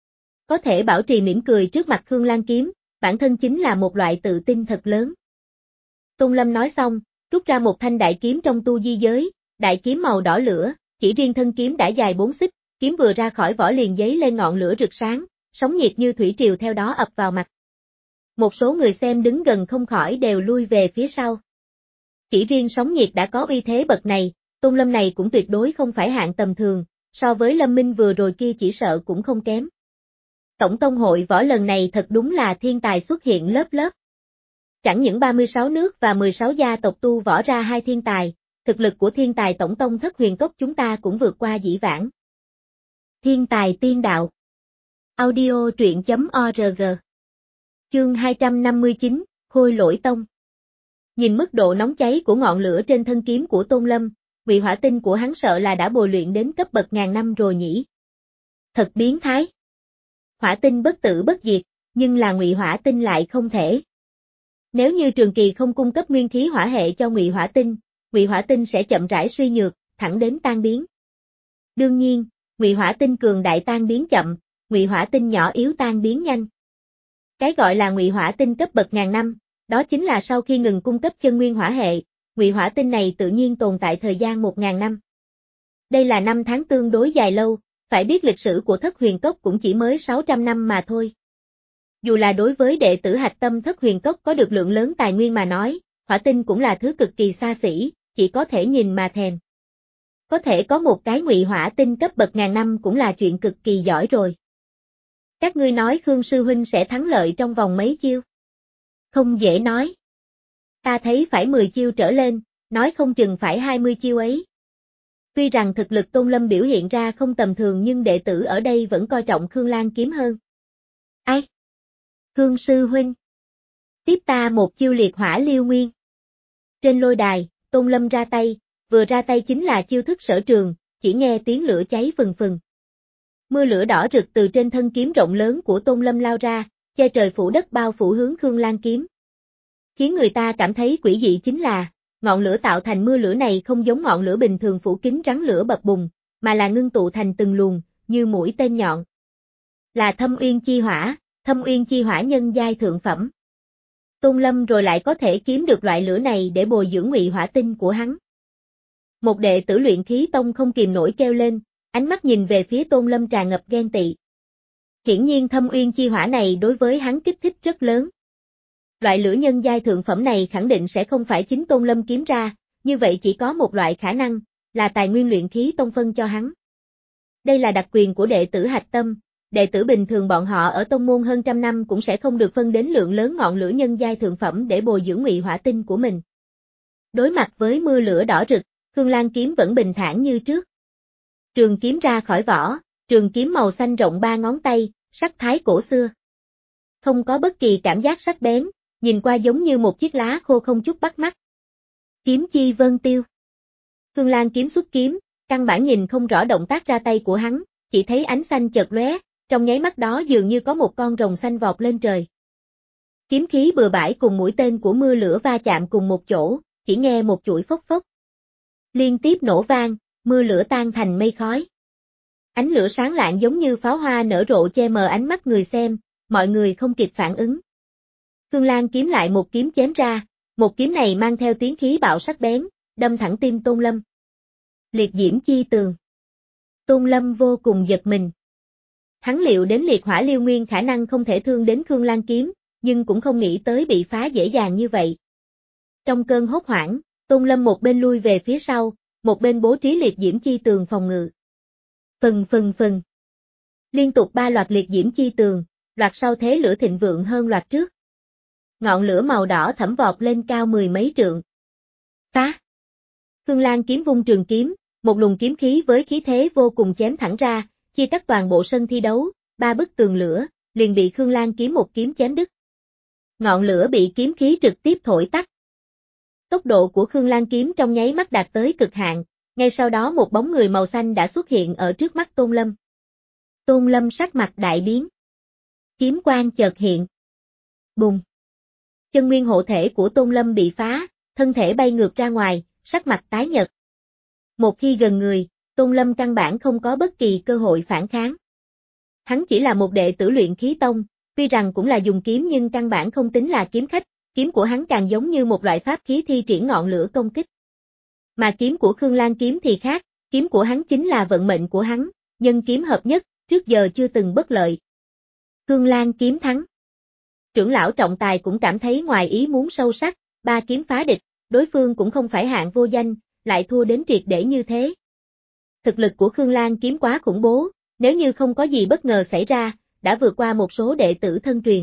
Có thể bảo trì mỉm cười trước mặt Khương Lan kiếm, bản thân chính là một loại tự tin thật lớn. Tôn Lâm nói xong, rút ra một thanh đại kiếm trong tu di giới, đại kiếm màu đỏ lửa, chỉ riêng thân kiếm đã dài bốn xích, kiếm vừa ra khỏi vỏ liền giấy lên ngọn lửa rực sáng, sóng nhiệt như thủy triều theo đó ập vào mặt. Một số người xem đứng gần không khỏi đều lui về phía sau. Chỉ riêng sóng nhiệt đã có uy thế bậc này, Tôn Lâm này cũng tuyệt đối không phải hạng tầm thường, so với Lâm Minh vừa rồi kia chỉ sợ cũng không kém. Tổng tông hội võ lần này thật đúng là thiên tài xuất hiện lớp lớp. Chẳng những ba mươi sáu nước và mười sáu gia tộc tu võ ra hai thiên tài, thực lực của thiên tài tổng tông Thất Huyền Cốc chúng ta cũng vượt qua dĩ vãng. Thiên tài tiên đạo. Audio truyện chấm org. Chương hai trăm năm mươi chín, Khôi Lỗi Tông. Nhìn mức độ nóng cháy của ngọn lửa trên thân kiếm của Tôn Lâm, Ngụy Hỏa Tinh của hắn sợ là đã bồi luyện đến cấp bậc ngàn năm rồi nhỉ. Thật biến thái. Hỏa Tinh bất tử bất diệt, nhưng là Ngụy Hỏa Tinh lại không thể. Nếu như Trường Kỳ không cung cấp nguyên khí hỏa hệ cho Ngụy Hỏa Tinh, Ngụy Hỏa Tinh sẽ chậm rãi suy nhược, thẳng đến tan biến. Đương nhiên, Ngụy Hỏa Tinh cường đại tan biến chậm, Ngụy Hỏa Tinh nhỏ yếu tan biến nhanh. Cái gọi là Ngụy Hỏa Tinh cấp bậc ngàn năm, đó chính là sau khi ngừng cung cấp chân nguyên hỏa hệ, Ngụy Hỏa Tinh này tự nhiên tồn tại thời gian một ngàn năm. Đây là năm tháng tương đối dài lâu, phải biết lịch sử của Thất Huyền Cốc cũng chỉ mới sáu trăm năm mà thôi. Dù là đối với đệ tử hạch tâm Thất Huyền Cốc có được lượng lớn tài nguyên mà nói, hỏa tinh cũng là thứ cực kỳ xa xỉ, chỉ có thể nhìn mà thèm. Có thể có một cái ngụy hỏa tinh cấp bậc ngàn năm cũng là chuyện cực kỳ giỏi rồi. Các ngươi nói Khương sư huynh sẽ thắng lợi trong vòng mấy chiêu? Không dễ nói. Ta thấy phải mười chiêu trở lên, nói không chừng phải hai mươi chiêu ấy. Tuy rằng thực lực Tôn Lâm biểu hiện ra không tầm thường nhưng đệ tử ở đây vẫn coi trọng Khương Lan kiếm hơn. Ai? Khương sư huynh. Tiếp ta một chiêu liệt hỏa liêu nguyên. Trên lôi đài, Tôn Lâm ra tay, vừa ra tay chính là chiêu thức sở trường, chỉ nghe tiếng lửa cháy phừng phừng. Mưa lửa đỏ rực từ trên thân kiếm rộng lớn của Tôn Lâm lao ra, che trời phủ đất bao phủ hướng Khương Lan kiếm. Khiến người ta cảm thấy quỷ dị chính là, ngọn lửa tạo thành mưa lửa này không giống ngọn lửa bình thường phủ kín rắn lửa bập bùng, mà là ngưng tụ thành từng luồng, như mũi tên nhọn. Là Thâm Uyên chi hỏa, Thâm Uyên chi hỏa nhân giai thượng phẩm. Tôn Lâm rồi lại có thể kiếm được loại lửa này để bồi dưỡng ngụy hỏa tinh của hắn. Một đệ tử luyện khí tông không kìm nổi kêu lên, ánh mắt nhìn về phía Tôn Lâm tràn ngập ghen tị. Hiển nhiên Thâm Uyên chi hỏa này đối với hắn kích thích rất lớn. Loại lửa nhân giai thượng phẩm này khẳng định sẽ không phải chính Tôn Lâm kiếm ra, như vậy chỉ có một loại khả năng, là tài nguyên luyện khí tông phân cho hắn. Đây là đặc quyền của đệ tử hạch tâm, đệ tử bình thường bọn họ ở tông môn hơn trăm năm cũng sẽ không được phân đến lượng lớn ngọn lửa nhân giai thượng phẩm để bồi dưỡng ngụy hỏa tinh của mình. Đối mặt với mưa lửa đỏ rực, Khương Lan kiếm vẫn bình thản như trước. Trường kiếm ra khỏi vỏ, trường kiếm màu xanh rộng ba ngón tay, sắc thái cổ xưa. Không có bất kỳ cảm giác sắc bén, nhìn qua giống như một chiếc lá khô không chút bắt mắt. Kiếm chi vân tiêu. Khương Lan kiếm xuất kiếm, căn bản nhìn không rõ động tác ra tay của hắn, chỉ thấy ánh xanh chợt lóe, trong nháy mắt đó dường như có một con rồng xanh vọt lên trời. Kiếm khí bừa bãi cùng mũi tên của mưa lửa va chạm cùng một chỗ, chỉ nghe một chuỗi phốc phốc. Liên tiếp nổ vang, mưa lửa tan thành mây khói. Ánh lửa sáng lạng giống như pháo hoa nở rộ che mờ ánh mắt người xem, mọi người không kịp phản ứng. Khương Lan kiếm lại một kiếm chém ra, một kiếm này mang theo tiếng khí bạo sắc bén, đâm thẳng tim Tôn Lâm. Liệt diễm chi tường. Tôn Lâm vô cùng giật mình. Hắn liệu đến liệt hỏa liêu nguyên khả năng không thể thương đến Khương Lan kiếm, nhưng cũng không nghĩ tới bị phá dễ dàng như vậy. Trong cơn hốt hoảng, Tôn Lâm một bên lui về phía sau, một bên bố trí liệt diễm chi tường phòng ngự. Phần phần phần. Liên tục ba loạt liệt diễm chi tường, loạt sau thế lửa thịnh vượng hơn loạt trước. Ngọn lửa màu đỏ thẫm vọt lên cao mười mấy trượng. Phá! Khương Lan kiếm vung trường kiếm, một luồng kiếm khí với khí thế vô cùng chém thẳng ra, chia cắt toàn bộ sân thi đấu, ba bức tường lửa, liền bị Khương Lan kiếm một kiếm chém đứt. Ngọn lửa bị kiếm khí trực tiếp thổi tắt. Tốc độ của Khương Lan kiếm trong nháy mắt đạt tới cực hạn, ngay sau đó một bóng người màu xanh đã xuất hiện ở trước mắt Tôn Lâm. Tôn Lâm sắc mặt đại biến. Kiếm quang chợt hiện. Bùng! Chân nguyên hộ thể của Tôn Lâm bị phá, thân thể bay ngược ra ngoài, sắc mặt tái nhợt. Một khi gần người, Tôn Lâm căn bản không có bất kỳ cơ hội phản kháng. Hắn chỉ là một đệ tử luyện khí tông, tuy rằng cũng là dùng kiếm nhưng căn bản không tính là kiếm khách, kiếm của hắn càng giống như một loại pháp khí thi triển ngọn lửa công kích. Mà kiếm của Khương Lan kiếm thì khác, kiếm của hắn chính là vận mệnh của hắn, nhân kiếm hợp nhất, trước giờ chưa từng bất lợi. Khương Lan kiếm thắng. Trưởng lão trọng tài cũng cảm thấy ngoài ý muốn sâu sắc, ba kiếm phá địch, đối phương cũng không phải hạng vô danh, lại thua đến triệt để như thế. Thực lực của Khương Lan kiếm quá khủng bố, nếu như không có gì bất ngờ xảy ra, đã vượt qua một số đệ tử thân truyền.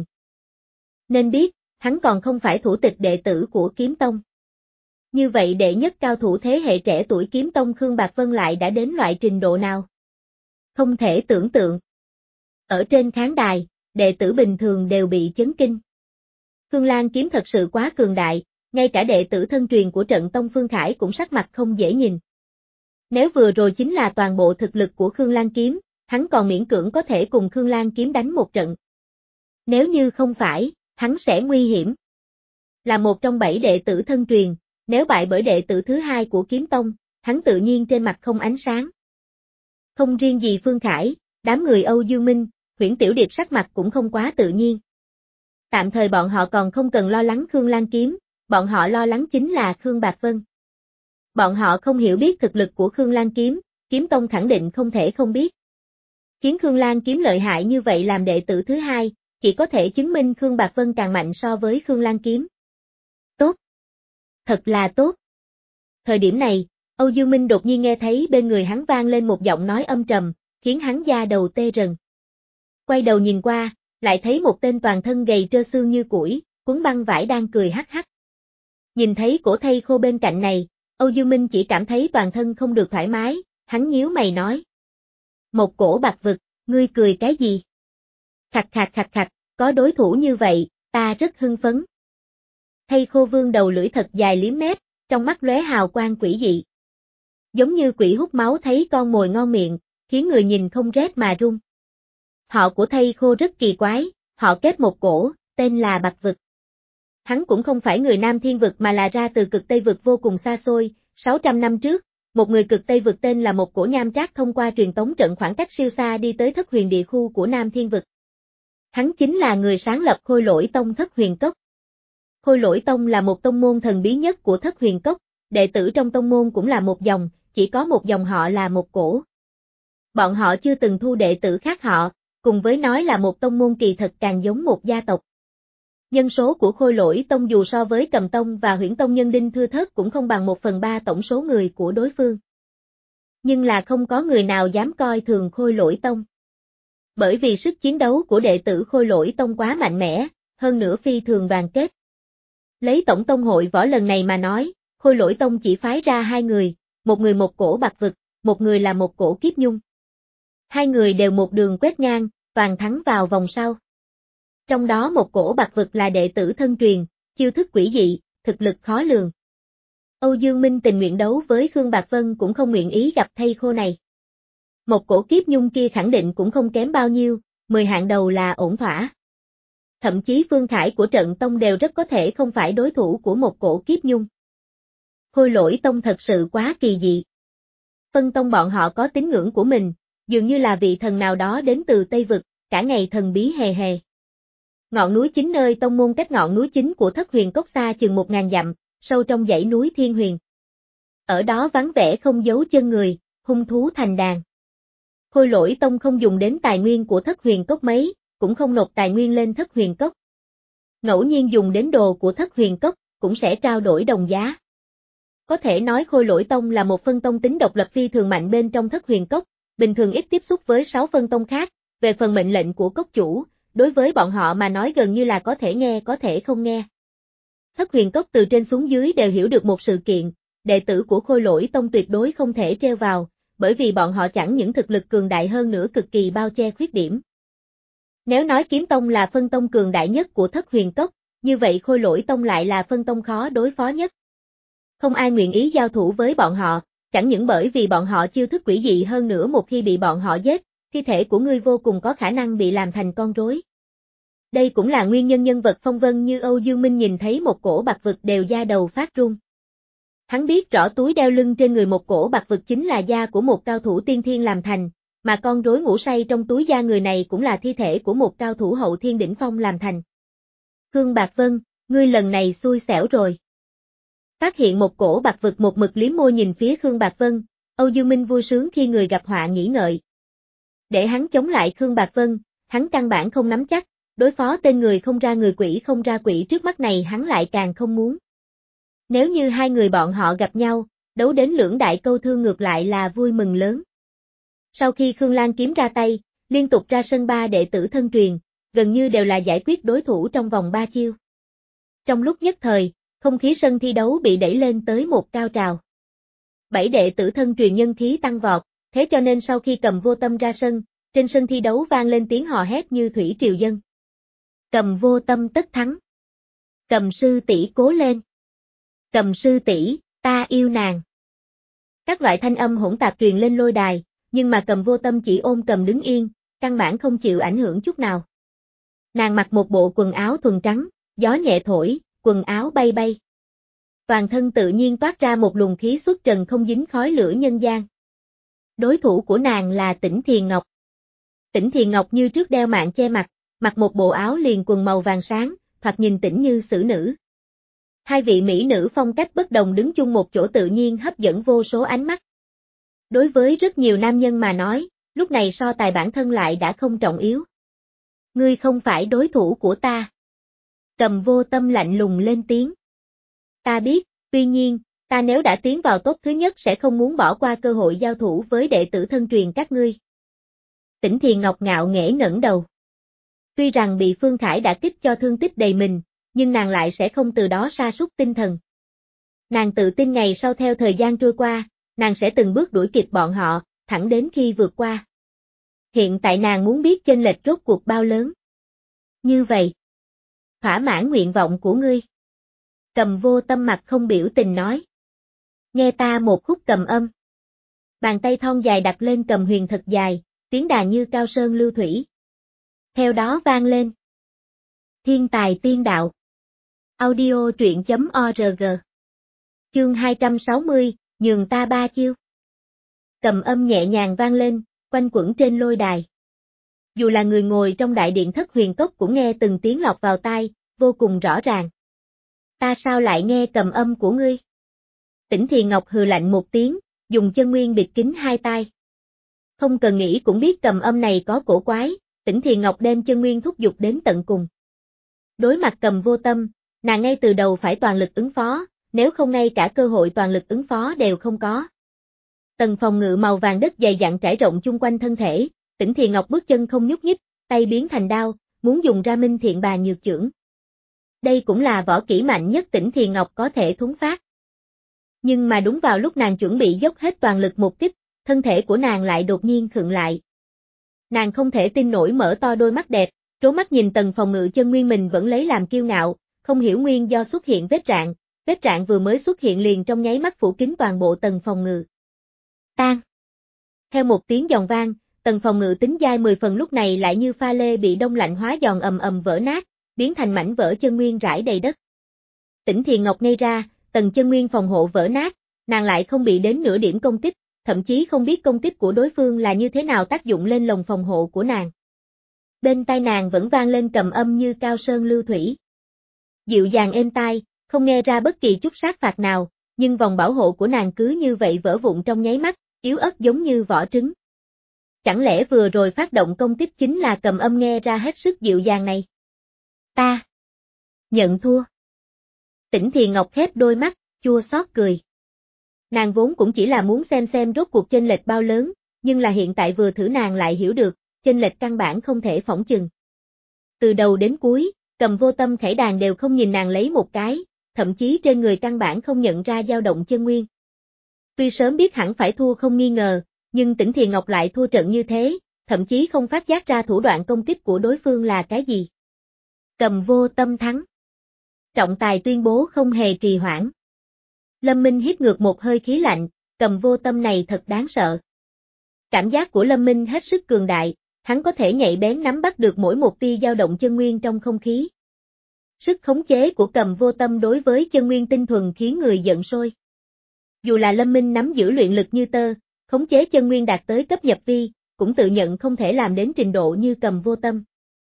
Nên biết, hắn còn không phải thủ tịch đệ tử của kiếm tông. Như vậy đệ nhất cao thủ thế hệ trẻ tuổi kiếm tông Khương Bạc Vân lại đã đến loại trình độ nào? Không thể tưởng tượng. Ở trên khán đài, đệ tử bình thường đều bị chấn kinh. Khương Lan kiếm thật sự quá cường đại, ngay cả đệ tử thân truyền của trận tông Phương Khải cũng sắc mặt không dễ nhìn. Nếu vừa rồi chính là toàn bộ thực lực của Khương Lan kiếm, hắn còn miễn cưỡng có thể cùng Khương Lan kiếm đánh một trận. Nếu như không phải, hắn sẽ nguy hiểm. Là một trong bảy đệ tử thân truyền, nếu bại bởi đệ tử thứ hai của kiếm tông, hắn tự nhiên trên mặt không ánh sáng. Không riêng gì Phương Khải, đám người Âu Dương Minh, Huyễn Tiểu Điệp sắc mặt cũng không quá tự nhiên. Tạm thời bọn họ còn không cần lo lắng Khương Lan kiếm, bọn họ lo lắng chính là Khương Bạc Vân. Bọn họ không hiểu biết thực lực của Khương Lan kiếm, kiếm tông khẳng định không thể không biết. Khiến Khương Lan kiếm lợi hại như vậy làm đệ tử thứ hai, chỉ có thể chứng minh Khương Bạc Vân càng mạnh so với Khương Lan kiếm. Tốt. Thật là tốt. Thời điểm này, Âu Dương Minh đột nhiên nghe thấy bên người hắn vang lên một giọng nói âm trầm, khiến hắn da đầu tê rần. Quay đầu nhìn qua, lại thấy một tên toàn thân gầy trơ xương như củi, quấn băng vải đang cười hắc hắc. Nhìn thấy cổ thây khô bên cạnh này, Âu Dương Minh chỉ cảm thấy toàn thân không được thoải mái, hắn nhíu mày nói. Một cổ bạc vực, ngươi cười cái gì? Khạch khạch khạch khạch, có đối thủ như vậy, ta rất hưng phấn. Thây khô vương đầu lưỡi thật dài liếm mép, trong mắt lóe hào quang quỷ dị. Giống như quỷ hút máu thấy con mồi ngon miệng, khiến người nhìn không rét mà run. Họ của thây khô rất kỳ quái, họ kết một cổ, tên là Bạc Vực. Hắn cũng không phải người Nam Thiên Vực mà là ra từ cực Tây Vực vô cùng xa xôi, sáu trăm năm trước, một người cực Tây Vực tên là một cổ nham trác thông qua truyền tống trận khoảng cách siêu xa đi tới thất huyền địa khu của Nam Thiên Vực. Hắn chính là người sáng lập Khôi Lỗi Tông Thất Huyền Cốc. Khôi Lỗi Tông là một tông môn thần bí nhất của Thất Huyền Cốc, đệ tử trong tông môn cũng là một dòng, chỉ có một dòng họ là một cổ. Bọn họ chưa từng thu đệ tử khác họ, cùng với nói là một tông môn kỳ thật càng giống một gia tộc. Nhân số của Khôi Lỗi Tông dù so với Cầm Tông và Huyễn Tông nhân đinh thưa thớt cũng không bằng một phần ba tổng số người của đối phương. Nhưng là không có người nào dám coi thường Khôi Lỗi Tông. Bởi vì sức chiến đấu của đệ tử Khôi Lỗi Tông quá mạnh mẽ, hơn nữa phi thường đoàn kết. Lấy tổng tông hội võ lần này mà nói, Khôi Lỗi Tông chỉ phái ra hai người, một người một cổ Bạc Vực, một người là một cổ Kiếp Nhung. Hai người đều một đường quét ngang, toàn thắng vào vòng sau. Trong đó một cổ Bạc Vực là đệ tử thân truyền, chiêu thức quỷ dị, thực lực khó lường. Âu Dương Minh tình nguyện đấu với Khương Bạc Vân cũng không nguyện ý gặp thây khô này. Một cổ Kiếp Nhung kia khẳng định cũng không kém bao nhiêu, mười hạng đầu là ổn thỏa. Thậm chí Phương Khải của trận tông đều rất có thể không phải đối thủ của một cổ Kiếp Nhung. Khôi Lỗi Tông thật sự quá kỳ dị. Phân tông bọn họ có tín ngưỡng của mình, dường như là vị thần nào đó đến từ Tây Vực, cả ngày thần bí hề hề. Ngọn núi chính nơi tông môn cách ngọn núi chính của Thất Huyền Cốc xa chừng một ngàn dặm, sâu trong dãy núi Thiên Huyền. Ở đó vắng vẻ không giấu chân người, hung thú thành đàn. Khôi Lỗi Tông không dùng đến tài nguyên của Thất Huyền Cốc mấy, cũng không nộp tài nguyên lên Thất Huyền Cốc. Ngẫu nhiên dùng đến đồ của Thất Huyền Cốc, cũng sẽ trao đổi đồng giá. Có thể nói Khôi Lỗi Tông là một phân tông tính độc lập phi thường mạnh bên trong Thất Huyền Cốc, bình thường ít tiếp xúc với sáu phân tông khác, về phần mệnh lệnh của cốc chủ, đối với bọn họ mà nói gần như là có thể nghe có thể không nghe. Thất Huyền Cốc từ trên xuống dưới đều hiểu được một sự kiện, đệ tử của Khôi Lỗi Tông tuyệt đối không thể treo vào, bởi vì bọn họ chẳng những thực lực cường đại hơn nữa cực kỳ bao che khuyết điểm. Nếu nói Kiếm Tông là phân tông cường đại nhất của Thất Huyền Cốc, như vậy Khôi Lỗi Tông lại là phân tông khó đối phó nhất. Không ai nguyện ý giao thủ với bọn họ, chẳng những bởi vì bọn họ chiêu thức quỷ dị hơn nữa một khi bị bọn họ giết, thi thể của ngươi vô cùng có khả năng bị làm thành con rối. Đây cũng là nguyên nhân nhân vật phong vân như Âu Dương Minh nhìn thấy một cổ Bạc Vực đều da đầu phát run. Hắn biết rõ túi đeo lưng trên người một cổ Bạc Vực chính là da của một cao thủ tiên thiên làm thành, mà con rối ngủ say trong túi da người này cũng là thi thể của một cao thủ hậu thiên đỉnh phong làm thành. Khương Bạc Vân, ngươi lần này xui xẻo rồi. Phát hiện một cổ Bạc Vực một mực liếm môi nhìn phía Khương Bạc Vân, Âu Dương Minh vui sướng khi người gặp họa nghĩ ngợi. Để hắn chống lại Khương Bạc Vân, hắn căn bản không nắm chắc, đối phó tên người không ra người quỷ không ra quỷ trước mắt này hắn lại càng không muốn. Nếu như hai người bọn họ gặp nhau, đấu đến lưỡng đại câu thương ngược lại là vui mừng lớn. Sau khi Khương Lan kiếm ra tay, liên tục ra sân ba đệ tử thân truyền, gần như đều là giải quyết đối thủ trong vòng ba chiêu. Trong lúc nhất thời, không khí sân thi đấu bị đẩy lên tới một cao trào. Bảy đệ tử thân truyền nhân khí tăng vọt, thế cho nên sau khi Cầm Vô Tâm ra sân, trên sân thi đấu vang lên tiếng hò hét như thủy triều dân. Cầm Vô Tâm tất thắng. Cầm sư tỷ cố lên. Cầm sư tỷ, ta yêu nàng. Các loại thanh âm hỗn tạp truyền lên lôi đài, nhưng mà Cầm Vô Tâm chỉ ôm cầm đứng yên, căn bản không chịu ảnh hưởng chút nào. Nàng mặc một bộ quần áo thuần trắng, gió nhẹ thổi, quần áo bay bay. Toàn thân tự nhiên toát ra một luồng khí xuất trần không dính khói lửa nhân gian. Đối thủ của nàng là Tĩnh Thiền Ngọc. Tĩnh Thiền Ngọc như trước đeo mạng che mặt, mặc một bộ áo liền quần màu vàng sáng, thoạt nhìn tĩnh như xử nữ. Hai vị mỹ nữ phong cách bất đồng đứng chung một chỗ tự nhiên hấp dẫn vô số ánh mắt. Đối với rất nhiều nam nhân mà nói, lúc này so tài bản thân lại đã không trọng yếu. Ngươi không phải đối thủ của ta. Cầm Vô Tâm lạnh lùng lên tiếng. Ta biết, tuy nhiên, Ta nếu đã tiến vào top thứ nhất sẽ không muốn bỏ qua cơ hội giao thủ với đệ tử thân truyền các ngươi. Tỉnh Thiền Ngọc ngạo nghễ ngẩng đầu. Tuy rằng bị Phương Khải đã kích cho thương tích đầy mình, nhưng nàng lại sẽ không từ đó sa sút tinh thần. Nàng tự tin ngày sau theo thời gian trôi qua, nàng sẽ từng bước đuổi kịp bọn họ, thẳng đến khi vượt qua. Hiện tại nàng muốn biết chênh lệch rốt cuộc bao lớn. Như vậy, thỏa mãn nguyện vọng của ngươi. Cầm Vô Tâm mặt không biểu tình nói. Nghe ta một khúc cầm âm. Bàn tay thon dài đặt lên cầm huyền thật dài, tiếng đàn như cao sơn lưu thủy. Theo đó vang lên. Thiên tài tiên đạo. Audio truyện chấm org. Chương hai trăm sáu mươi, nhường ta ba chiêu. Cầm âm nhẹ nhàng vang lên, quanh quẩn trên lôi đài. Dù là người ngồi trong đại điện thất huyền cốc cũng nghe từng tiếng lọt vào tai, vô cùng rõ ràng. Ta sao lại nghe cầm âm của ngươi? Tỉnh Thiền Ngọc hừ lạnh một tiếng, dùng chân nguyên bịt kín hai tai. Không cần nghĩ cũng biết cầm âm này có cổ quái, Tỉnh Thiền Ngọc đem chân nguyên thúc giục đến tận cùng. Đối mặt Cầm Vô Tâm, nàng ngay từ đầu phải toàn lực ứng phó, nếu không ngay cả cơ hội toàn lực ứng phó đều không có. Tầng phòng ngự màu vàng đất dày dặn trải rộng chung quanh thân thể, Tỉnh Thiền Ngọc bước chân không nhúc nhích, tay biến thành đao, muốn dùng ra Minh Thiện Bà Nhược Chưởng. Đây cũng là võ kỹ mạnh nhất Tỉnh Thiền Ngọc có thể thuấn phát. Nhưng mà đúng vào lúc nàng chuẩn bị dốc hết toàn lực một kích, thân thể của nàng lại đột nhiên khựng lại. Nàng không thể tin nổi mở to đôi mắt đẹp, trố mắt nhìn tầng phòng ngự chân nguyên mình vẫn lấy làm kiêu ngạo, không hiểu nguyên do xuất hiện vết rạn, vết rạn vừa mới xuất hiện liền trong nháy mắt phủ kín toàn bộ tầng phòng ngự. Tan. Theo một tiếng giòn vang, tầng phòng ngự tính dai mười phần lúc này lại như pha lê bị đông lạnh hóa giòn ầm ầm vỡ nát, biến thành mảnh vỡ chân nguyên rải đầy đất. Tỉnh Thiền Ngọc ngây ra, tầng chân nguyên phòng hộ vỡ nát, nàng lại không bị đến nửa điểm công kích, thậm chí không biết công kích của đối phương là như thế nào tác dụng lên lồng phòng hộ của nàng. Bên tai nàng vẫn vang lên cầm âm như cao sơn lưu thủy. Dịu dàng êm tai, không nghe ra bất kỳ chút sát phạt nào, nhưng vòng bảo hộ của nàng cứ như vậy vỡ vụn trong nháy mắt, yếu ớt giống như vỏ trứng. Chẳng lẽ vừa rồi phát động công kích chính là cầm âm nghe ra hết sức dịu dàng này? Ta nhận thua. Tỉnh Thiền Ngọc khép đôi mắt, chua xót cười. Nàng vốn cũng chỉ là muốn xem xem rốt cuộc chênh lệch bao lớn, nhưng là hiện tại vừa thử nàng lại hiểu được, chênh lệch căn bản không thể phỏng chừng. Từ đầu đến cuối, Cầm Vô Tâm khải đàn đều không nhìn nàng lấy một cái, thậm chí trên người căn bản không nhận ra dao động chân nguyên. Tuy sớm biết hẳn phải thua không nghi ngờ, nhưng Tỉnh Thiền Ngọc lại thua trận như thế, thậm chí không phát giác ra thủ đoạn công kích của đối phương là cái gì. Cầm Vô Tâm thắng. Trọng tài tuyên bố không hề trì hoãn. Lâm Minh hít ngược một hơi khí lạnh, Cầm Vô Tâm này thật đáng sợ. Cảm giác của Lâm Minh hết sức cường đại, hắn có thể nhạy bén nắm bắt được mỗi một tia dao động chân nguyên trong không khí. Sức khống chế của Cầm Vô Tâm đối với chân nguyên tinh thuần khiến người giận sôi. Dù là Lâm Minh nắm giữ luyện lực như tơ, khống chế chân nguyên đạt tới cấp nhập vi, cũng tự nhận không thể làm đến trình độ như Cầm Vô Tâm.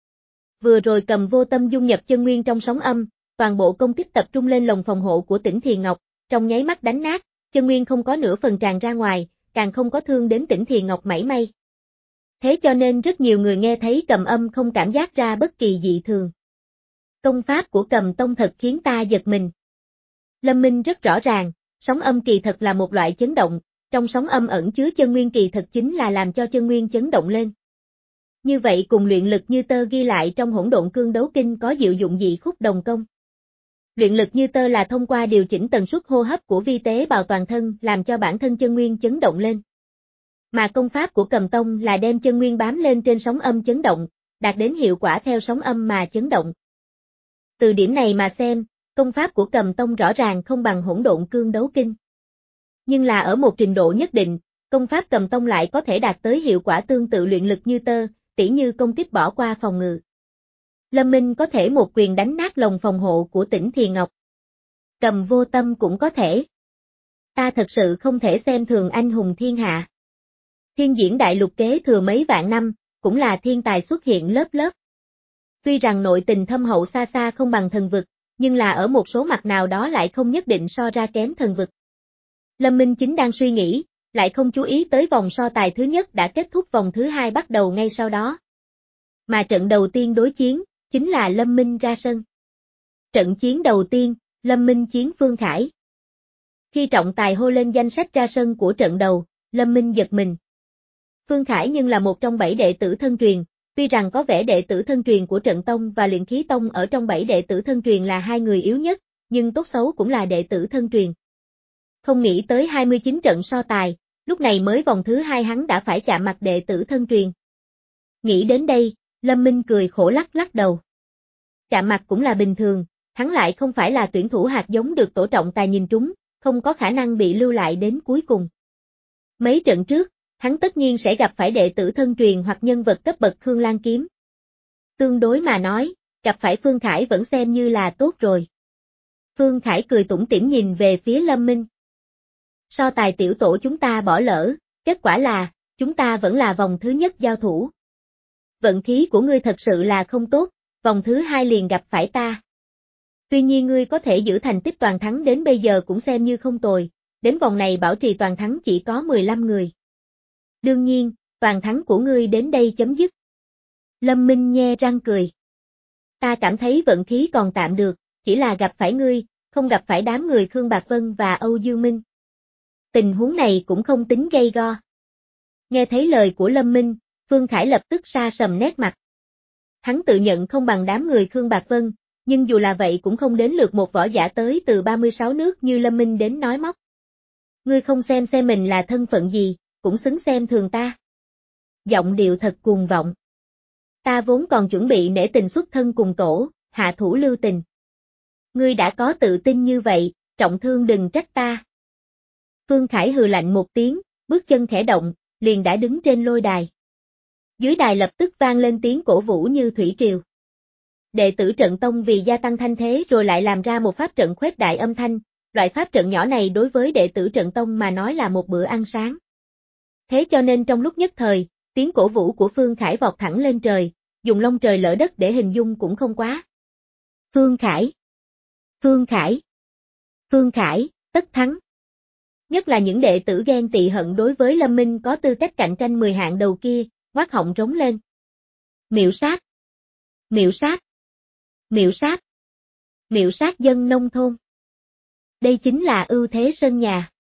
Vừa rồi Cầm Vô Tâm dung nhập chân nguyên trong sóng âm, toàn bộ công kích tập trung lên lồng phòng hộ của Tỉnh Thiền Ngọc, trong nháy mắt đánh nát, chân nguyên không có nửa phần tràn ra ngoài, càng không có thương đến Tỉnh Thiền Ngọc mảy may. Thế cho nên rất nhiều người nghe thấy cầm âm không cảm giác ra bất kỳ dị thường. Công pháp của Cầm Tông thật khiến ta giật mình. Lâm Minh rất rõ ràng, sóng âm kỳ thật là một loại chấn động, trong sóng âm ẩn chứa chân nguyên kỳ thật chính là làm cho chân nguyên chấn động lên. Như vậy cùng luyện lực như tơ ghi lại trong Hỗn Độn Cương Đấu Kinh có diệu dụng dị khúc đồng công. Luyện lực như tơ là thông qua điều chỉnh tần suất hô hấp của vi tế bào toàn thân làm cho bản thân chân nguyên chấn động lên. Mà công pháp của Cầm Tông là đem chân nguyên bám lên trên sóng âm chấn động, đạt đến hiệu quả theo sóng âm mà chấn động. Từ điểm này mà xem, công pháp của Cầm Tông rõ ràng không bằng Hỗn Độn Cương Đấu Kinh. Nhưng là ở một trình độ nhất định, công pháp Cầm Tông lại có thể đạt tới hiệu quả tương tự luyện lực như tơ, tỉ như công kích bỏ qua phòng ngự. Lâm Minh có thể một quyền đánh nát lồng phòng hộ của Tỉnh Thiền Ngọc. Cầm Vô Tâm cũng có thể. Ta thật sự không thể xem thường anh hùng thiên hạ. Thiên diễn đại lục kế thừa mấy vạn năm, cũng là thiên tài xuất hiện lớp lớp. Tuy rằng nội tình thâm hậu xa xa không bằng thần vực, nhưng là ở một số mặt nào đó lại không nhất định so ra kém thần vực. Lâm Minh chính đang suy nghĩ, lại không chú ý tới vòng so tài thứ nhất đã kết thúc, vòng thứ hai bắt đầu ngay sau đó. Mà trận đầu tiên đối chiến, chính là Lâm Minh ra sân. Trận chiến đầu tiên, Lâm Minh chiến Phương Khải. Khi trọng tài hô lên danh sách ra sân của trận đầu, Lâm Minh giật mình. Phương Khải nhưng là một trong bảy đệ tử thân truyền, tuy rằng có vẻ đệ tử thân truyền của Trận Tông và Luyện Khí Tông ở trong bảy đệ tử thân truyền là hai người yếu nhất, nhưng tốt xấu cũng là đệ tử thân truyền. Không nghĩ tới hai mươi chín trận so tài, lúc này mới vòng thứ hai hắn đã phải chạm mặt đệ tử thân truyền. Nghĩ đến đây, Lâm Minh cười khổ lắc lắc đầu. Chạm mặt cũng là bình thường, hắn lại không phải là tuyển thủ hạt giống được tổ trọng tài nhìn trúng, không có khả năng bị lưu lại đến cuối cùng. Mấy trận trước, hắn tất nhiên sẽ gặp phải đệ tử thân truyền hoặc nhân vật cấp bậc Khương Lan Kiếm. Tương đối mà nói, gặp phải Phương Khải vẫn xem như là tốt rồi. Phương Khải cười tủm tỉm nhìn về phía Lâm Minh. So tài tiểu tổ chúng ta bỏ lỡ, kết quả là, chúng ta vẫn là vòng thứ nhất giao thủ. Vận khí của ngươi thật sự là không tốt, vòng thứ hai liền gặp phải ta. Tuy nhiên ngươi có thể giữ thành tích toàn thắng đến bây giờ cũng xem như không tồi, đến vòng này bảo trì toàn thắng chỉ có mười lăm người. Đương nhiên, toàn thắng của ngươi đến đây chấm dứt. Lâm Minh nhe răng cười. Ta cảm thấy vận khí còn tạm được, chỉ là gặp phải ngươi, không gặp phải đám người Khương Bạc Vân và Âu Dương Minh. Tình huống này cũng không tính gay go. Nghe thấy lời của Lâm Minh, Phương Khải lập tức sa sầm nét mặt. Hắn tự nhận không bằng đám người Khương Bạc Vân, nhưng dù là vậy cũng không đến lượt một võ giả tới từ ba mươi sáu nước như Lâm Minh đến nói móc. Ngươi không xem xem mình là thân phận gì, cũng xứng xem thường ta. Giọng điệu thật cuồng vọng. Ta vốn còn chuẩn bị nể tình xuất thân cùng tổ, hạ thủ lưu tình. Ngươi đã có tự tin như vậy, trọng thương đừng trách ta. Phương Khải hừ lạnh một tiếng, bước chân khẽ động, liền đã đứng trên lôi đài. Dưới đài lập tức vang lên tiếng cổ vũ như thủy triều. Đệ tử Trận Tông vì gia tăng thanh thế rồi lại làm ra một pháp trận khuếch đại âm thanh, loại pháp trận nhỏ này đối với đệ tử Trận Tông mà nói là một bữa ăn sáng. Thế cho nên trong lúc nhất thời, tiếng cổ vũ của Phương Khải vọt thẳng lên trời, dùng lông trời lỡ đất để hình dung cũng không quá. Phương Khải! Phương Khải! Phương Khải, tất thắng! Nhất là những đệ tử ghen tị hận đối với Lâm Minh có tư cách cạnh tranh mười hạng đầu kia, quát họng rống lên. Miệu sát! Miệu sát! Miệu sát! Miệu sát dân nông thôn! Đây chính là ưu thế sân nhà.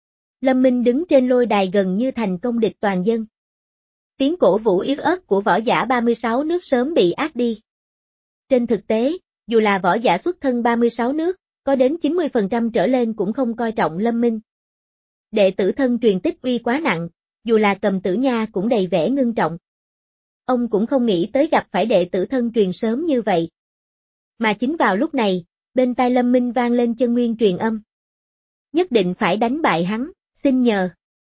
Lâm Minh đứng trên lôi đài gần như thành công địch toàn dân. Tiếng cổ vũ yếu ớt của võ giả ba mươi sáu nước sớm bị át đi. Trên thực tế, dù là võ giả xuất thân ba mươi sáu nước, có đến chín mươi phần trăm trở lên cũng không coi trọng Lâm Minh. Đệ tử thân truyền tích uy quá nặng, dù là Cầm Tử Nha cũng đầy vẻ ngưng trọng. Ông cũng không nghĩ tới gặp phải đệ tử thân truyền sớm như vậy. Mà chính vào lúc này, bên tai Lâm Minh vang lên chân nguyên truyền âm. Nhất định phải đánh bại hắn, xin nhờ.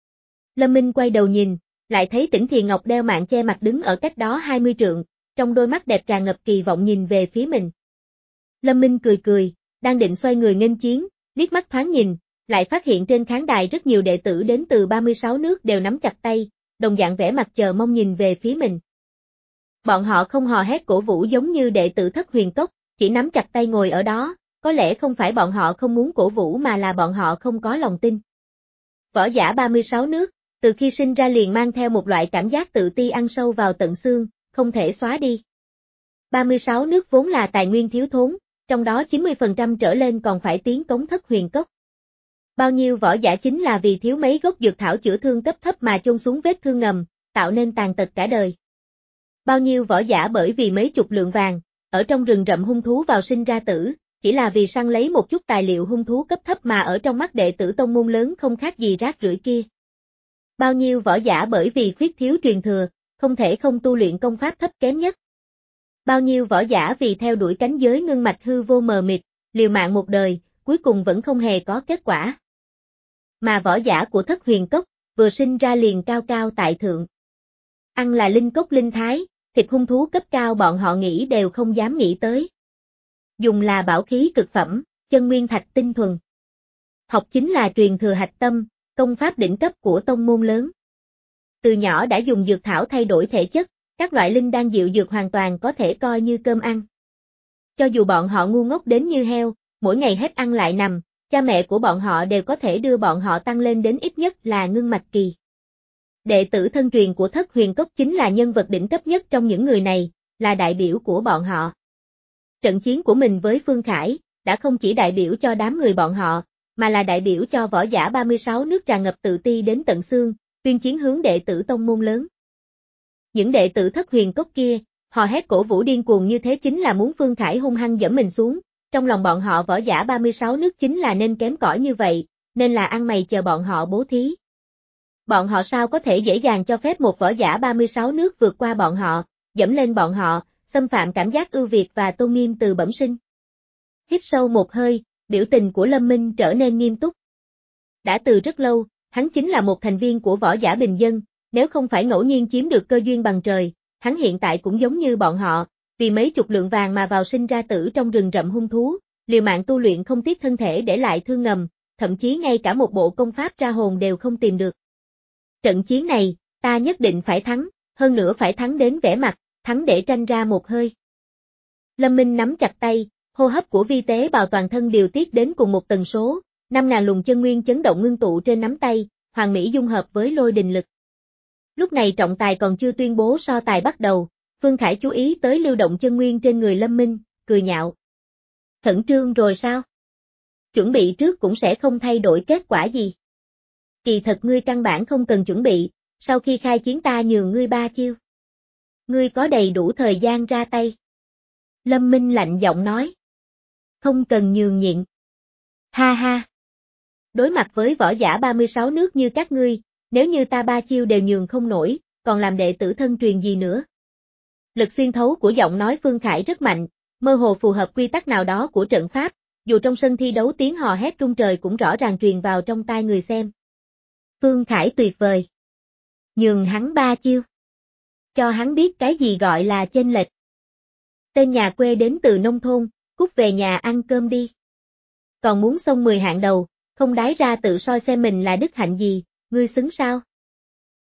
Lâm Minh quay đầu nhìn, lại thấy Tỉnh Thiền Ngọc đeo mạng che mặt đứng ở cách đó hai mươi trượng, trong đôi mắt đẹp tràn ngập kỳ vọng nhìn về phía mình. Lâm Minh cười cười, đang định xoay người nghênh chiến, liếc mắt thoáng nhìn, lại phát hiện trên khán đài rất nhiều đệ tử đến từ ba mươi sáu nước đều nắm chặt tay, đồng dạng vẻ mặt chờ mong nhìn về phía mình. Bọn họ không hò hét cổ vũ giống như đệ tử Thất Huyền Cốc, chỉ nắm chặt tay ngồi ở đó, có lẽ không phải bọn họ không muốn cổ vũ mà là bọn họ không có lòng tin. Võ giả ba mươi sáu nước, từ khi sinh ra liền mang theo một loại cảm giác tự ti ăn sâu vào tận xương, không thể xóa đi. ba mươi sáu nước vốn là tài nguyên thiếu thốn, trong đó chín mươi phần trăm trở lên còn phải tiến cống Thất Huyền Cốc. Bao nhiêu võ giả chính là vì thiếu mấy gốc dược thảo chữa thương cấp thấp mà chôn xuống vết thương ngầm, tạo nên tàn tật cả đời. Bao nhiêu võ giả bởi vì mấy chục lượng vàng, ở trong rừng rậm hung thú vào sinh ra tử, chỉ là vì săn lấy một chút tài liệu hung thú cấp thấp mà ở trong mắt đệ tử tông môn lớn không khác gì rác rưởi kia. Bao nhiêu võ giả bởi vì khuyết thiếu truyền thừa, không thể không tu luyện công pháp thấp kém nhất. Bao nhiêu võ giả vì theo đuổi cánh giới ngưng mạch hư vô mờ mịt, liều mạng một đời, cuối cùng vẫn không hề có kết quả. Mà võ giả của Thất Huyền Cốc, vừa sinh ra liền cao cao tại thượng. Ăn là linh cốc linh thái, thịt hung thú cấp cao bọn họ nghĩ đều không dám nghĩ tới. Dùng là bảo khí cực phẩm, chân nguyên thạch tinh thuần. Học chính là truyền thừa hạch tâm, công pháp đỉnh cấp của tông môn lớn. Từ nhỏ đã dùng dược thảo thay đổi thể chất, các loại linh đan diệu dược hoàn toàn có thể coi như cơm ăn. Cho dù bọn họ ngu ngốc đến như heo, mỗi ngày hết ăn lại nằm, cha mẹ của bọn họ đều có thể đưa bọn họ tăng lên đến ít nhất là ngưng mạch kỳ. Đệ tử thân truyền của Thất Huyền Cốc chính là nhân vật đỉnh cấp nhất trong những người này, là đại biểu của bọn họ. Trận chiến của mình với Phương Khải, đã không chỉ đại biểu cho đám người bọn họ, mà là đại biểu cho võ giả ba mươi sáu nước tràn ngập tự ti đến tận xương, tuyên chiến hướng đệ tử tông môn lớn. Những đệ tử Thất Huyền Cốc kia, hò hét cổ vũ điên cuồng như thế chính là muốn Phương Khải hung hăng dẫm mình xuống, trong lòng bọn họ võ giả ba mươi sáu nước chính là nên kém cỏi như vậy, nên là ăn mày chờ bọn họ bố thí. Bọn họ sao có thể dễ dàng cho phép một võ giả ba mươi sáu nước vượt qua bọn họ, dẫm lên bọn họ, xâm phạm cảm giác ưu việt và tôn nghiêm từ bẩm sinh. Hít sâu một hơi, biểu tình của Lâm Minh trở nên nghiêm túc. Đã từ rất lâu, hắn chính là một thành viên của võ giả bình dân, nếu không phải ngẫu nhiên chiếm được cơ duyên bằng trời, hắn hiện tại cũng giống như bọn họ, vì mấy chục lượng vàng mà vào sinh ra tử trong rừng rậm hung thú, liều mạng tu luyện không tiếc thân thể để lại thương ngầm, thậm chí ngay cả một bộ công pháp ra hồn đều không tìm được. Trận chiến này, ta nhất định phải thắng, hơn nữa phải thắng đến vẻ mặt, thắng để tranh ra một hơi. Lâm Minh nắm chặt tay, hô hấp của vi tế bào toàn thân điều tiết đến cùng một tần số, năm ngàn luồng chân nguyên chấn động ngưng tụ trên nắm tay, hoàn mỹ dung hợp với lôi đình lực. Lúc này trọng tài còn chưa tuyên bố so tài bắt đầu, Phương Khải chú ý tới lưu động chân nguyên trên người Lâm Minh, cười nhạo. Khẩn trương rồi sao? Chuẩn bị trước cũng sẽ không thay đổi kết quả gì. Kỳ thật ngươi căn bản không cần chuẩn bị, sau khi khai chiến ta nhường ngươi ba chiêu. Ngươi có đầy đủ thời gian ra tay. Lâm Minh lạnh giọng nói. Không cần nhường nhịn. Ha ha. Đối mặt với võ giả ba mươi sáu nước như các ngươi, nếu như ta ba chiêu đều nhường không nổi, còn làm đệ tử thân truyền gì nữa. Lực xuyên thấu của giọng nói Phương Khải rất mạnh, mơ hồ phù hợp quy tắc nào đó của trận pháp, dù trong sân thi đấu tiếng hò hét rung trời cũng rõ ràng truyền vào trong tai người xem. Phương Khải tuyệt vời. Nhường hắn ba chiêu. Cho hắn biết cái gì gọi là chênh lệch. Tên nhà quê đến từ nông thôn, cút về nhà ăn cơm đi. Còn muốn xông mười hạng đầu, không đái ra tự soi xem mình là đức hạnh gì, ngươi xứng sao?